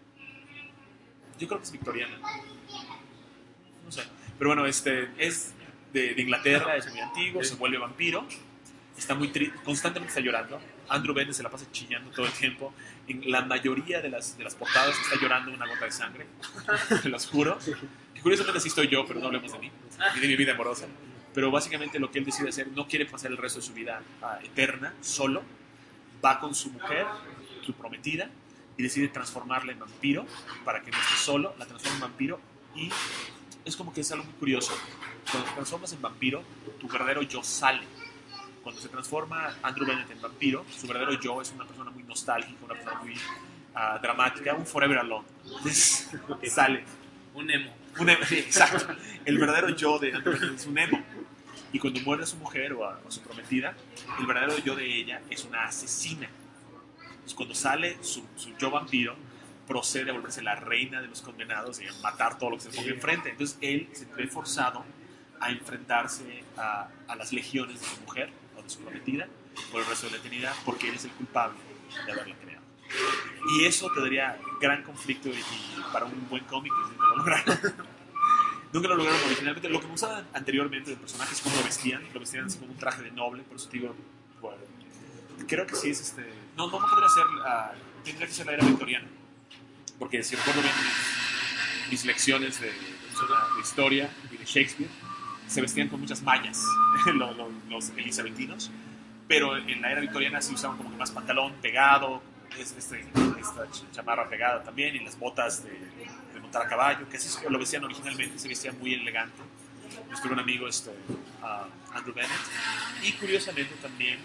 Yo creo que es victoriana. No sé. Pero bueno, es de Inglaterra, es muy antiguo, se vuelve vampiro, está muy triste, constantemente está llorando. Andrew Bennett se la pasa chillando todo el tiempo. En la mayoría de las portadas está llorando una gota de sangre, te los juro. Que curiosamente así estoy yo, pero no hablemos de mí y de mi vida amorosa. Pero básicamente lo que él decide hacer, no quiere pasar el resto de su vida eterna solo. Va con su mujer, su prometida, y decide transformarla en vampiro para que no esté solo. La transforma en vampiro y es como que es algo muy curioso. Cuando te transformas en vampiro, tu verdadero yo sale. Cuando se transforma Andrew Bennett en vampiro, su verdadero yo es una persona muy nostálgica, una persona muy dramática, un Forever Alone. Entonces, sale. Un emo. Sí, exacto. El verdadero yo de Andrew Bennett es un emo. Y cuando muere a su mujer o a su prometida, el verdadero yo de ella es una asesina. Entonces, cuando sale su yo vampiro, procede a volverse la reina de los condenados y a matar todo lo que se le ponga enfrente. Entonces él se ve forzado a enfrentarse a las legiones de su mujer o de su prometida por el resto de la eternidad, porque él es el culpable de haberla creado. Y eso te daría gran conflicto y para un buen cómic pues, nunca lo lograron. Nunca lo lograron originalmente. Lo que usaban anteriormente de personajes, como lo vestían así como un traje de noble, por eso te digo, bueno, creo que sí es no podría ser, tendría que ser la era victoriana, porque si recuerdo bien mis lecciones de historia y de Shakespeare, se vestían con muchas mallas los elizabetinos, pero en la era victoriana sí usaban como que más pantalón pegado, esta chamarra pegada también, y las botas de montar a caballo, que así lo vestían originalmente, se vestían muy elegante. Yo tuve un amigo, Andrew Bennett, y curiosamente también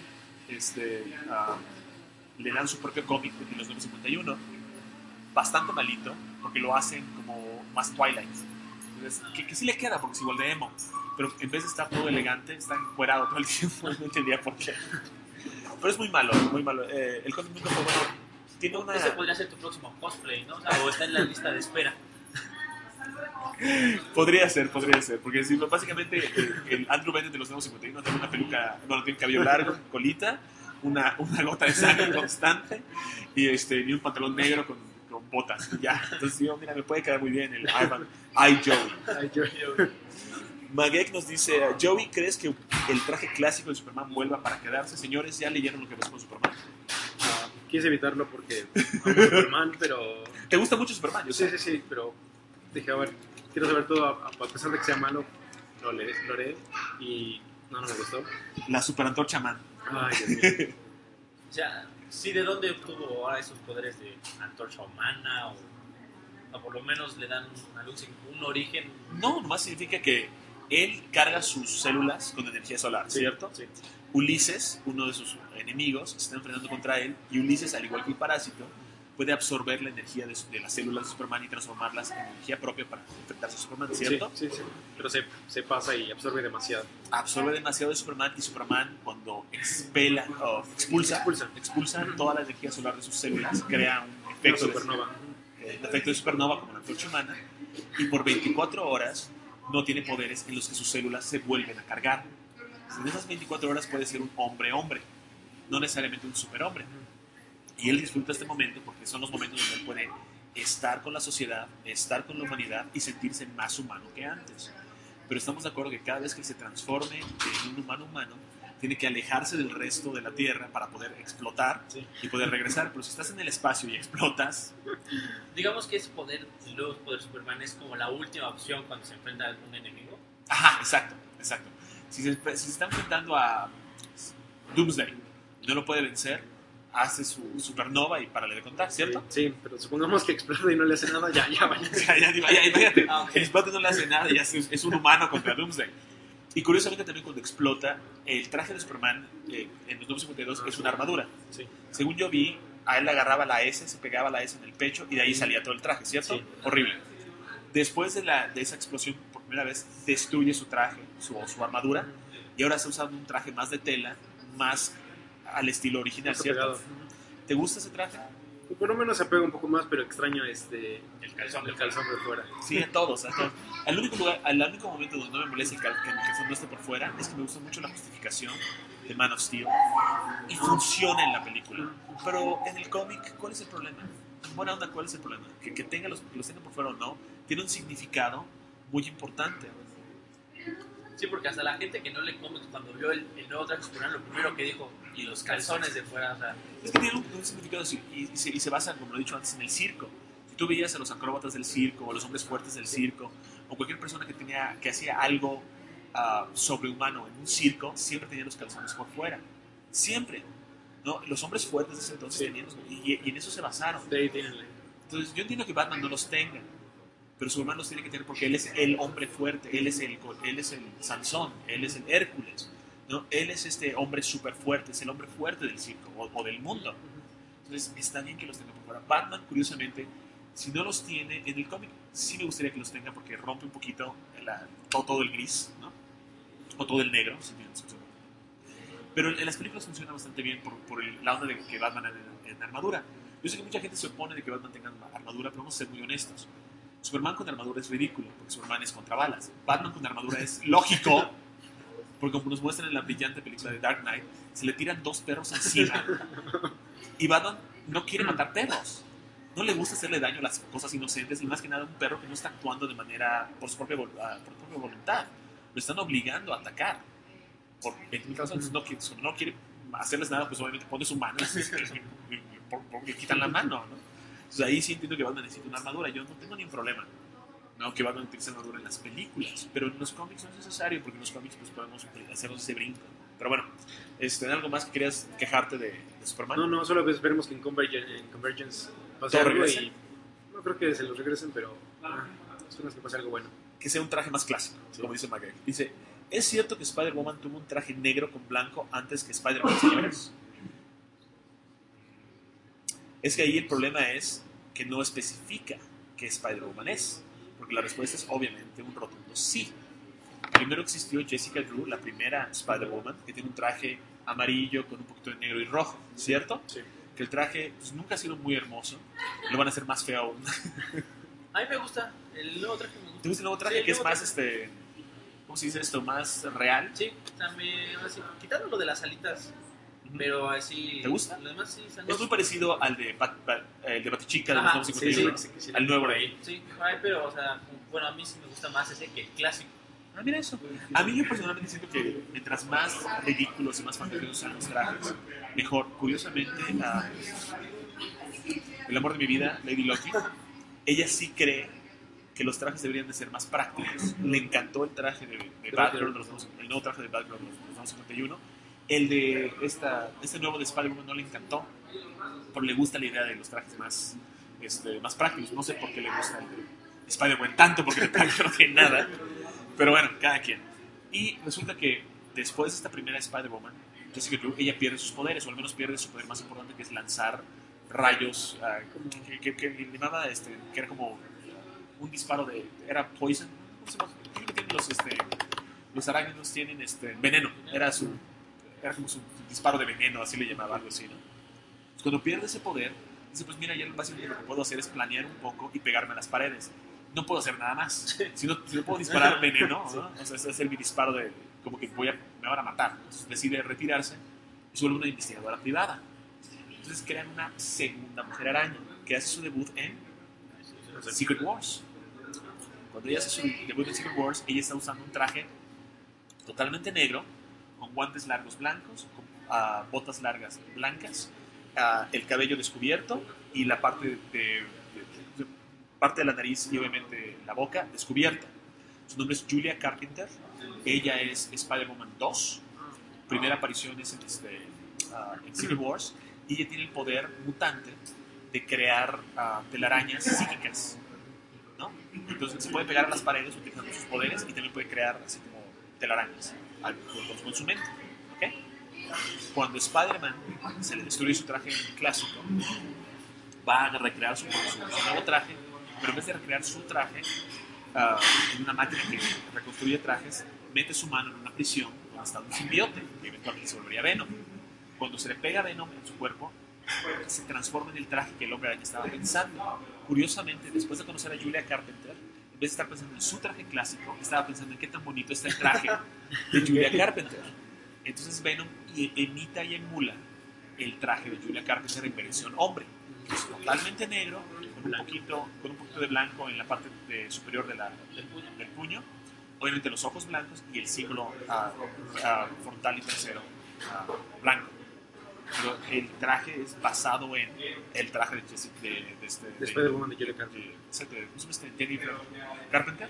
le dan su propio cómic en 1951, bastante malito, porque lo hacen como más Twilight. Entonces, que sí le queda, porque es igual de emo, pero en vez de estar todo elegante, está encuerado todo el tiempo, no entendía por qué. Pero es muy malo, muy malo. El cómic nunca fue bueno. Tiene una... Ese podría ser tu próximo cosplay, ¿no? O está en la lista de espera. Podría ser, porque si, básicamente el Andrew Bennett de los nuevos 51 tiene una peluca, bueno, tiene cabello largo, colita, una gota de sangre constante y un pantalón negro con botas. Y ya, entonces digo, mira, me puede quedar muy bien el Joey. Magek nos dice, Joey, ¿crees que el traje clásico de Superman vuelva para quedarse? Señores, ¿ya leyeron lo que pasó con Superman? Quise evitarlo porque amo Superman, pero... ¿Te gusta mucho Superman? Yo sé. Sí, pero dije, a ver, quiero saber todo, a pesar de que sea malo, lo leeré y no me gustó. La Superantorcha Man. Ay, Dios mío. O sea, sí, ¿de dónde obtuvo ahora esos poderes de antorcha humana? O por lo menos le dan un origen. No, nomás significa que él carga sus células con energía solar, ¿cierto? Sí. Ulises, uno de sus enemigos, se está enfrentando contra él, y Ulises, al igual que el parásito, puede absorber la energía de las células de Superman y transformarlas en energía propia para enfrentarse a Superman, ¿cierto? Sí. Pero se pasa y absorbe demasiado. Absorbe demasiado de Superman, y Superman, cuando expulsa toda la energía solar de sus células, crea un efecto de supernova como la antorcha humana, y por 24 horas no tiene poderes en los que sus células se vuelven a cargar. En esas 24 horas puede ser un hombre, no necesariamente un superhombre. Y él disfruta este momento porque son los momentos donde él puede estar con la sociedad, estar con la humanidad y sentirse más humano que antes. Pero estamos de acuerdo que cada vez que se transforme en un humano, tiene que alejarse del resto de la Tierra para poder explotar y poder regresar. Pero si estás en el espacio y explotas... Digamos que ese poder, el nuevo poder Superman, es como la última opción cuando se enfrenta a algún enemigo. Ajá, exacto. Si se está enfrentando a Doomsday y no lo puede vencer, hace su supernova y párale de contar, ¿cierto? Sí, pero supongamos que explota y no le hace nada, ya vaya. Imagínate, explota y no le hace nada y es un humano contra Doomsday. Y curiosamente también cuando explota, el traje de Superman en los 952 es una armadura. Sí. Según yo vi, a él le agarraba la S, se pegaba la S en el pecho y de ahí salía todo el traje, ¿cierto? Sí. Horrible. Después de esa explosión, por primera vez, destruye su traje, su armadura, y ahora está usando un traje más de tela, más al estilo original, ¿cierto? ¿Te gusta ese traje? Por lo menos se pega un poco más, pero extraño el calzón por fuera. Sí, a todos. El único momento donde no me molesta que el calzón no esté por fuera es que me gusta mucho la justificación de Man of Steel y funciona en la película. Pero en el cómic, ¿cuál es el problema? En buena onda, ¿cuál es el problema? Que los tenga por fuera o no, tiene un significado muy importante. Sí, porque hasta la gente que no lee cómics, cuando vio el nuevo traje Superman, lo primero que dijo, y los calzones de fuera, o sea... Es que tiene un significado y se basa, como lo he dicho antes, en el circo. Si tú veías a los acróbatas del circo, o a los hombres fuertes del circo, o cualquier persona que hacía algo sobrehumano en un circo, siempre tenía los calzones por fuera. Siempre. ¿No? Los hombres fuertes de ese entonces tenían y en eso se basaron. De ahí tienen. Entonces yo entiendo que Batman no los tenga, pero Superman los tiene que tener porque él es el hombre fuerte, él es el Sansón, él es el Hércules, ¿no? Él es este hombre súper fuerte, es el hombre fuerte del circo o del mundo. Entonces está bien que los tenga por fuera. Batman, curiosamente, si no los tiene en el cómic, sí me gustaría que los tenga porque rompe un poquito todo el gris, ¿no? o todo el negro, pero en las películas funciona bastante bien por la onda de que Batman en armadura. Yo sé que mucha gente se opone de que Batman tenga armadura, pero vamos a ser muy honestos. Superman con armadura es ridículo, porque Superman es contra balas. Batman con armadura es lógico, porque como nos muestran en la brillante película de Dark Knight, se le tiran 2 perros encima y Batman no quiere matar perros. No le gusta hacerle daño a las cosas inocentes, y más que nada a un perro que no está actuando de manera por su propia voluntad. Lo están obligando a atacar. En mi caso, no quiere hacerles nada, pues obviamente pone su mano y le quitan la mano, ¿no? Entonces ahí sí entiendo que Batman necesita una armadura. Yo no tengo ningún problema, ¿no?, que Batman utilice armadura en las películas, pero en los cómics no es necesario, porque en los cómics pues podemos hacernos ese brinco. Pero bueno, ¿algo más que querías quejarte de Superman? No, solo pues esperemos que en Convergence pase ¿Todo algo regrese? y no creo que se los regresen, pero esperemos que pase algo bueno. Que sea un traje más clásico, como dice McGregor. Dice, ¿es cierto que Spider-Woman tuvo un traje negro con blanco antes que Spider-Man, señores? Es que ahí el problema es que no especifica qué Spider-Woman es, porque la respuesta es obviamente un rotundo sí. Primero existió Jessica Drew, la primera Spider-Woman, que tiene un traje amarillo con un poquito de negro y rojo, ¿cierto? Sí. Que el traje pues, nunca ha sido muy hermoso, lo van a hacer más feo aún. A mí me gusta, el nuevo traje me gusta. ¿Te gusta el nuevo traje? Sí, el que es nuevo más, ¿cómo se dice esto? Más real. Sí, también, así, quitando lo de las alitas, pero así... ¿Te gusta? Lo demás sí, Es muy parecido al de Batichica de los Ajá, 951, sí, al nuevo de ahí. Sí, ay, pero, o sea, bueno, a mí sí me gusta más ese que el clásico. Ah, mira eso. A mí yo personalmente siento que mientras más ridículos y más fantasiosos sean los trajes, mejor. Curiosamente, el amor de mi vida, Lady Loki, ella sí cree que los trajes deberían de ser más prácticos. Le encantó el traje de Batgirl, el nuevo traje de Batgirl de los 951. El de este nuevo de Spider-Man no le encantó, pero le gusta la idea de los trajes más prácticos. No sé por qué le gusta el de Spider-Man tanto, porque el traje no tiene nada. Pero bueno, cada quien. Y resulta que después de esta primera Spider-Woman, Jessica Drew, ella pierde sus poderes, o al menos pierde su poder más importante, que es lanzar rayos, que llamaba, que era como un disparo era poison. ¿Cómo se llama? Creo que tienen los arácnidos tienen veneno. Era como su disparo de veneno, así le llamaba, algo así, ¿no? Pues cuando pierde ese poder, dice, pues mira, ya básicamente lo que puedo hacer es planear un poco y pegarme a las paredes. No puedo hacer nada más. Si no puedo disparar veneno, ¿no? O sea, ese es mi disparo de como que me van a matar. Entonces decide retirarse y se vuelve una investigadora privada. Entonces crean una segunda Mujer Araña que hace su debut en Secret Wars. Cuando ella hace su debut en Secret Wars, ella está usando un traje totalmente negro, con guantes largos blancos, con botas largas blancas, el cabello descubierto y la parte de la nariz y obviamente la boca descubierta. Su nombre es Julia Carpenter. Ella es Spider-Woman 2. Primera aparición es en Secret Wars. Y ella tiene el poder mutante de crear telarañas psíquicas, ¿no? Entonces se puede pegar a las paredes utilizando sus poderes y también puede crear así como telarañas con su mente. ¿Okay? Cuando Spider-Man se le destruye su traje clásico, va a recrear su nuevo traje, pero en vez de recrear su traje en una máquina que reconstruye trajes, mete su mano en una prisión donde está un simbiote que eventualmente se volvería Venom. Cuando se le pega Venom en su cuerpo, se transforma en el traje que el Hombre Araña estaba pensando. Curiosamente, después de conocer a Julia Carpenter, en vez de estar pensando en su traje clásico, estaba pensando en qué tan bonito está el traje de Julia Carpenter. Entonces Venom imita y emula el traje de Julia Carpenter en versión hombre, que es totalmente negro, con un poquito de blanco en la parte superior del puño, obviamente los ojos blancos y el símbolo frontal y trasero blanco. Pero el traje es basado en el traje de Spider-Woman de Julia Carpenter. ¿Cómo se llama Jennifer Carpenter?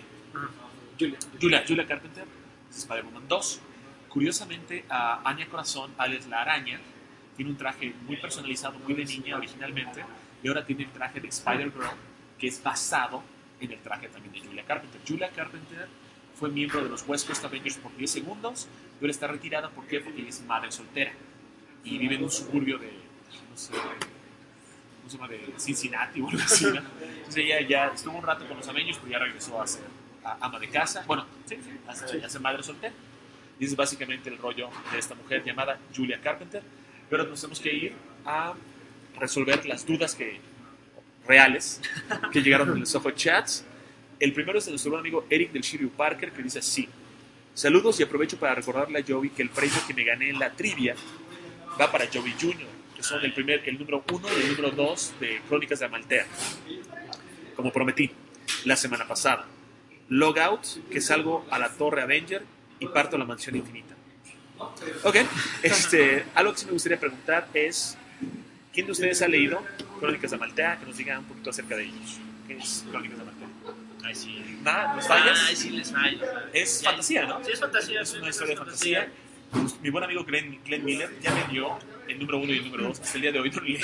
Julia Carpenter, Spider-Woman 2. Curiosamente, Anya Corazón, alias la Araña, tiene un traje muy personalizado, muy de niña originalmente, y ahora tiene el traje de Spider-Girl, que es basado en el traje también de Julia Carpenter. Julia Carpenter fue miembro de los West Coast Avengers por 10 segundos, y ahora está retirada. ¿Por qué? Porque ella es madre soltera y vive en un suburbio de, no sé, ¿cómo se llama? De Cincinnati o algo así, ¿no? Entonces ella ya estuvo un rato con los Avengers, pero ya regresó a ser ama de casa. Bueno, sí, a ser madre soltera. Y es básicamente el rollo de esta mujer llamada Julia Carpenter. Pero nos tenemos que ir a resolver las dudas reales que llegaron en los Ojo Chats. El primero es de nuestro buen amigo Eric del Shiryu Parker, que dice así: saludos y aprovecho para recordarle a Joey que el premio que me gané en la trivia va para Joey Jr., que son el número 1 y el número 2 de Crónicas de Amaltea, como prometí la semana pasada. Logout, que salgo a la Torre Avenger y parto a la Mansión Infinita. Ok, algo que sí me gustaría preguntar es: ¿quién de ustedes ha leído Crónicas de Amaltea? Que nos diga un poquito acerca de ellos. ¿Qué es Crónicas de Amaltea? Ay, sí. ¿Nada? ¿Los fallas? Ay, sí les fallo. Es fantasía, ¿no? Sí, es fantasía. Es una historia de fantasía. Mi buen amigo Glenn Miller ya me dio el número 1 y el número 2. Hasta el día de hoy no lo leí.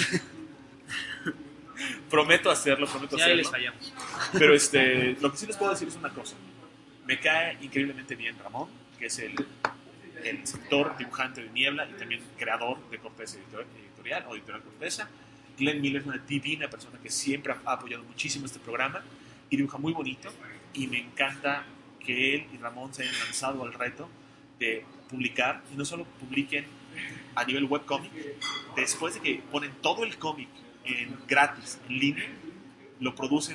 Prometo hacerlo. Ya les fallamos. Pero lo que sí les puedo decir es una cosa. Me cae increíblemente bien Ramón, que es el escritor, dibujante de Niebla y también creador de Corteza Editorial o Editorial Corteza. Glenn Miller es una divina persona que siempre ha apoyado muchísimo este programa y dibuja muy bonito, y me encanta que él y Ramón se hayan lanzado al reto de publicar, y no solo publiquen a nivel webcomic, después de que ponen todo el cómic gratis, en línea, lo producen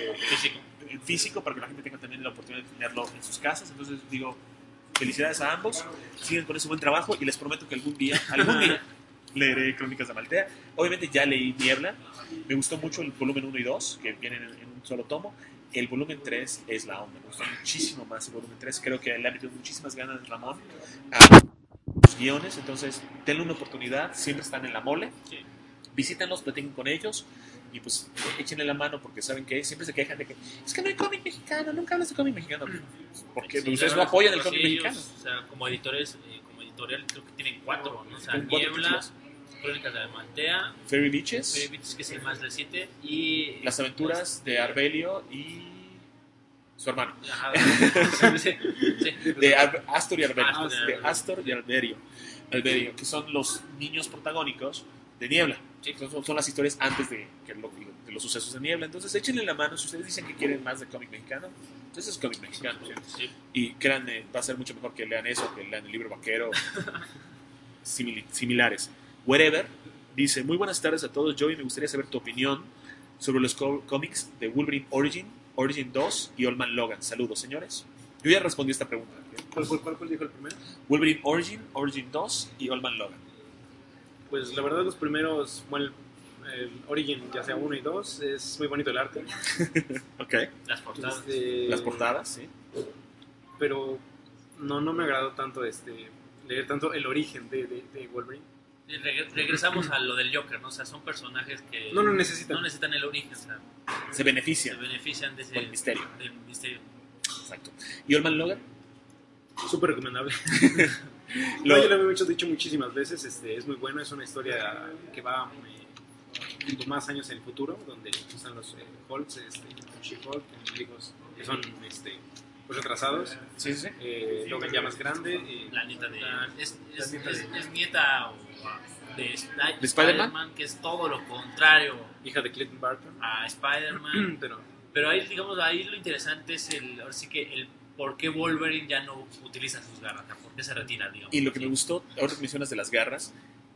en físico para que la gente tenga también la oportunidad de tenerlo en sus casas. Entonces digo, felicidades a ambos, siguen con ese buen trabajo y les prometo que algún día leeré Crónicas de Amaltea. Obviamente ya leí Niebla, me gustó mucho el volumen 1 y 2, que vienen en un solo tomo. El volumen 3 es la onda, me gustó muchísimo más el volumen 3. Creo que le ha metido muchísimas ganas Ramón a los guiones, entonces denle una oportunidad, siempre están en la mole. Visítenlos, platiquen con ellos y pues échenle la mano, porque saben que siempre se quejan de que es que no hay cómic mexicano, nunca hablas de cómic mexicano, porque Sí, ustedes no apoyan el cómic ellos, mexicano. O sea, como editorial creo que tienen 4, ¿no? O sea, Tienen 4 Niebla, títulos. Crónicas de Amaltea, Fairy Beaches, Fairy Beats, que es el más reciente, y Las aventuras de Arbelio y su hermano. Ajá, sí. De Astor y Alberio, Astor y de Alberio. Astor y Alberio, que son los niños protagónicos de Niebla. Sí. Son las historias antes de los sucesos de Niebla. Entonces échenle la mano. Si ustedes dicen que quieren más de cómic mexicano, entonces es cómic mexicano. Sí. Y créanme, va a ser mucho mejor que lean eso, que lean el libro vaquero, similares. Wherever dice: muy buenas tardes a todos, Joey, me gustaría saber tu opinión sobre los cómics de Wolverine Origin 2 y Old Man Logan. Saludos, señores. Yo ya respondí esta pregunta. ¿Cuál dijo el primero? Wolverine Origin 2 y Old Man Logan. Pues la verdad los primeros, bueno, el Origin, ya sea 1 y 2, es muy bonito el arte. Ok. Las portadas. Las portadas, sí. Pero no me agradó tanto leer tanto el origen de Wolverine. Y regresamos a lo del Joker, ¿no? O sea, son personajes que No lo necesitan. no necesitan el origen, o sea, Se se benefician. benefician de Del misterio. del misterio. Exacto. ¿Y Old Man Logan? Súper recomendable. Lo- Yo lo he dicho muchísimas veces, es muy bueno, es una historia que va más años en el futuro, donde están los Hulks, She-Hulk, hijos que son pues retrasados. Sí, sí, sí. Logan ya más grande. La nieta de es nieta de- es nieta de Spider-Man? que es todo lo contrario Hija de Clinton Barton. a Spider-Man. Pero Ahí, digamos, ahí lo interesante es ahora sí que el por qué Wolverine ya no utiliza sus garras, por qué se retira, digamos. Y lo que me gustó, ahora que mencionas de las garras,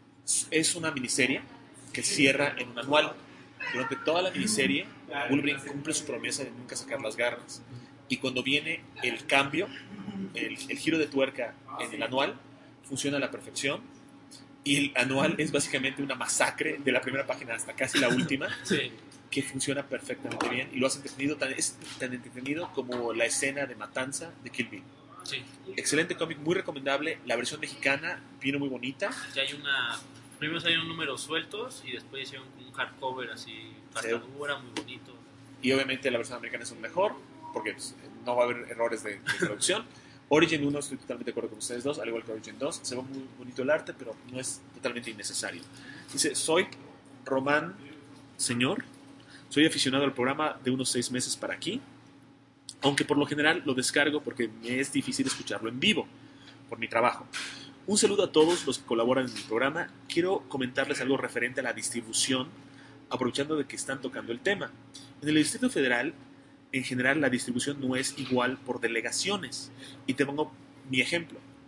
es una miniserie que cierra en un anual. Durante toda la miniserie, Wolverine cumple su promesa de nunca sacar las garras. Y cuando viene el cambio, el giro de tuerca en el anual, funciona a la perfección. Y el anual es básicamente una masacre de la primera página hasta casi la última, Sí. que funciona perfectamente bien. Y lo has entretenido, es tan entretenido como la escena de matanza de Kill Bill. Sí. Excelente cómic, muy recomendable. La versión mexicana vino muy bonita. Ya hay primero salieron números sueltos y después hicieron un hardcover así, dura, muy bonito. Y obviamente la versión americana es un mejor, porque pues, no va a haber errores de traducción. Origin 1 estoy totalmente de acuerdo con ustedes dos, al igual que Origin 2. Se ve muy bonito el arte, pero no es totalmente innecesario. Dice: soy Román Señor. Soy aficionado al programa de unos 6 meses para aquí, aunque por lo general lo descargo porque me es difícil escucharlo en vivo por mi trabajo. Un saludo a todos los que colaboran en el programa. Quiero comentarles algo referente a la distribución, aprovechando de que están tocando el tema. En el Distrito Federal, en general, la distribución no es igual por delegaciones. Y te pongo mi ejemplo.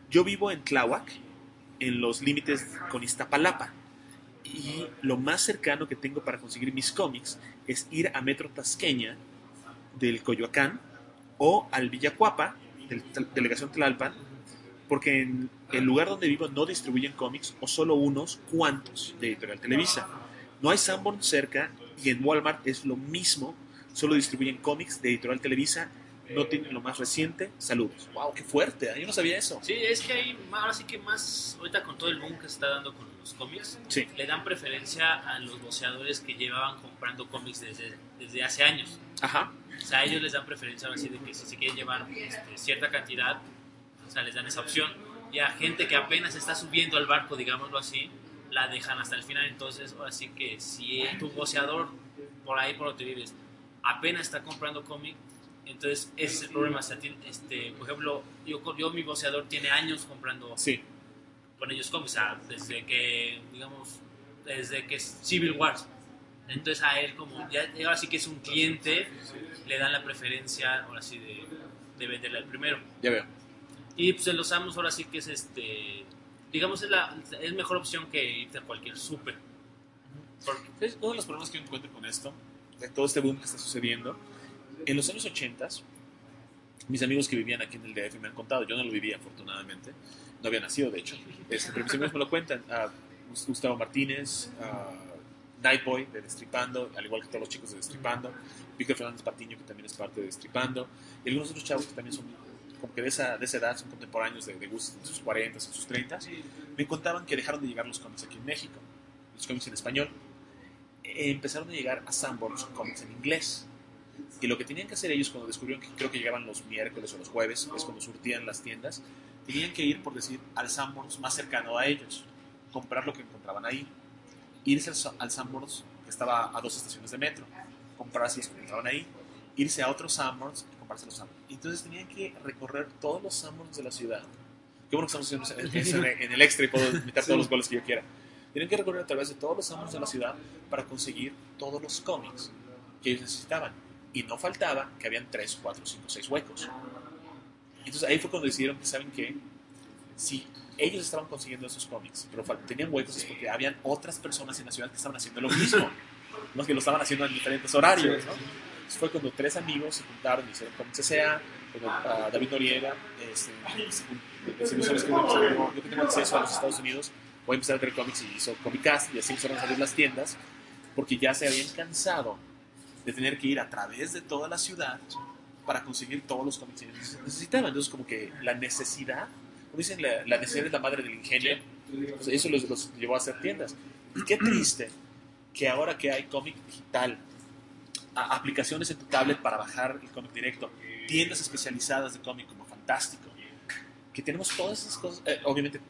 Yo vivo en Tláhuac, en los límites con Iztapalapa. Y lo más cercano que tengo para conseguir mis cómics es ir a Metro Tasqueña del Coyoacán o al Villacuapa, delegación Tlalpan, porque en el lugar donde vivo no distribuyen cómics o solo unos cuantos de Editorial Televisa. No hay Sanborn cerca y en Walmart es lo mismo, solo distribuyen cómics de Editorial Televisa, no tienen lo más reciente. Saludos. ¡Wow! ¡Qué fuerte! Yo no sabía eso. Sí, es que hay, ahora sí que más, ahorita con todo el boom que se está dando con los cómics, Sí. le dan preferencia a los boceadores que llevaban comprando cómics desde hace años. Ajá. O sea, a ellos les dan preferencia ahora sí de que si se quieren llevar cierta cantidad, o sea, les dan esa opción. Y a gente que apenas está subiendo al barco, digámoslo así, la dejan hasta el final. Entonces, ahora sí que si tu boceador, por ahí por donde vives, apenas está comprando cómic, entonces ese es el problema. O sea, por ejemplo, yo mi boceador tiene años comprando Sí. con ellos cómics, o sea, desde que es Civil Wars. Entonces a él como, ya ahora sí que es un cliente, le dan la preferencia ahora sí de venderle al primero. Ya veo. Y pues en los Amos ahora sí que es digamos es mejor opción que irte a cualquier súper. Porque es uno de los problemas que yo encuentro con esto, de todo este boom que está sucediendo. En los años 80, mis amigos que vivían aquí en el DF me han contado, yo no lo vivía afortunadamente, no había nacido de hecho, pero mis amigos me lo cuentan, Gustavo Martínez, Nightboy de Destripando, al igual que todos los chicos de Destripando, Víctor Fernández Patiño, que también es parte de Destripando, y algunos otros chavos que también son como que de esa edad, son contemporáneos de Gus en sus 40, en sus 30, me contaban que dejaron de llegar los cómics aquí en México, los cómics en español, empezaron a llegar a Sanborns cómics en inglés. Y lo que tenían que hacer ellos cuando descubrieron que creo que llegaban los miércoles o los jueves, es cuando surtían las tiendas, tenían que ir, por decir, al Sanborns más cercano a ellos, comprar lo que encontraban ahí, irse al Sanborns que estaba a 2 estaciones de metro, comprarse los que encontraban ahí, irse a otros Sanborns y comprarse los Sanborns. Entonces tenían que recorrer todos los Sanborns de la ciudad. Qué bueno que estamos haciendo en el extra y puedo meter todos los goles que yo quiera. Tenían que recorrer a través de todos los Sanborns de la ciudad para conseguir todos los cómics que ellos necesitaban. Y no faltaba que habían 3, 4, 5, 6 huecos. Entonces ahí fue cuando decidieron que, ¿saben qué? Si ellos estaban consiguiendo esos cómics, pero tenían huecos, es porque habían otras personas en la ciudad que estaban haciendo lo mismo. No que lo estaban haciendo en diferentes horarios, ¿no? Entonces fue cuando 3 amigos se juntaron y hicieron Comics S.A., cuando David Noriega, yo que tengo acceso a los Estados Unidos, voy a empezar a tener cómics y hizo Comicast, y así empezaron a salir las tiendas, porque ya se habían cansado de tener que ir a través de toda la ciudad para conseguir todos los cómics que necesitaban. Entonces como que la necesidad, como dicen, la necesidad es la madre del ingenio. Entonces, eso los llevó a hacer tiendas. Y qué triste que ahora que hay cómic digital, aplicaciones en tu tablet para bajar el cómic directo, tiendas especializadas de cómic como Fantástico, que tenemos todas esas cosas, obviamente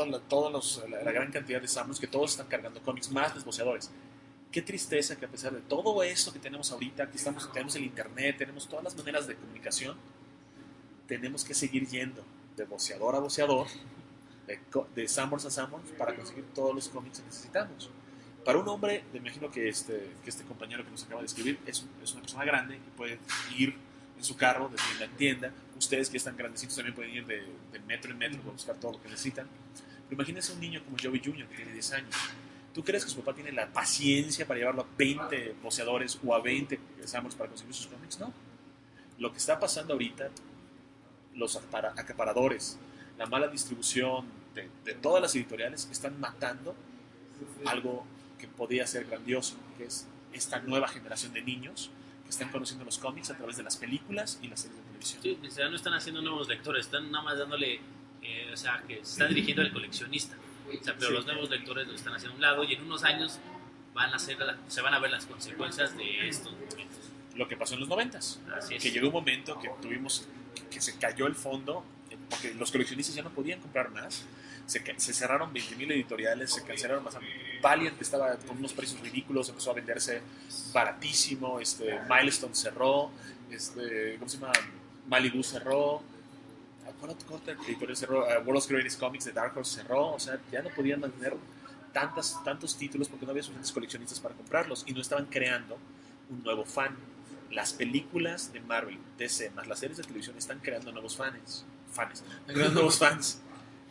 la gran cantidad de Samsung, que todos están cargando cómics, más los boceadores. Qué tristeza que a pesar de todo esto que tenemos ahorita, que tenemos el internet, tenemos todas las maneras de comunicación, tenemos que seguir yendo de boceador a boceador, de Sanborns a Sanborns, para conseguir todos los cómics que necesitamos. Para un hombre, me imagino que este compañero que nos acaba de escribir es una persona grande que puede ir en su carro de tienda en tienda. Ustedes que están grandecitos también pueden ir de metro en metro para buscar todo lo que necesitan. Pero imagínense un niño como Joey Jr., que tiene 10 años. ¿Tú crees que su papá tiene la paciencia para llevarlo a 20 boceadores o a 20 Sanborns para conseguir sus cómics? No. Lo que está pasando ahorita, los acaparadores, la mala distribución de todas las editoriales están matando algo que podría ser grandioso, que es esta nueva generación de niños que están conociendo los cómics a través de las películas y las series de televisión. Sí, ya no están haciendo nuevos lectores, están nada más dándole, o sea, que se están dirigiendo al coleccionista. O sea, pero Sí. los nuevos lectores lo están haciendo a un lado y en unos años se van a ver las consecuencias de estos momentos. Lo que pasó en los 90s, Así es. que llegó un momento que tuvimos que se cayó el fondo porque los coleccionistas ya no podían comprar más. Se cerraron 20.000 editoriales, se cancelaron más. Valiant, que estaba con unos precios ridículos, empezó a venderse baratísimo. Milestone cerró, ¿cómo se llama? Malibu cerró. ¿Cuál otra editorial cerró? World's Greatest Comics de Dark Horse cerró. O sea, ya no podían mantener tantos títulos porque no había suficientes coleccionistas para comprarlos y no estaban creando un nuevo fan. Las películas de Marvel, DC, más las series de televisión están creando nuevos fans. Están creando nuevos fans.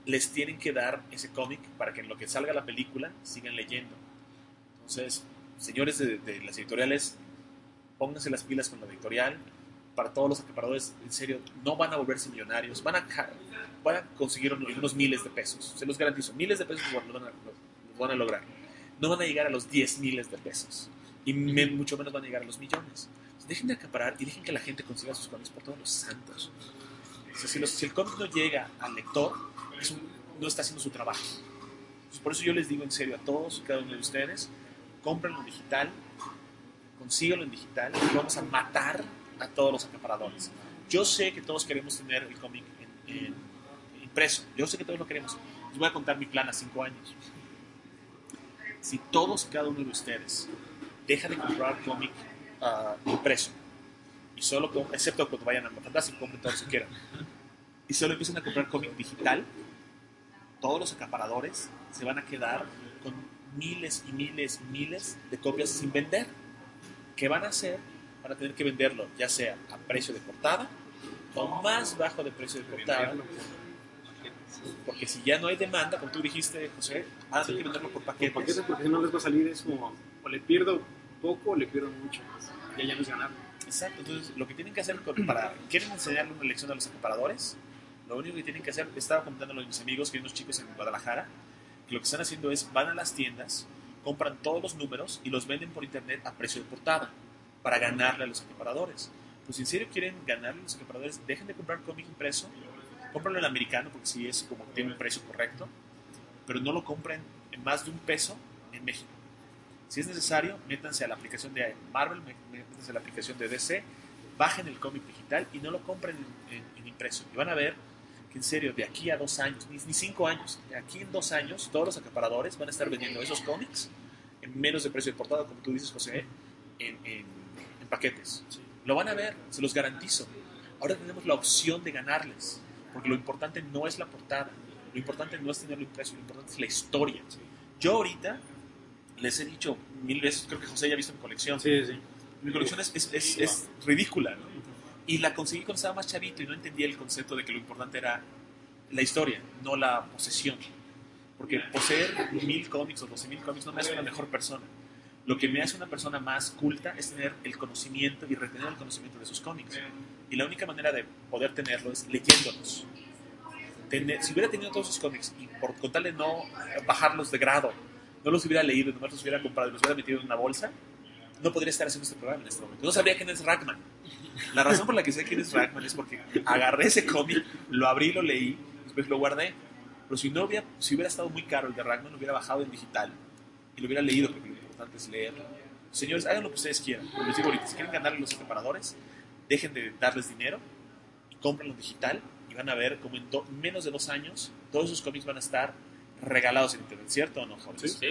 les tienen que dar ese cómic para que en lo que salga la película sigan leyendo. Entonces, señores de las editoriales, pónganse las pilas con la editorial. Para todos los acaparadores, en serio, no van a volverse millonarios, van a conseguir unos miles de pesos, se los garantizo, miles de pesos los van a lograr. No van a llegar a los 10 miles de pesos y mucho menos van a llegar a los millones. Entonces, dejen de acaparar y dejen que la gente consiga sus cómics por todos los santos. O sea, si el cómic no llega al lector, no está haciendo su trabajo. Entonces, por eso yo les digo en serio a todos y cada uno de ustedes, cómprenlo en digital, consíganlo en digital y vamos a matar a todos los acaparadores. Yo sé que todos queremos tener el cómic impreso, yo sé que todos lo queremos. Les voy a contar mi plan a 5 años. Si todos y cada uno de ustedes dejan de comprar cómic impreso, y solo excepto cuando vayan a Fantástico, compren todo lo que quieran, y solo empiezan a comprar cómic digital, todos los acaparadores se van a quedar con miles y miles y miles de copias sin vender. ¿Qué van a hacer? Van a tener que venderlo ya sea a precio de portada o más bajo de precio de portada, porque si ya no hay demanda, como tú dijiste, José, van a tener que venderlo por paquetes. Por paquetes, porque si no les va a salir es como, o le pierdo poco o le pierdo mucho, ya no es ganar. Exacto, entonces lo que tienen que hacer quieren enseñarle una lección a los acaparadores, lo único que tienen que hacer, estaba comentándolo a mis amigos, que hay unos chicos en Guadalajara, que lo que están haciendo es, van a las tiendas, compran todos los números y los venden por internet a precio de portada, para ganarle a los acaparadores. Pues si en serio quieren ganarle a los acaparadores, dejen de comprar cómic impreso, cómprenlo en americano, porque sí es como que tiene un precio correcto, pero no lo compren en más de $1 en México. Si es necesario, métanse a la aplicación de Marvel, métanse a la aplicación de DC, bajen el cómic digital y no lo compren en impreso. Y van a ver que en serio, de aquí a 2 años, ni 5 años, de aquí en 2 años, todos los acaparadores van a estar vendiendo esos cómics en menos de precio de portada, como tú dices, José, en paquetes. Lo van a ver, se los garantizo. Ahora tenemos la opción de ganarles, porque lo importante no es la portada, lo importante no es tenerlo impreso, lo importante es la historia. Yo ahorita les he dicho 1000 veces, creo que José ya ha visto mi colección. Sí. Mi colección es ridícula, ¿no? Y la conseguí cuando estaba más chavito y no entendía el concepto de que lo importante era la historia, no la posesión. Porque poseer 1000 cómics o 12,000 cómics no me hace una mejor persona. Lo que me hace una persona más culta es tener el conocimiento y retener el conocimiento de esos cómics. Y la única manera de poder tenerlo es leyéndolos. Si hubiera tenido todos esos cómics y con tal de no bajarlos de grado, no los hubiera leído, nomás los hubiera comprado y los hubiera metido en una bolsa, no podría estar haciendo este programa en este momento. No sabría quién es Ragman. La razón por la que sé quién es Ragman es porque agarré ese cómic, lo abrí, lo leí, después lo guardé. Pero si hubiera estado muy caro el de Ragman, lo hubiera bajado en digital y lo hubiera leído, porque lo importante es leerlo. Señores, hagan lo que ustedes quieran. Como les digo ahorita, si quieren ganarle a los acaparadores, dejen de darles dinero y cómprenlo digital y van a ver como en menos de 2 años todos esos cómics van a estar regalados en internet, ¿cierto o no, Jorge? Sí.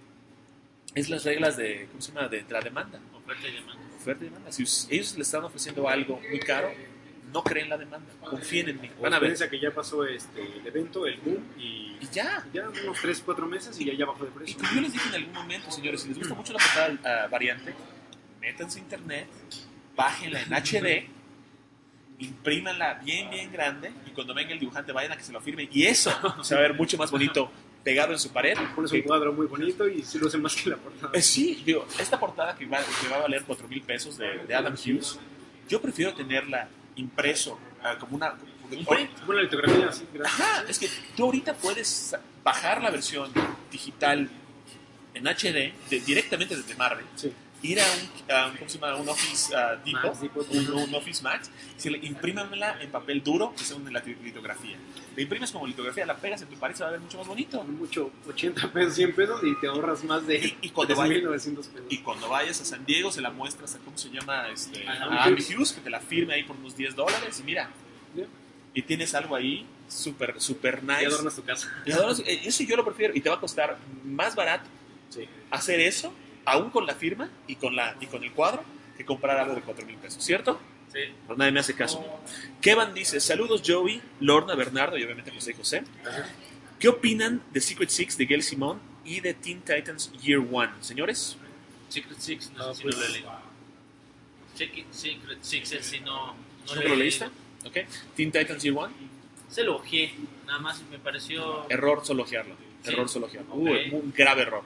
Es las reglas de, ¿cómo se llama? De la demanda. Oferta y demanda. Oferta y demanda. Si ellos les están ofreciendo algo muy caro, no creen la demanda. Confíen en mí. Van a ver que ya pasó el evento, el boom, y ya unos 3-4 meses y ya bajó de Y precio. como yo les dije en algún momento, señores, si les gusta mucho la portada variante, métanse a internet, bájenla en HD, imprímanla bien grande y cuando venga el dibujante vayan a que se lo firme y eso se va a ver mucho más bonito pegado en su pared. Pones un cuadro muy bonito y sí luce más que la portada. Sí, digo, esta portada que va a valer $4,000 de Adam Hughes, yo prefiero tenerla impreso como una litografía así, gracias. Ajá, es que tú ahorita puedes bajar la versión digital en HD directamente desde Marvel. Sí. Ir a ¿cómo se llama? Un Office Depot, un Office Max, imprímamela en papel duro, que sea una litografía. La imprimes como litografía, la pegas en tu pared, se va a ver mucho más bonito. Mucho, 80 pesos, 100 pesos y te ahorras más de y cuando 3,900 pesos. Y cuando vayas a San Diego, se la muestras a, ¿cómo se llama? A A Andy Hughes, que te la firme ahí por unos $10 y mira. ¿Ya? Y tienes algo ahí súper nice. Y adornas tu casa. Eso yo lo prefiero. Y te va a costar más barato hacer eso, aún con la firma y con el cuadro, que comprar algo de $4,000, ¿cierto? Sí. Pero nadie me hace caso. Kevan dice, saludos Joey, Lorna, Bernardo y obviamente José y José. ¿Qué opinan de Secret Six de Gail Simone y de Teen Titans Year One? Señores. Secret Six, no sé si no lo he leído. Secret Six, si no ¿No lo leíste? Ok. Teen Titans Year One. Se elogié, nada más me pareció... Error sologiarlo. Sí. Error sologiarlo. Ok. Un grave error.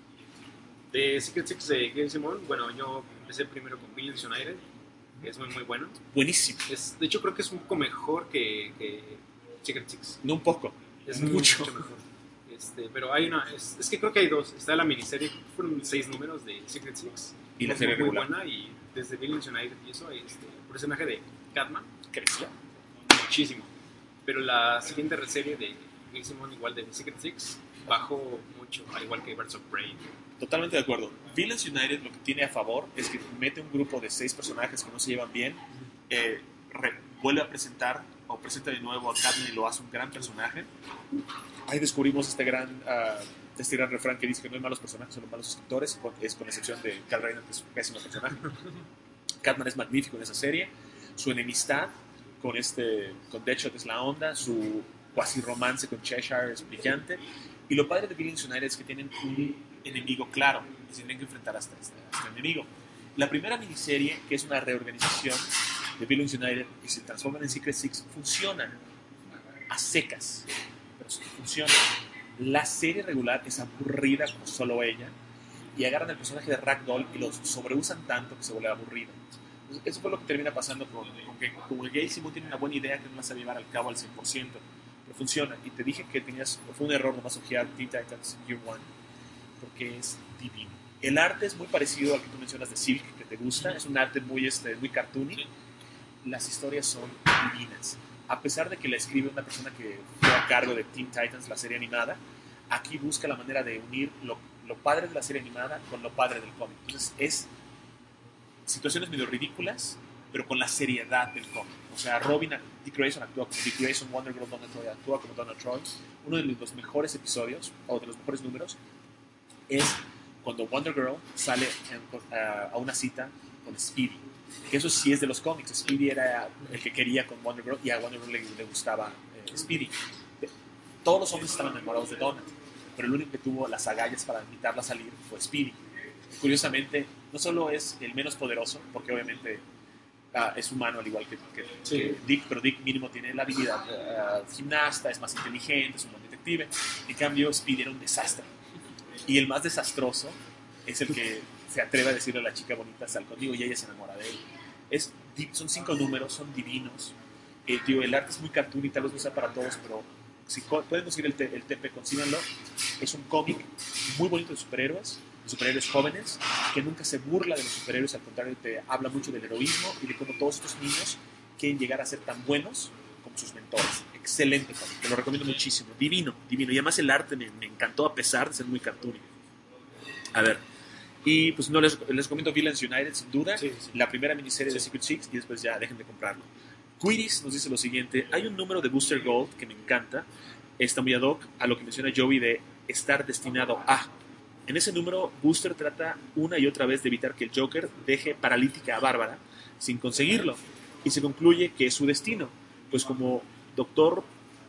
De Secret Six de Gail Simone, bueno, yo empecé primero con Villains United, que es muy, muy bueno. Buenísimo. De hecho, creo que es un poco mejor que Secret Six. No un poco. Es mucho. mejor. Pero hay una. Es que creo que hay dos. Está la miniserie, fueron 6 números de Secret Six. Y la Es serie muy regular. buena. Y desde Villains United y eso, el personaje de Catman, Creció. muchísimo. Pero la siguiente serie de Gail Simone, igual de Secret Six, bajó mucho, al igual que Birds of Prey. Totalmente de acuerdo. Villains United lo que tiene a favor es que mete un grupo de 6 personajes que no se llevan bien, vuelve a presentar o presenta de nuevo a Catman y lo hace un gran personaje. Ahí descubrimos este gran refrán que dice que no hay malos personajes, solo malos escritores, con excepción de Kyle Rayner, que es un pésimo personaje. Catman es magnífico en esa serie. Su enemistad con Deadshot es la onda, su cuasi romance con Cheshire es brillante. Y lo padre de Villains United es que tienen un enemigo claro y se tienen que enfrentar hasta este enemigo. La primera miniserie, que es una reorganización de Villains United y se transforman en Secret Six, funciona a secas, pero sí funciona. La serie regular es aburrida como solo ella y agarran el personaje de Ragdoll y los sobreusan tanto que se vuelve aburrido. Entonces, eso fue lo que termina pasando con que como el Gail Simone tiene una buena idea que no la sabe llevar al cabo al 100%, pero funciona. Y te dije que fue un error nomás ojear Teen Titans Year One, porque es divino. El arte es muy parecido al que tú mencionas de Silk, que te gusta, es un arte muy cartoony. Sí. Las historias son divinas. A pesar de que la escribe una persona que fue a cargo de Teen Titans, la serie animada, aquí busca la manera de unir lo padre de la serie animada con lo padre del cómic. Entonces es situaciones medio ridículas, pero con la seriedad del cómic. O sea, Dick Grayson actúa como Dick Grayson, Wonder Girl Donna Troy actúa como Donna Troy. Uno de los mejores episodios, o de los mejores números, es cuando Wonder Girl sale a una cita con Speedy. Que eso sí es de los cómics. Speedy era el que quería con Wonder Girl y a Wonder Girl le gustaba Speedy. Todos los hombres estaban enamorados de Donna, pero el único que tuvo las agallas para invitarla a salir fue Speedy. Curiosamente, no solo es el menos poderoso, porque obviamente es humano al igual que Dick, pero Dick mínimo tiene la habilidad gimnasta, es más inteligente, es un buen detective. En cambio, Speedy era un desastre. Y el más desastroso es el que se atreve a decirle a la chica bonita, sal conmigo, y ella se enamora de él. Son 5 números, son divinos. El arte es muy cartoon y tal vez no sea para todos, pero si pueden conseguir el TP, consíganlo. Es un cómic muy bonito de superhéroes jóvenes, que nunca se burla de los superhéroes, al contrario, te habla mucho del heroísmo y de cómo todos estos niños quieren llegar a ser tan buenos como sus mentores. Excelente cómic, te lo recomiendo muchísimo. Divino. Y además el arte me encantó a pesar de ser muy cartoony. A ver, y pues no les recomiendo Villains United, sin duda. Sí. La primera miniserie de Secret Six, y después ya dejen de comprarlo. Quiris nos dice lo siguiente: hay un número de Booster Gold que me encanta, está muy ad hoc a lo que menciona Joey de estar destinado a. En ese número, Booster trata una y otra vez de evitar que el Joker deje paralítica a Bárbara sin conseguirlo, y se concluye que es su destino, pues como doctor...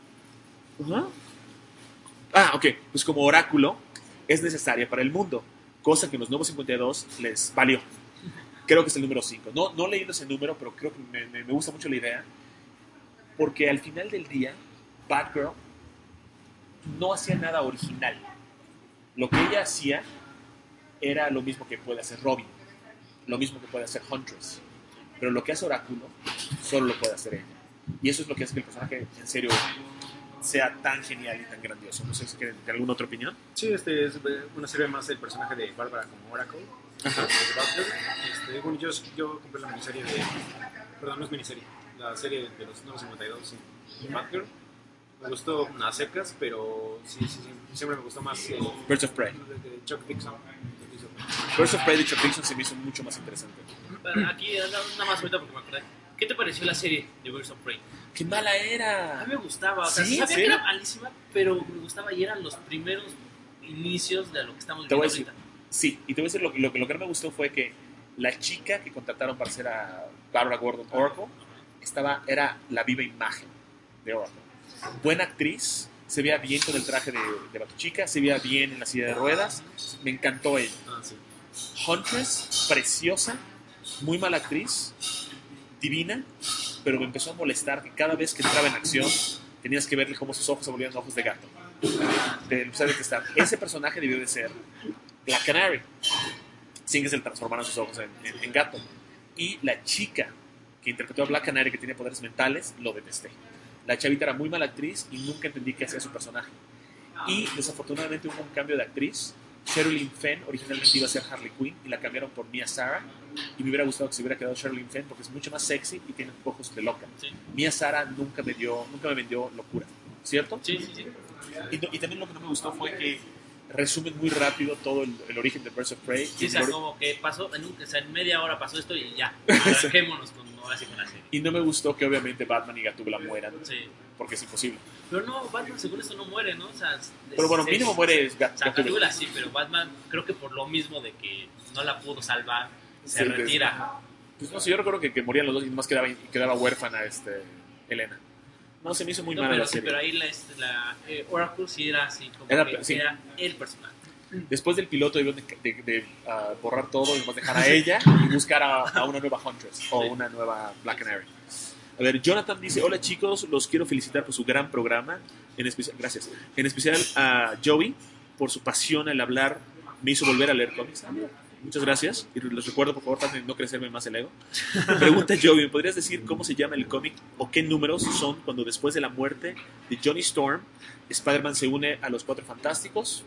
pues como oráculo es necesaria para el mundo, cosa que en los Nuevos 52 les valió. Creo que es el número 5. No he leído ese número, pero creo que me gusta mucho la idea, porque al final del día, Batgirl no hacía nada original. Lo que ella hacía era lo mismo que puede hacer Robin, lo mismo que puede hacer Huntress, pero lo que hace Oráculo solo lo puede hacer ella. Y eso es lo que hace que el personaje en serio sea tan genial y tan grandioso. No sé si quieren alguna otra opinión. Sí, es una serie más el personaje de Bárbara como Oracle. Ajá. Bueno, yo compré la miniserie perdón, no es miniserie, la serie de los 952 de Batgirl. Me gustó a secas, pero sí, siempre me gustó más Birds of Prey. de Chuck Dixon. Birds of Prey de Chuck Dixon se me hizo mucho más interesante. Aquí, nada más ahorita porque me acordé. ¿Qué te pareció la serie de Birds of Prey? ¡Qué mala era! A mí me gustaba, o sea, ¿Sí? sabía ¿Sí? que era malísima, pero me gustaba y eran los primeros inicios de lo que estamos Te viendo voy a decir, ahorita. sí, y te voy a decir lo que no me gustó fue que la chica que contrataron para ser a Barbara Gordon Oracle era la viva imagen de Oracle. Buena actriz, se veía bien con el traje de Batuchica, se veía bien en la silla de ruedas, me encantó ella. Sí. Huntress, preciosa, muy mala actriz, divina, pero me empezó a molestar que cada vez que entraba en acción tenías que verle cómo sus ojos se volvían ojos de gato. De empezar a detestar. Ese personaje debió de ser Black Canary, sin que se le transformaran sus ojos en gato. Y la chica que interpretó a Black Canary, que tiene poderes mentales, lo detesté. La chavita era muy mala actriz y nunca entendí qué hacía su personaje. Y desafortunadamente hubo un cambio de actriz. Sherilyn Fenn originalmente iba a ser Harley Quinn y la cambiaron por Mia Sara. Y me hubiera gustado que se hubiera quedado Sherilyn Fenn porque es mucho más sexy y tiene ojos de loca. Sí. Mia Sara nunca me vendió locura, ¿cierto? Sí, sí, sí. Y también lo que no me gustó fue que resumen muy rápido todo el origen de Birds of Prey. Sí, Y o sea, el como que pasó, en media hora pasó esto y ya, arranquémonos con la serie. Y no me gustó que obviamente Batman y Gatúbela mueran, Sí. porque es imposible. Pero no, Batman según eso no muere, ¿no? O sea, Pero bueno, sí, mínimo muere O sea, Gatúbela. Gatúbela sí, pero Batman creo que por lo mismo de que no la pudo salvar, se Sí, retira. Pues no sé, yo recuerdo que morían los dos y nomás quedaba huérfana Elena. No, se me hizo muy No, mala pero, la serie. pero ahí Oracle sí era así, como Era- que sí. era el personaje. Después del piloto debieron de borrar todo y nomás dejar a ella y buscar a una nueva Huntress o una nueva Black Canary. A ver, Jonathan dice, hola chicos, los quiero felicitar por su gran programa. Gracias. En especial a Joey por su pasión al hablar. Me hizo volver a leer cómics. Muchas gracias. Y les recuerdo, por favor, traten de no crecerme más el ego. Pregunta Joey, ¿me podrías decir cómo se llama el cómic o qué números son cuando después de la muerte de Johnny Storm, Spider-Man se une a los Cuatro Fantásticos?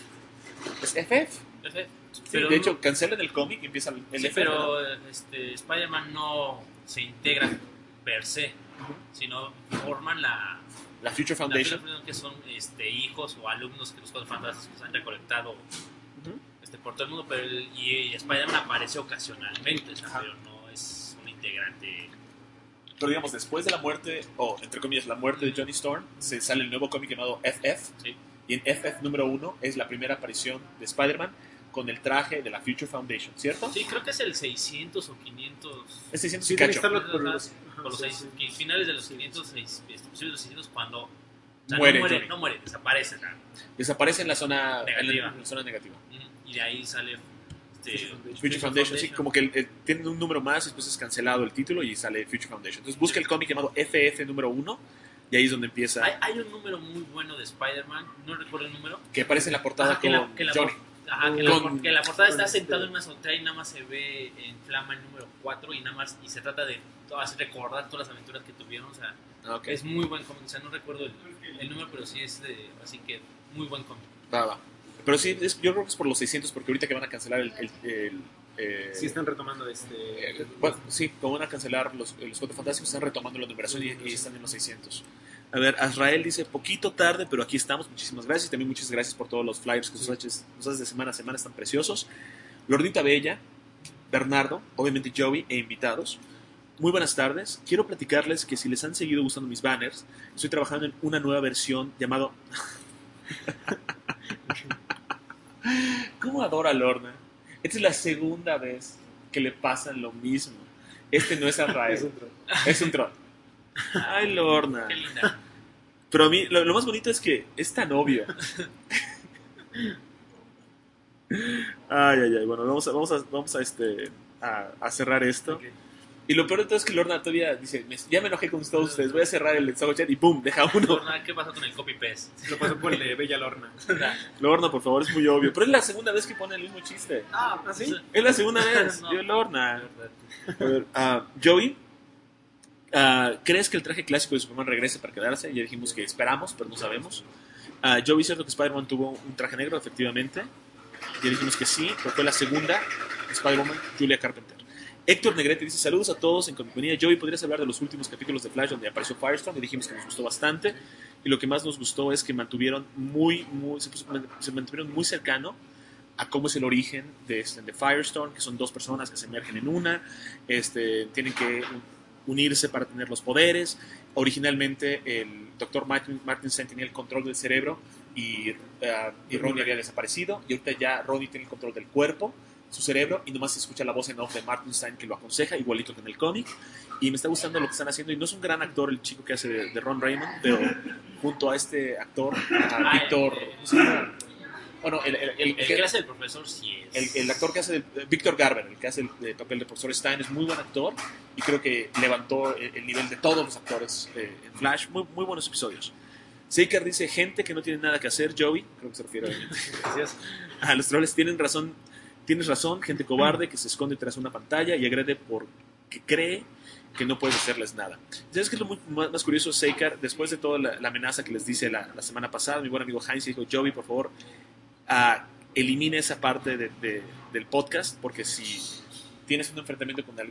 ¿Es FF? Sí, Pero de hecho, cancelan el cómic y empieza el sí, FF. pero Spider-Man no se integra per se, sino forman la Future Foundation. que son hijos o alumnos que los Cuatro Fantásticos han recolectado Ujú. por todo el mundo, pero y Spider-Man aparece ocasionalmente, o sea, Ajá. pero no es un integrante. Pero digamos, después de la muerte, o entre comillas, la muerte de Johnny Storm, se sale el nuevo cómic llamado FF. Sí. Y en FF número 1 es la primera aparición de Spider-Man con el traje de la Future Foundation, ¿cierto? Sí, creo que es el 600 o 500. Es 600 Sí, y tiene que cacho. estar por los... Por los finales de los 500, principios de los 600, cuando o sea, Muere no Johnny. muere, desaparece. ¿No? Desaparece en la zona Negativa. En la zona negativa. Y de ahí sale Future Foundation, sí, como que tienen un número más y después es cancelado el título y sale Future Foundation. Entonces busca el cómic llamado FF número 1 y ahí es donde empieza. Hay un número muy bueno de Spider-Man, no recuerdo el número. Que aparece en la portada Ajá, que con la- que la Johnny. Ajá, Con- que la portada está sentado en una azotea y nada más se ve en flama el número 4 y nada más y se trata de recordar todas las aventuras que tuvieron, o sea, Ah, ok. es muy buen cómic, o sea, no recuerdo el número, pero sí es así que muy buen cómic. Va. Pero sí, yo creo que es por los 600 porque ahorita que van a cancelar Sí, están retomando bueno, sí, como van a cancelar los Cuatro Fantásticos, están retomando la numeración y están en los 600. A ver, Azrael dice, poquito tarde, pero aquí estamos, muchísimas gracias. Y también muchas gracias por todos los flyers que nos haces de semana a semana, están preciosos. Lordita Bella, Bernardo, obviamente Joey e invitados. Muy buenas tardes. Quiero platicarles que si les han seguido gustando mis banners, estoy trabajando en una nueva versión llamado... ¿Cómo adora a Lorna? Esta es la segunda vez que le pasa lo mismo. Este no es Azrael, es un troll. Ay, Lorna. Qué linda. Pero a mí, lo más bonito es que es tan obvio. Ay. Bueno, vamos a cerrar esto. Okay. Y lo peor de todo es que Lorna todavía dice, ya me enojé con todos ustedes, voy a cerrar el Sago Chat y ¡pum! Deja uno. Lorna, ¿qué pasó con el copy-paste? Lo pasó por el de Bella Lorna. Lorna, por favor, es muy obvio. Pero es la segunda vez que pone el mismo chiste. ¿Ah, sí? Es la segunda vez. No. Yo, Lorna. A ver, Joey, ¿crees que el traje clásico de Superman regrese para quedarse? Ya dijimos que esperamos, pero no sabemos. Joey, ¿cierto que Spider-Man tuvo un traje negro? Efectivamente. Ya dijimos que sí, pero fue la segunda Spider-Man, Julia Carpenter. Héctor Negrete dice, saludos a todos en compañía. Joey, ¿podrías hablar de los últimos capítulos de Flash donde apareció Firestorm? Y dijimos que nos gustó bastante. Y lo que más nos gustó es que mantuvieron se mantuvieron muy cercano a cómo es el origen de Firestorm, que son dos personas que se emergen en una, tienen que unirse para tener los poderes. Originalmente el Dr. Martin Stein tenía el control del cerebro y Ronnie había desaparecido, y ahorita ya Ronnie tiene el control del cuerpo, su cerebro, y nomás se escucha la voz en off de Martin Stein que lo aconseja, igualito que en el cómic. Y me está gustando lo que están haciendo, y no es un gran actor el chico que hace de Ron Raymond, pero junto a este actor, a Víctor, ¿cómo se llama? Bueno, El que hace el profesor sí es. el actor que hace Víctor Garber, el que hace el papel de profesor Stein, es muy buen actor y creo que levantó el nivel de todos los actores en Flash. Muy, muy buenos episodios. Seikar dice, gente que no tiene nada que hacer, Joey, creo que se refiere a los troles. Tienes razón, gente cobarde que se esconde tras una pantalla y agrede porque cree que no puedes hacerles nada. ¿Sabes qué es lo más curioso, Seikar? Después de toda la amenaza que les dice la semana pasada, mi buen amigo Heinz dijo, Joey, por favor, elimina esa parte del podcast, porque si tienes un enfrentamiento con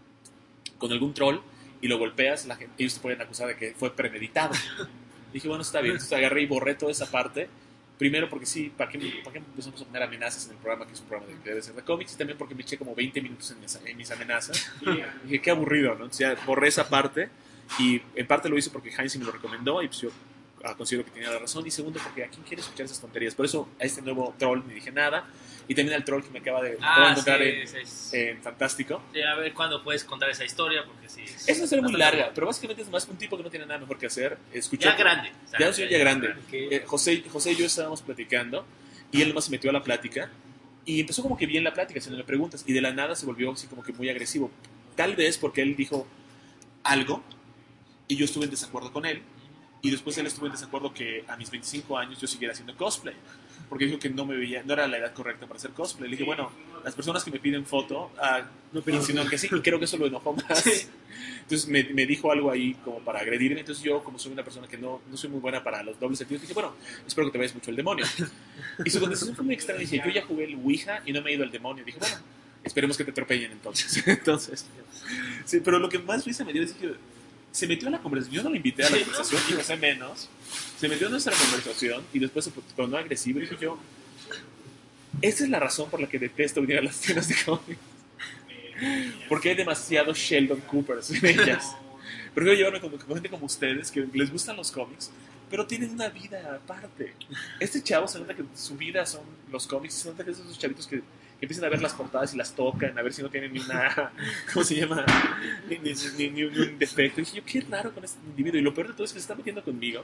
algún troll y lo golpeas, ellos te pueden acusar de que fue premeditado. Dije, bueno, está bien. Entonces agarré y borré toda esa parte. Primero porque sí, ¿para qué empezamos a poner amenazas en el programa, que es un programa que debe ser de cómics? Y también porque me eché como 20 minutos en mis amenazas. Y dije, qué aburrido, ¿no? Entonces ya borré esa parte. Y en parte lo hice porque Heinz me lo recomendó y pues yo considero que tenía la razón. Y segundo, porque ¿a quién quiere escuchar esas tonterías? Por eso a este nuevo troll me dije nada. Y también al troll que me acabo de encontrar en Fantástico. Sí, a ver cuándo puedes contar esa historia, porque sí. Es una historia muy larga, pero básicamente es más que un tipo que no tiene nada mejor que hacer. Ya grande. Ya un señor ya grande. José y yo estábamos platicando y él nomás se metió a la plática y empezó como que bien la plática, haciéndole preguntas, y de la nada se volvió así como que muy agresivo. Tal vez porque él dijo algo y yo estuve en desacuerdo con él. Y después él estuvo en desacuerdo que a mis 25 años yo siguiera haciendo cosplay. Porque dijo que no era la edad correcta para hacer cosplay. Le dije, bueno, las personas que me piden foto no insinúan que sí, y creo que eso lo enojó más. Entonces me dijo algo ahí como para agredirme. Entonces yo, como soy una persona que no soy muy buena para los dobles sentidos, dije, bueno, espero que te vayas mucho el demonio. Y su contestación fue muy extraña. Dije, yo ya jugué el Ouija y no me he ido al demonio. Dije, bueno, esperemos que te atropellen entonces. Sí, pero lo que más risa me dio es que se metió a la conversación. Yo no lo invité a la conversación, y José menos. Se metió en nuestra conversación y después se tornó agresivo. Y dije yo, esa es la razón por la que detesto venir a las tiendas de cómics. Porque hay demasiados Sheldon Coopers en ellas. Prefiero llevarme con gente como ustedes, que les gustan los cómics, pero tienen una vida aparte. Este chavo se nota que su vida son los cómics, se nota que son esos chavitos que empiezan a ver las portadas y las tocan, a ver si no tienen ni una, ¿cómo se llama? Ni un defecto. Y dije yo, qué raro con este individuo. Y lo peor de todo es que se está metiendo conmigo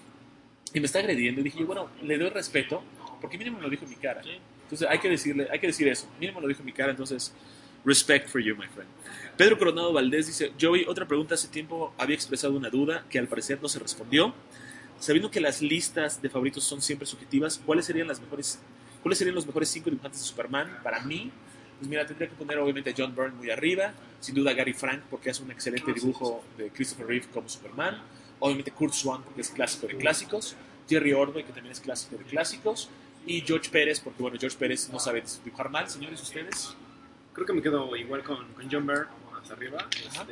y me está agrediendo. Y dije yo, bueno, le doy respeto, porque mínimo me lo dijo en mi cara. Entonces hay que decir eso. Mínimo lo dijo en mi cara, entonces, respect for you, my friend. Pedro Coronado Valdés dice, Joey, otra pregunta. Hace tiempo había expresado una duda que al parecer no se respondió. Sabiendo que las listas de favoritos son siempre subjetivas, ¿cuáles serían los mejores 5 dibujantes de Superman? Para mí, pues mira, tendría que poner obviamente a John Byrne muy arriba, sin duda Gary Frank porque hace un excelente dibujo de Christopher Reeve como Superman, obviamente Kurt Swan porque es clásico de clásicos, Jerry Ordway que también es clásico de clásicos, y George Pérez porque bueno, George Pérez no sabe dibujar mal. Señores, ¿ustedes? Creo que me quedo igual con John Byrne hasta arriba.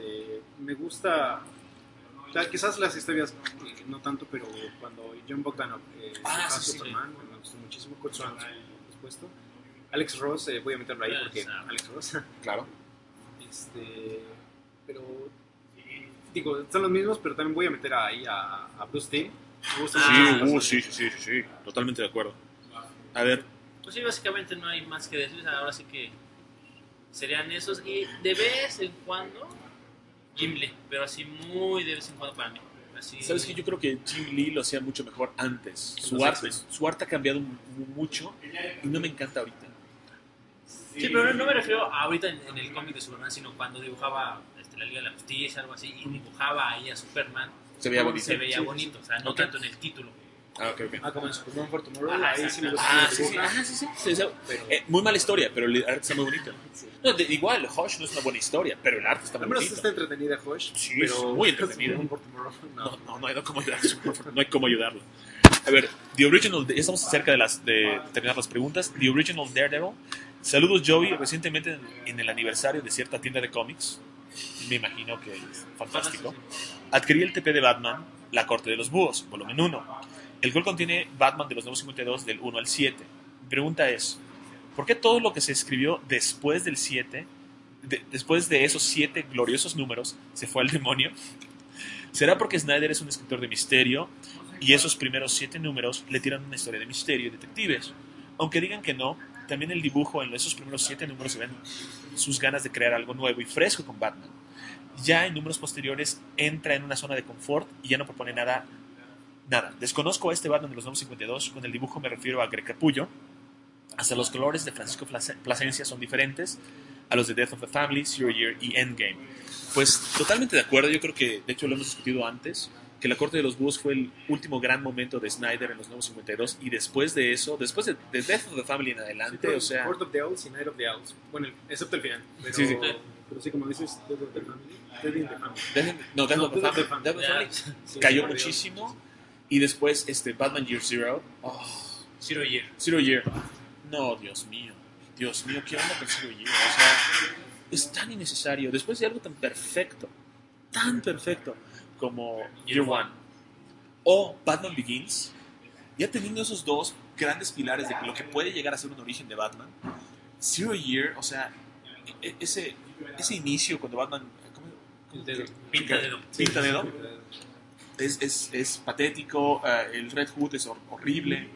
Me gusta, o sea, quizás las historias no tanto, pero cuando John Bogdanov Superman, me gustó muchísimo. Kurt Swan, por supuesto. Alex Ross, voy a meterlo ahí porque Alex Ross. Claro. Pero digo, son los mismos, pero también voy a meter ahí a Bruce Timm. Sí, totalmente de acuerdo. A ver. Pues sí, básicamente no hay más que decir. Ahora sí que serían esos. Y de vez en cuando Jim Lee, pero así muy de vez en cuando para mí. Así... ¿Sabes qué? Yo creo que Jim Lee lo hacía mucho mejor antes. Su arte ha cambiado mucho y no me encanta ahorita. Sí, pero no me refiero a ahorita en el cómic de Superman, sino cuando dibujaba la Liga de la Justicia, algo así, y dibujaba ahí a Superman. Se veía bonito. Se veía bonito, o sea, no tanto en el título. Como en Superman for Tomorrow. Ajá, ahí sí me gusta. Sí. Muy mala historia, pero el arte está muy bonito. No, igual, Hush no es una buena historia, pero el arte está muy bonito. Al menos está entretenida Hush. Sí, pero muy entretenida. Superman for Tomorrow, no hay cómo ayudarlo. A ver, The Original, ya estamos cerca de terminar las preguntas. The Original Daredevil. Saludos, Joey. Recientemente en el aniversario de cierta tienda de cómics, me imagino que es fantástico, adquirí el TP de Batman, La Corte de los Búhos, volumen 1. El cual contiene Batman de los Nuevos 52 del 1 al 7. Mi pregunta es, ¿por qué todo lo que se escribió después del 7, después de esos 7 gloriosos números, se fue al demonio? ¿Será porque Snyder es un escritor de misterio y esos primeros 7 números le tiran una historia de misterio y detectives? Aunque digan que no, también el dibujo en esos primeros 7 números se ven sus ganas de crear algo nuevo y fresco con Batman. Ya en números posteriores entra en una zona de confort y ya no propone nada Nada, desconozco a este Batman de los Nuevos 52. Con el dibujo me refiero a Greg Capullo. Hasta los colores de Francisco Plasencia son diferentes a los de Death of the Family, Zero Year y Endgame. Pues totalmente de acuerdo. Yo creo que, de hecho, lo hemos discutido antes, que La Corte de los Búhos fue el último gran momento de Snyder en los Nuevos 52. Y después de eso, después de Death of the Family en adelante, o sea... Court of the Owls y Night of the Owls. Bueno, excepto el final. Pero Sí, sí. pero sí, como dices, Death of the Family. Death in the Family. Death of the Death of the Family, Family. Death of the Family Sí, cayó por Dios. muchísimo. Y después Batman Year Zero. Zero Year. Zero Year. No, Dios mío, ¿qué onda con Zero Year? O sea, es tan innecesario. Después de algo tan perfecto como Year One o Batman Begins, ya teniendo esos dos grandes pilares de lo que puede llegar a ser un origen de Batman, Zero Year, o sea, ese inicio cuando Batman Pinta dedo. pinta dedo es patético, el Red Hood es horrible,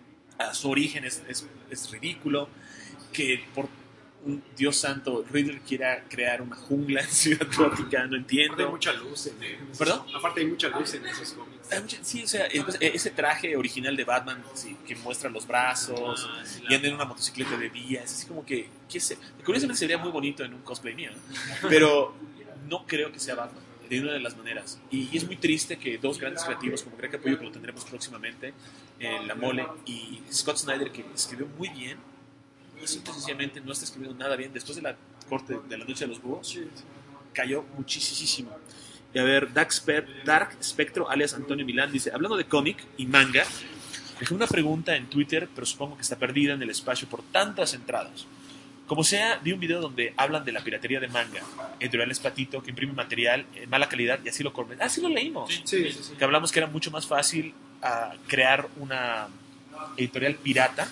su origen es ridículo, que por un Dios santo Riddler quiera crear una jungla en Ciudad Gótica, no Aparte hay entiendo. mucha luz en esos, ¿Perdón? Aparte hay mucha luz en esos cómics. Sí, o sea, ese traje original de Batman, sí, que muestra los brazos Sí, y anda en una motocicleta de día, es así como que curiosamente sería muy bonito en un cosplay mío, ¿no? Pero no creo que sea Batman de una de las maneras, y es muy triste que dos grandes creativos como Greg Capullo, que lo tendremos próximamente en La Mole, y Scott Snyder, que escribió muy bien, y simple y sencillamente no está escribiendo nada bien. Después de la corte de la Noche de los Búhos cayó muchísimo. Y a ver, Dark Spectro alias Antonio Milán dice, hablando de cómic y manga, dejé una pregunta en Twitter, pero supongo que está perdida en el espacio por tantas entradas. Como sea, vi un video donde hablan de la piratería de manga. Editorial Patito, que imprime material en mala calidad y así lo corren. Ah, sí lo leímos. Sí. Que hablamos que era mucho más fácil crear una editorial pirata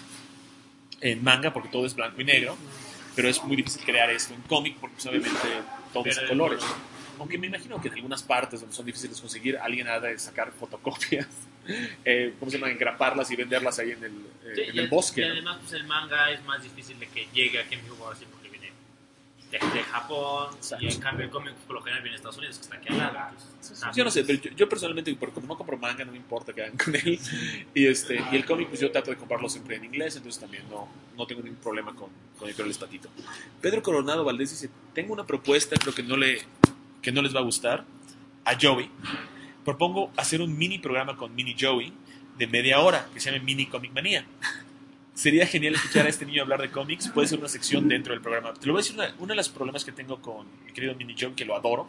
en manga, porque todo es blanco y negro, pero es muy difícil crear esto en cómic, porque pues, obviamente todo es a colores. Aunque me imagino que en algunas partes donde son difíciles de conseguir, alguien ha de sacar fotocopias, ¿cómo se llama? Engraparlas y venderlas ahí en el bosque. Y ¿no? además, pues el manga es más difícil de que llegue aquí en México, así porque viene de Japón, Exacto. y en cambio el cómic pues, por lo general viene de Estados Unidos, que está aquí al lado. Entonces, Yo no sé, pero yo personalmente, como no compro manga, no me importa que hagan con él. Y el cómic, pues yo trato de comprarlo siempre en inglés, entonces también no tengo ningún problema con Editorial Patito. Pedro Coronado Valdés dice, tengo una propuesta, creo que no les va a gustar, a Joey. Propongo hacer un mini programa con Mini Joey de media hora, que se llame Mini Comic Manía. Sería genial escuchar a este niño hablar de cómics. Puede ser una sección dentro del programa. Te lo voy a decir, uno de los problemas que tengo con mi querido Mini Joey, que lo adoro,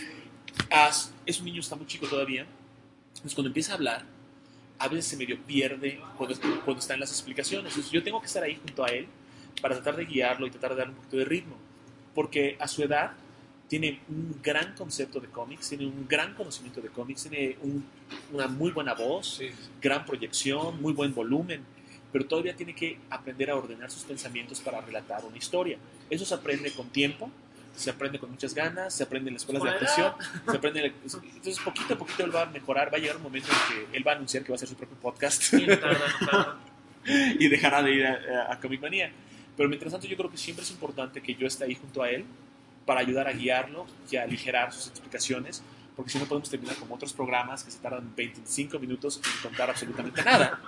es un niño, está muy chico todavía. Entonces cuando empieza a hablar, a veces se medio pierde cuando está en las explicaciones. Entonces yo tengo que estar ahí junto a él para tratar de guiarlo y tratar de darle un poquito de ritmo. Porque a su edad tiene un gran concepto de cómics, tiene un gran conocimiento de cómics, tiene una muy buena voz, gran proyección, muy buen volumen, pero todavía tiene que aprender a ordenar sus pensamientos para relatar una historia. Eso se aprende con tiempo, se aprende con muchas ganas, se aprende en las escuelas de actuación, entonces poquito a poquito él va a mejorar. Va a llegar un momento en que él va a anunciar que va a hacer su propio podcast sí, no tarda. y dejará de ir a Comic Manía. Pero mientras tanto yo creo que siempre es importante que yo esté ahí junto a él para ayudar a guiarlo y a aligerar sus explicaciones, porque si no podemos terminar como otros programas que se tardan 25 minutos en contar absolutamente nada.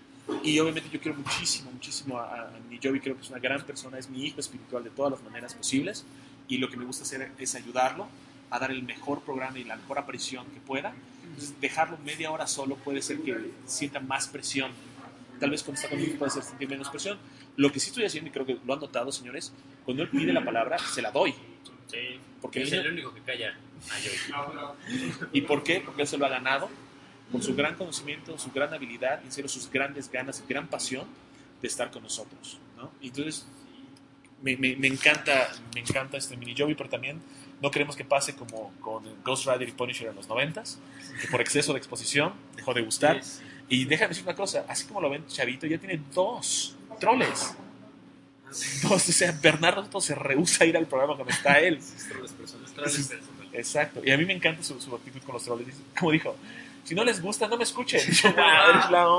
Y obviamente yo quiero muchísimo a mi Joey, creo que es una gran persona, es mi hijo espiritual de todas las maneras posibles, y lo que me gusta hacer es ayudarlo a dar el mejor programa y la mejor aparición que pueda. Entonces dejarlo media hora solo puede ser que sienta más presión. Tal vez cuando está conmigo puede ser sentir menos presión. Lo que sí estoy haciendo, y creo que lo han notado, señores, cuando él pide la palabra, se la doy. Sí, Porque es él- el único que calla a Joey. ¿Y por qué? Porque él se lo ha ganado con su gran conocimiento, su gran habilidad, y en serio, sus grandes ganas y gran pasión de estar con nosotros, ¿no? Y entonces me encanta este Mini Joey, pero también no queremos que pase como con Ghost Rider y Punisher en los 90s, que por exceso de exposición dejó de gustar. Sí. Y déjame decir una cosa, así como lo ven Chavito, ya tiene 2 troles. 2, o sea, Bernardo Soto se rehúsa a ir al programa cuando está él. Exacto, y a mí me encanta su actitud con los troles. Dice, como dijo, si no les gusta, no me escuchen. Y yo, wow,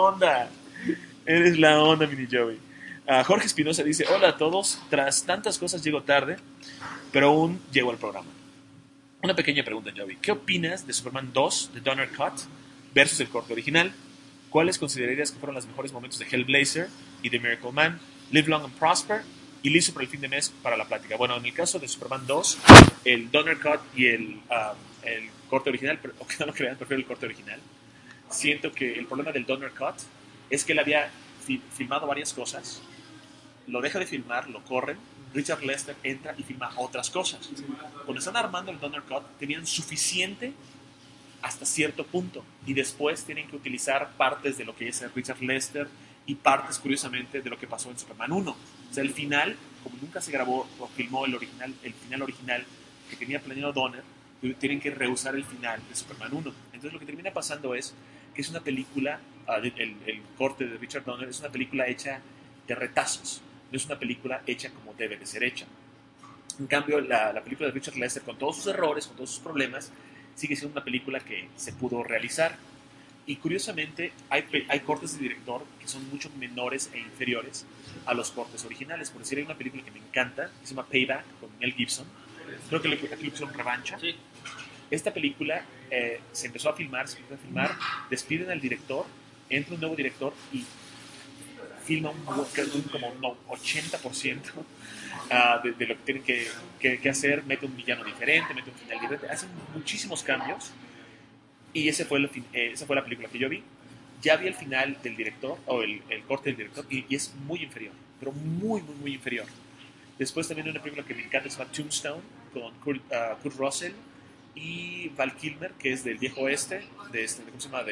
eres la onda, Mini Joey. Jorge Espinosa dice, hola a todos, tras tantas cosas llego tarde, pero aún llego al programa. Una pequeña pregunta, Joey, ¿qué opinas de Superman 2 de Donner Cut? versus el corte original. ¿Cuáles considerarías que fueron los mejores momentos de Hellblazer y de Miracle Man? Live Long and Prosper y listo para el fin de mes para la plática. Bueno, en el caso de Superman 2, el Donner Cut y el corte original, aunque no lo crean, prefiero el corte original. Siento que el problema del Donner Cut es que él había filmado varias cosas, lo deja de filmar, lo corren, Richard Lester entra y filma otras cosas. Cuando están armando el Donner Cut, tenían suficiente hasta cierto punto y después tienen que utilizar partes de lo que es Richard Lester y partes, curiosamente, de lo que pasó en Superman 1. O sea, el final, como nunca se grabó o filmó el final original que tenía planeado Donner, tienen que reusar el final de Superman 1. Entonces lo que termina pasando es que es una película, el corte de Richard Donner es una película hecha de retazos, no es una película hecha como debe de ser hecha. En cambio, la película de Richard Lester, con todos sus errores, con todos sus problemas, sigue siendo una película que se pudo realizar. Y curiosamente, hay cortes de director que son mucho menores e inferiores a los cortes originales. Por decir, hay una película que me encanta, que se llama Payback, con Mel Gibson. Creo que aquí le pusieron Revancha. Sí. Esta película se empezó a filmar, despiden al director, entra un nuevo director y filma como un 80% de lo que tienen que hacer, mete un villano diferente, mete un final diferente, hacen muchísimos cambios y esa fue la película que yo vi. Ya vi el final del director, o el corte del director, y es muy inferior, pero muy, muy, muy inferior. Después también hay una película que me encanta, se llama Tombstone, con Kurt Russell y Val Kilmer, que es del viejo oeste, ¿cómo se llama?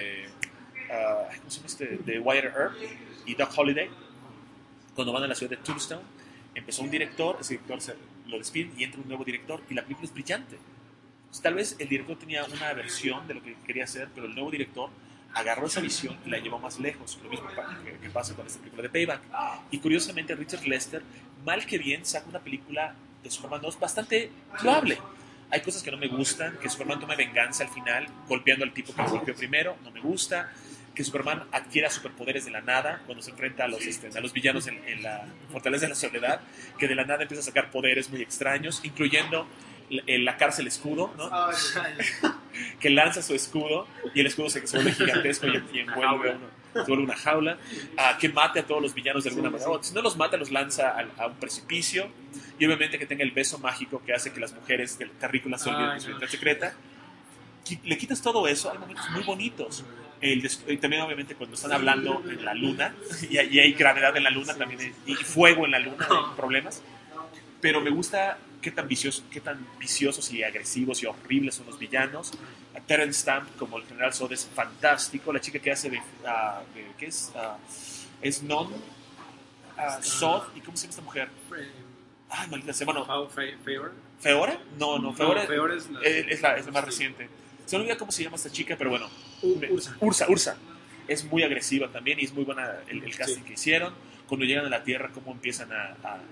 De Wyatt Earp y Doc Holliday. Cuando van a la ciudad de Tombstone, empezó un director, ese director lo despiden y entra un nuevo director y la película es brillante. Entonces, tal vez el director tenía una versión de lo que quería hacer, pero el nuevo director agarró esa visión y la llevó más lejos. Lo mismo que pasa con esta película de Payback. Y curiosamente Richard Lester, mal que bien, saca una película de Superman 2 bastante loable. Hay cosas que no me gustan, que Superman tome venganza al final, golpeando al tipo que lo golpeó primero, no me gusta. Que Superman adquiera superpoderes de la nada cuando se enfrenta a los villanos en la Fortaleza de la Soledad, que de la nada empieza a sacar poderes muy extraños, incluyendo la cárcel escudo, ¿no? Que lanza su escudo y el escudo se vuelve gigantesco y envuelve se vuelve una jaula, que mate a todos los villanos de alguna manera. Si no los mata, los lanza a un precipicio, y obviamente que tenga el beso mágico que hace que las mujeres del terrícola se olviden de su identidad secreta. Le quitas todo eso, hay momentos muy bonitos. Y también obviamente cuando están hablando en la luna y hay gravedad en la luna también y fuego en la luna, hay problemas, pero me gusta qué tan viciosos y agresivos y horribles son los villanos. Terence Stamp como el general Zod es fantástico. La chica que hace ¿qué es? Es Non Zod. ¿Y cómo se llama esta mujer? Ay, maldita sea. Bueno, ¿Feora? No, Feora es la más reciente. Se me olvida cómo se llama esta chica, pero bueno. Ursa. Es muy agresiva también y es muy buena el casting que hicieron. Cuando llegan a la Tierra, cómo empiezan a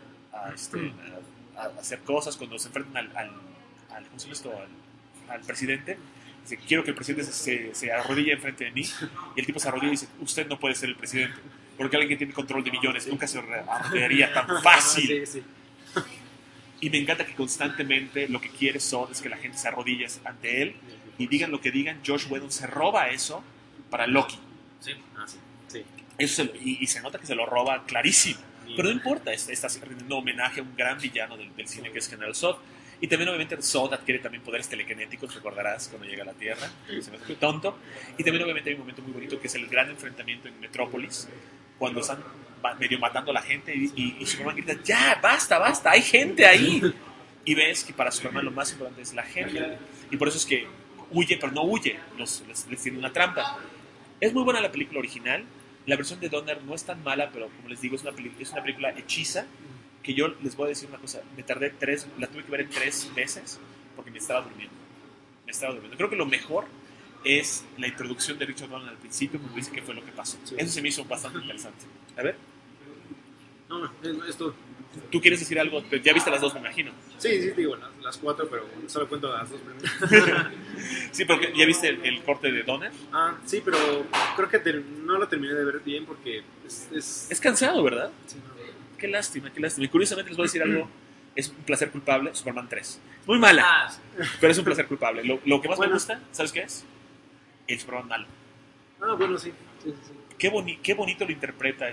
hacer cosas. Cuando se enfrentan ¿cómo se llama esto? Al presidente. Dice, quiero que el presidente se arrodille enfrente de mí. Y el tipo se arrodilla y dice, usted no puede ser el presidente. Porque alguien que tiene control de millones nunca se arrodillaría tan fácil. Sí. Y me encanta que constantemente lo que quiere Zod es que la gente se arrodille ante él. Y digan lo que digan, Josh Whedon se roba eso para Loki. Sí. Eso y se nota que se lo roba clarísimo. Pero no importa, está rindiendo homenaje a un gran villano del cine que es General Zod. Y también obviamente Zod adquiere también poderes telequinéticos, recordarás, cuando llega a la Tierra. Se me hace muy tonto. Y también obviamente hay un momento muy bonito que es el gran enfrentamiento en Metrópolis, cuando están medio matando a la gente y Superman grita, ya, basta, hay gente ahí. Y ves que para Superman lo más importante es la gente. Y por eso es que huye, pero no huye, les tiene una trampa. Es muy buena la película original. La versión de Donner no es tan mala, pero como les digo, es una película hechiza. Que yo les voy a decir una cosa, la tuve que ver en 3 meses porque me estaba durmiendo. Creo que lo mejor es la introducción de Richard Donner al principio, porque dice qué fue lo que pasó. Sí. Eso se me hizo bastante interesante. A ver. No, es todo. ¿Tú quieres decir algo? Ya viste las 2, me imagino. Sí, digo, las 4, pero solo cuento las 2 primeras. Sí, porque ¿ya viste el corte de Donner? Sí, pero creo que no lo terminé de ver bien porque es cansado, ¿verdad? Sí. Qué lástima. Y curiosamente les voy a decir algo, es un placer culpable, Superman 3. Muy mala, pero es un placer culpable. Lo que más me gusta, ¿sabes qué es? El Superman malo. Ah, bueno, sí. Sí, sí, sí. Qué bonito lo interpreta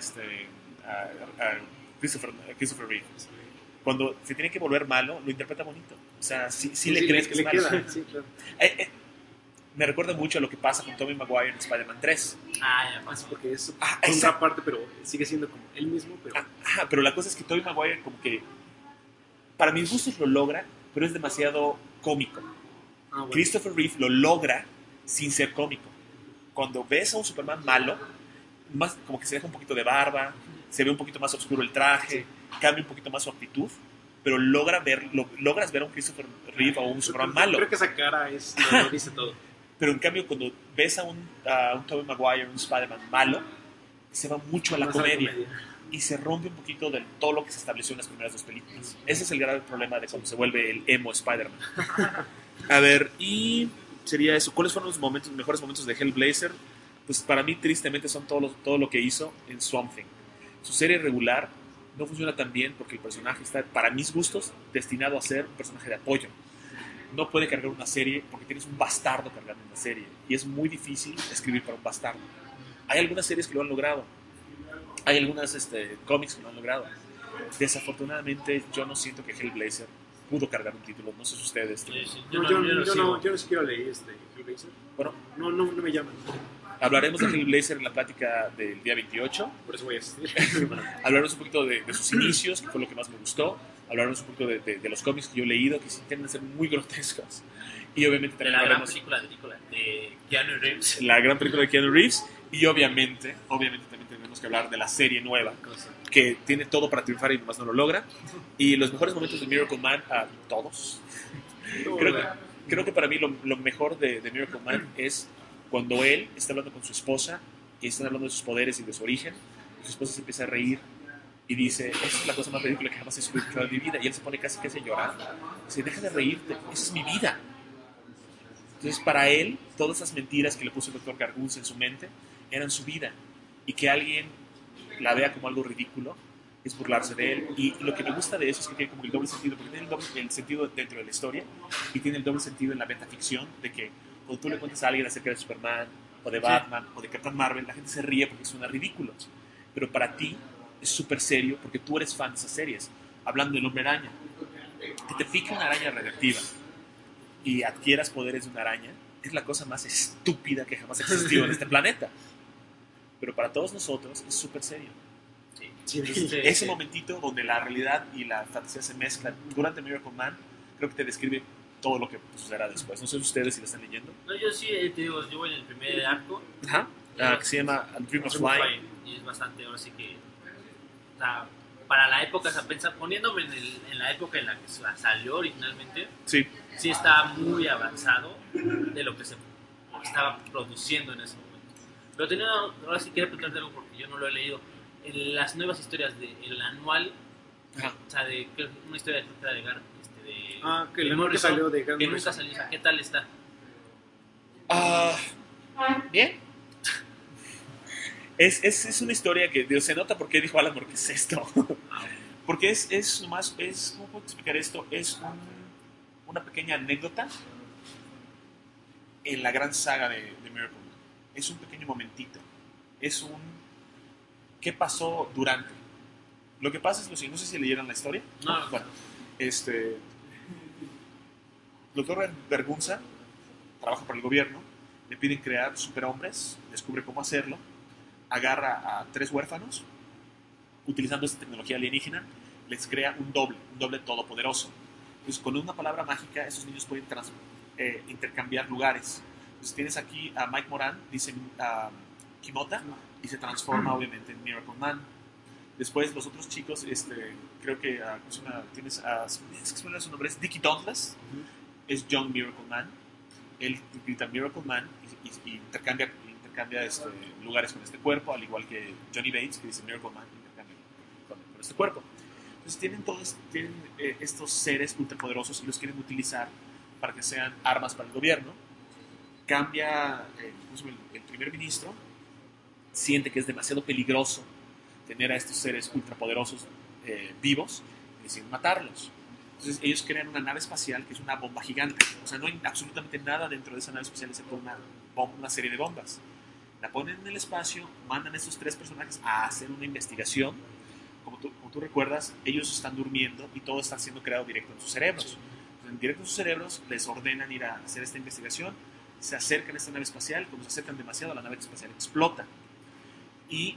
a Christopher Reeve. Cuando se tiene que volver malo, lo interpreta bonito. O sea, sí le crees que es le malo. queda. Sí, claro. Me recuerda mucho a lo que pasa con Tobey Maguire en Spider-Man 3. Ah, ya Así pasó. porque es Exacto. contraparte, pero sigue siendo como él mismo, pero... Pero la cosa es que Tobey Maguire como que, para mis gustos lo logra, pero es demasiado cómico. bueno. Christopher Reeve lo logra sin ser cómico. Cuando ves a un Superman malo, más como que se deja un poquito de barba, se ve un poquito más oscuro el traje, cambia un poquito más su actitud, pero logras ver a un Christopher Reeve o un Superman malo. Creo que esa cara lo dice todo. Pero en cambio, cuando ves a un Tobey Maguire, un Spider-Man malo, se va mucho a la Más comedia. Y se rompe un poquito de todo lo que se estableció en las primeras dos películas. Ese es el grave problema de cuando se vuelve el emo Spider-Man. A ver, y sería eso. ¿Cuáles fueron los mejores momentos de Hellblazer? Pues para mí, tristemente, son todo lo que hizo en Swamp Thing. Su serie regular no funciona tan bien porque el personaje está, para mis gustos, destinado a ser un personaje de apoyo. No puede cargar una serie porque tienes un bastardo cargando una serie. Y es muy difícil escribir para un bastardo. Hay algunas series que lo han logrado. Hay algunas cómics que lo han logrado. Desafortunadamente, yo no siento que Hellblazer pudo cargar un título. No sé si ustedes. Sí, sí. Yo ni siquiera leí Hellblazer. Bueno, No me llaman. hablaremos de Hellblazer en la plática del día 28. Por eso voy a asistir. Hablaremos un poquito de sus inicios, que fue lo que más me gustó. Hablaremos un poquito de los cómics que yo he leído, que sí tienden a ser muy grotescos. Y obviamente De también la gran hablaremos película de Keanu Reeves. la gran película de Keanu Reeves. Y obviamente también tenemos que hablar de la serie nueva, que tiene todo para triunfar y nomás no lo logra. Y los mejores momentos de Miracle Man, todos. Creo que para mí lo mejor de Miracle Man es cuando él está hablando con su esposa y están hablando de sus poderes y de su origen. Y su esposa se empieza a reír y dice: esa es la cosa más ridícula que jamás he escuchado en mi vida. Y él se pone casi a llorar. Dice: deja de reírte, esa es mi vida. Entonces, para él, todas esas mentiras que le puso el doctor Gargunza en su mente eran su vida. Y que alguien la vea como algo ridículo es burlarse de él. Y lo que me gusta de eso es que tiene como el doble sentido, porque tiene el sentido dentro de la historia y tiene el doble sentido en la metaficción, de que cuando tú le cuentas a alguien acerca de Superman o de Batman o de Captain Marvel, la gente se ríe porque suena ridículo. Pero para ti es súper serio porque tú eres fan de esas series. Hablando del Hombre Araña, que te pica una araña radioactiva y adquieras poderes de una araña, es la cosa más estúpida que jamás ha existido en este planeta. Pero para todos nosotros es súper serio. Ese momentito donde la realidad y la fantasía se mezclan durante Miracle Man, creo que te describe todo lo que sucederá después. No sé ustedes si lo están leyendo. No, yo sí, te digo, yo voy en el primer arco. Ajá. Que se llama A Dream of Flying. Y es bastante, ahora sí que... O sea, para la época, o sea, poniéndome en la época en la que salió originalmente, Sí. sí está muy avanzado de lo que se estaba produciendo en ese momento. Pero ahora sí quiero preguntarte algo porque yo no lo he leído. En las nuevas historias del anual, Ajá. o sea, una historia de Gar, Que de el anual que Morrison, salió de Grant que nunca Morrison. salió, o sea, ¿qué tal está? Bien. Es una historia que Dios, se nota por qué dijo Alan Moore que es esto. Porque es nomás, ¿cómo puedo explicar esto? Es una pequeña anécdota en la gran saga de Miracle Man. Es un pequeño momentito. Es ¿qué pasó durante? Lo que pasa es lo siguiente, no sé si leyeron la historia. No. Bueno, doctor Bergunza trabaja para el gobierno, le piden crear superhombres, descubre cómo hacerlo, agarra a 3 huérfanos, utilizando esta tecnología alienígena, les crea un doble todopoderoso. Entonces, con una palabra mágica, esos niños pueden intercambiar lugares. Entonces, tienes aquí a Mike Moran, dice Kimota, y se transforma obviamente en Miracle Man. Después, los otros chicos, creo que tienes su nombre es Dickie Dauntless, es Young Miracle Man. Él grita Miracle Man y intercambia lugares con este cuerpo, al igual que Johnny Bates, que dice Miracle Man, intercambia con este cuerpo. Entonces tienen estos seres ultrapoderosos y los quieren utilizar para que sean armas para el gobierno. Cambia, incluso el primer ministro siente que es demasiado peligroso tener a estos seres ultrapoderosos vivos y deciden matarlos. Entonces ellos crean una nave espacial que es una bomba gigante. O sea, no hay absolutamente nada dentro de esa nave espacial excepto una serie de bombas. La ponen en el espacio, mandan a estos 3 personajes a hacer una investigación. Como tú recuerdas, ellos están durmiendo y todo está siendo creado directo en sus cerebros. Entonces, directo en sus cerebros les ordenan ir a hacer esta investigación, se acercan a esta nave espacial, cuando se acercan demasiado la nave espacial explota. Y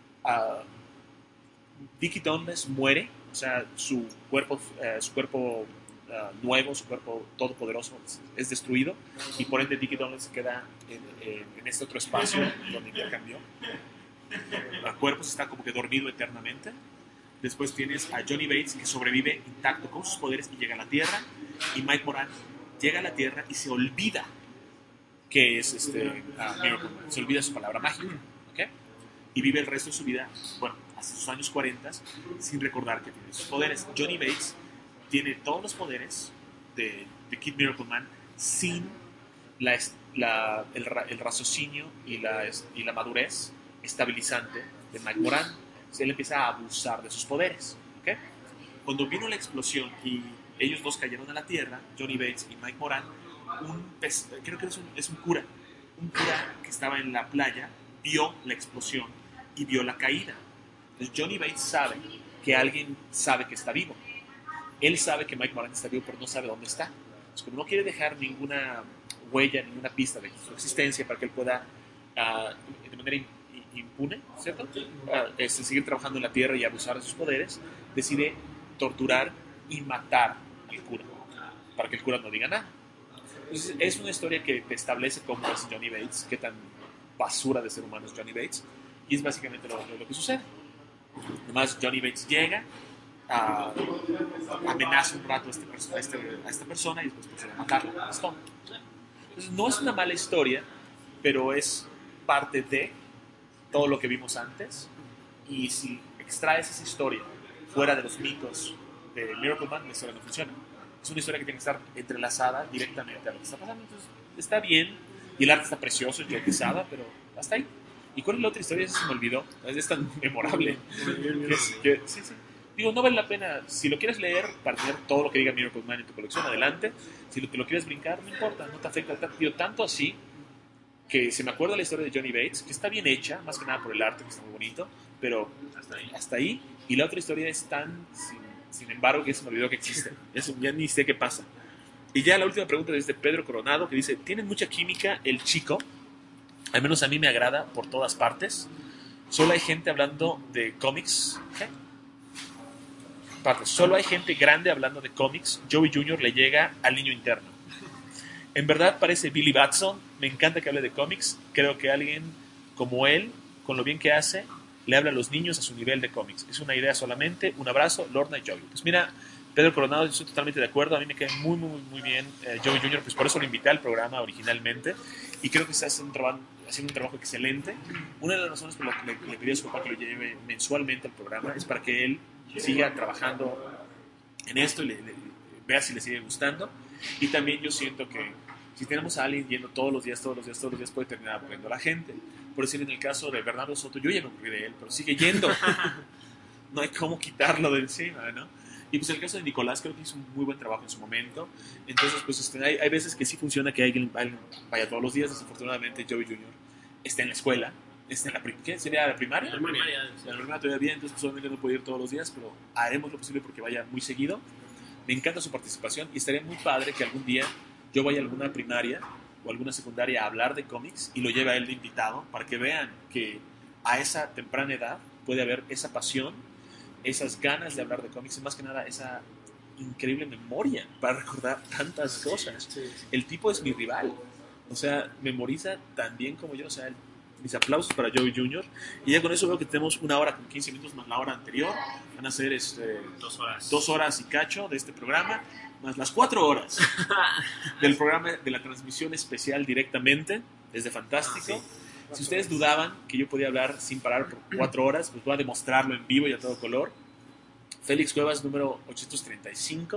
Dickie Donless muere, o sea, su cuerpo nuevo, su cuerpo todopoderoso es destruido, y por ende Dickie Donless se queda en este otro espacio donde intercambió. El cuerpo está como que dormido eternamente. Después tienes a Johnny Bates, que sobrevive intacto con sus poderes y llega a la Tierra, y Mike Moran llega a la Tierra y se olvida que es Miracle Man. Se olvida su palabra mágica, ¿ok? Y vive el resto de su vida, bueno, hasta sus años 40, sin recordar que tiene sus poderes. Johnny Bates tiene todos los poderes de Kid Miracle Man sin el raciocinio y la madurez estabilizante de Mike Moran. Entonces él empieza a abusar de sus poderes, ¿ok? Cuando vino la explosión y ellos dos cayeron a la Tierra, Johnny Bates y Mike Moran, creo que es un cura que estaba en la playa, vio la explosión y vio la caída. Entonces Johnny Bates sabe que alguien sabe que está vivo. Él sabe que Mike Moran está vivo, pero no sabe dónde está. Entonces, como no quiere dejar ninguna huella, ninguna pista de su existencia para que él pueda, de manera impune, ¿cierto? Seguir trabajando en la Tierra y abusar de sus poderes, decide torturar y matar al cura, para que el cura no diga nada. Entonces, es una historia que te establece cómo es Johnny Bates, qué tan basura de ser humano es Johnny Bates, y es básicamente lo que sucede. Además, Johnny Bates llega, amenaza un rato a esta persona y después procede a matarla. Entonces, no es una mala historia, pero es parte de todo lo que vimos antes, y si extraes esa historia fuera de los mitos de Miracle Man, la historia no funciona. Es una historia que tiene que estar entrelazada directamente a lo que está pasando. Entonces, está bien, y el arte está precioso y teorizada, pero hasta ahí. ¿Y cuál es la otra historia? Esa se me olvidó. Es tan memorable. Sí. Digo, no vale la pena. Si lo quieres leer para tener todo lo que diga Miracle Man en tu colección, adelante. Si te lo quieres brincar, no importa, no te afecta. Tanto así que se me acuerda la historia de Johnny Bates, que está bien hecha, más que nada por el arte, que está muy bonito, pero hasta ahí. Y la otra historia es tan, sin embargo, que se me olvidó que existe. Ya ni sé qué pasa. Y ya la última pregunta es de Pedro Coronado, que dice: ¿tiene mucha química el chico? Al menos a mí me agrada por todas partes. Solo hay gente hablando de cómics. ¿Qué? Solo hay gente grande hablando de cómics. Joey Jr. le llega al niño interno. En verdad parece Billy Batson. Me encanta que hable de cómics. Creo que alguien como él, con lo bien que hace, le habla a los niños a su nivel de cómics. Es una idea solamente. Un abrazo, Lorna y Joey. Pues mira, Pedro Coronado, estoy totalmente de acuerdo. A mí me cae muy, muy, muy bien Joey Jr., pues por eso lo invité al programa originalmente. Y creo que está haciendo un trabajo excelente. Una de las razones por las que le pedí a su papá que lo lleve mensualmente al programa es para que él siga trabajando en esto y vea si le sigue gustando. Y también yo siento que si tenemos a alguien yendo todos los días, puede terminar aburriendo a la gente. Por decir, en el caso de Bernardo Soto, yo ya me aburrí de él, pero sigue yendo. No hay cómo quitarlo de encima, ¿no? Y pues en el caso de Nicolás, creo que hizo un muy buen trabajo en su momento. Entonces, pues hay veces que sí funciona que alguien vaya todos los días. Desafortunadamente, Joey Jr. está en la escuela. Está en ¿qué sería la primaria? La primaria todavía bien, entonces pues, obviamente no puede ir todos los días, pero haremos lo posible porque vaya muy seguido. Me encanta su participación y estaría muy padre que algún día yo vaya a alguna primaria o alguna secundaria a hablar de cómics y lo lleve a él de invitado para que vean que a esa temprana edad puede haber esa pasión, esas ganas de hablar de cómics y más que nada esa increíble memoria para recordar tantas cosas. El tipo es mi rival, o sea, memoriza tan bien como yo, o sea, mis aplausos para Joey Jr. Y ya con eso veo que tenemos 1 hora con 15 minutos más la hora anterior. Van a ser 2 horas y cacho de este programa, más las 4 horas del programa, de la transmisión especial directamente desde Fantástico. Si ustedes dudaban que yo podía hablar sin parar por 4 horas, pues voy a demostrarlo en vivo y a todo color. Félix Cuevas, número 835,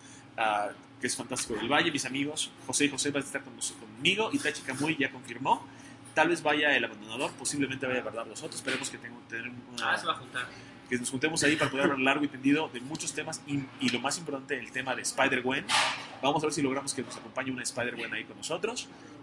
que es Fantástico del Valle. Mis amigos, José y José van a estar conmigo, y Tachi Camuy ya confirmó. Tal vez vaya el abandonador, posiblemente vaya a verdad los otros. Esperemos que se va a juntar. Que nos juntemos ahí para poder hablar largo y tendido de muchos temas y lo más importante, el tema de Spider-Gwen. Vamos a ver si logramos que nos acompañe una Spider-Gwen ahí con nosotros.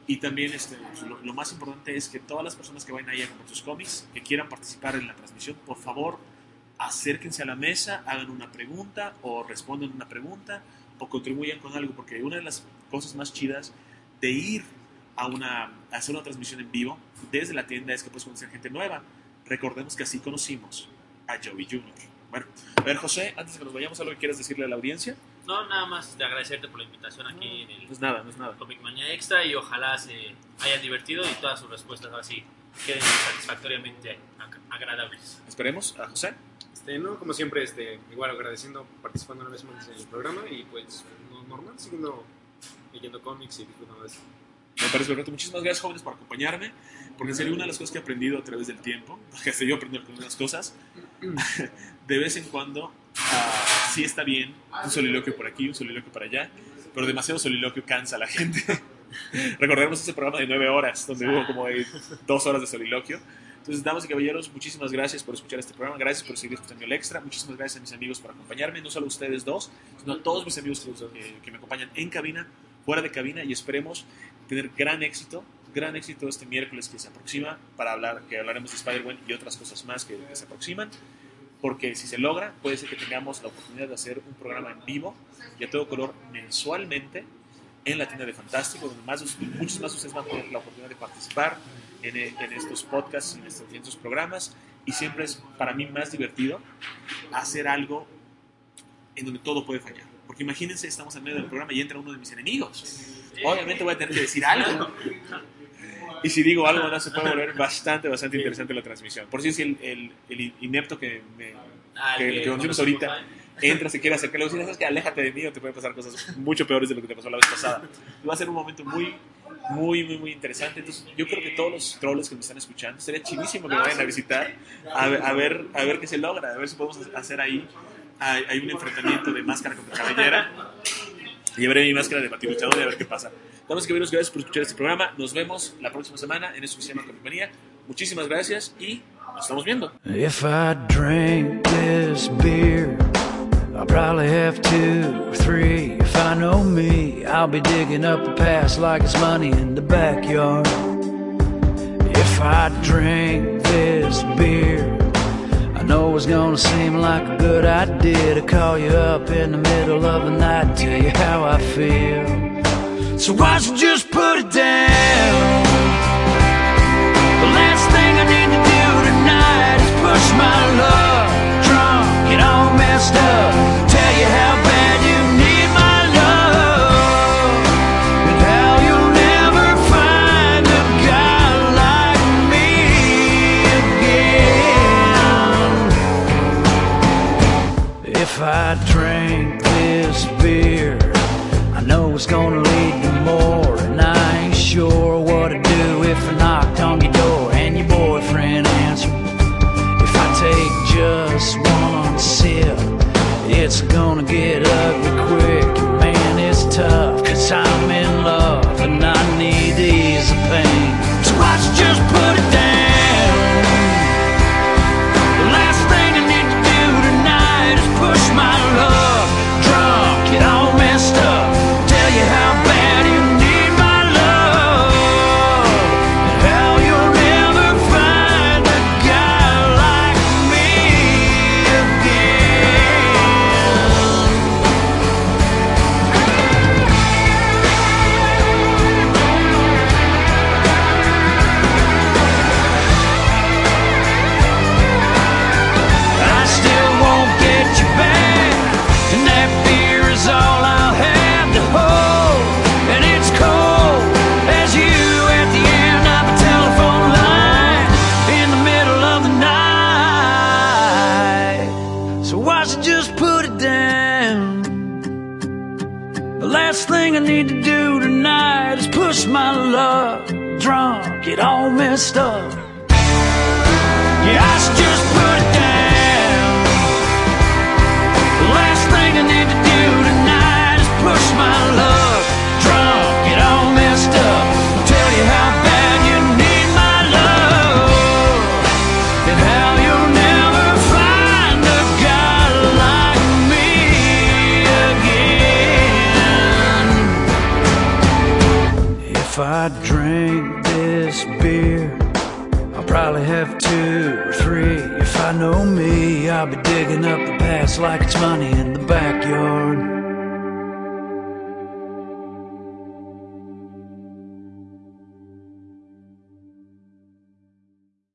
Y también lo más importante es que todas las personas que vayan ahí a comprar sus cómics, que quieran participar en la transmisión, por favor, acérquense a la mesa, hagan una pregunta o respondan una pregunta o contribuyan con algo, porque una de las cosas más chidas de ir a hacer una transmisión en vivo desde la tienda es que puedes conocer gente nueva. Recordemos que así conocimos a Joey Jr. Bueno, a ver, José, antes de que nos vayamos, ¿algo que quieras decirle a la audiencia? No, nada más agradecerte por la invitación aquí en el No es nada. Comic Manía Extra, y ojalá se hayan divertido y todas sus respuestas ahora sí queden satisfactoriamente agradables. Esperemos a José. No, como siempre, igual agradeciendo participando una vez más en el programa y pues normal, siguiendo leyendo cómics y disfrutando de eso. Me parece perfecto. Muchísimas gracias, jóvenes, por acompañarme, porque sería una de las cosas que he aprendido a través del tiempo, porque hasta yo aprendo algunas cosas. De vez en cuando, sí está bien un soliloquio por aquí, un soliloquio por allá, pero demasiado soliloquio cansa a la gente. Recordemos ese programa de 9 horas, donde hubo como 2 horas de soliloquio. Entonces, damas y caballeros, muchísimas gracias por escuchar este programa, gracias por seguir escuchando el Extra, muchísimas gracias a mis amigos por acompañarme, no solo a ustedes dos, sino a todos mis amigos que me acompañan en cabina, fuera de cabina, y esperemos tener gran éxito este miércoles que se aproxima, que hablaremos de Spider-Man y otras cosas más que se aproximan, porque si se logra, puede ser que tengamos la oportunidad de hacer un programa en vivo y a todo color mensualmente en la tienda de Fantástico, donde muchos más de ustedes van a tener la oportunidad de participar en estos podcasts, en estos programas, y siempre es para mí más divertido hacer algo en donde todo puede fallar. Porque imagínense, estamos en medio del programa y entra uno de mis enemigos. Obviamente voy a tener que decir algo. Y si digo algo, no se puede volver bastante interesante la transmisión. Por si es el inepto que conocimos ahorita entra, se quiere acercar, le digo, ¿sabes qué? Aléjate de mí o te pueden pasar cosas mucho peores de lo que te pasó la vez pasada. Va a ser un momento muy interesante. Entonces yo creo que todos los trolls que me están escuchando, sería chivísimo que me vayan a visitar a ver qué se logra, a ver si podemos hacer ahí hay un enfrentamiento de máscara contra cabellera. Llevaré mi máscara de batiluchador y a ver qué pasa. Damas y caballeros, gracias por escuchar este programa. Nos vemos la próxima semana en esto que se llama Comic Manía. Muchísimas gracias y nos estamos viendo. If I drink this beer, I'll probably have 2 or 3. If I know me, I'll be digging up the past like it's money in the backyard. If I drink this beer, I know it's gonna seem like a good idea to call you up in the middle of the night and tell you how I feel. So why don't you just put it down? The last thing I need to do tonight is push my luck, drunk, get all messed up, tell you how bad you need my love, and how you'll never find a guy like me again. If I drank this beer, I know it's gonna lead to more, and I ain't sure what to do if I knocked on your door and your boyfriend answered. If I take just one sip, it's gonna get ugly quick. Man, it's tough, 'cause I'm in love and I need to ease the pain. So why don't you just put it down? The last thing I need to do tonight is push my luck, drunk, get all messed up, tell you how bad you need my love, and how you'll never find a guy like me again. I still won't get you back, and that beer is all I'll have to hold, and it's cold as you at the end of the telephone line in the middle of the night. So why don't you just put it down? The last thing I need to do tonight is push my luck, drunk, get all messed up. Yeah, I should just put it down. The last thing I need to do tonight is push my luck, drunk, get all messed up, tell you how bad you need my love, and how you'll never find a guy like me again. If I drink beer. I'll probably have 2 or 3. If I know me, I'll be digging up the past like it's money in the backyard.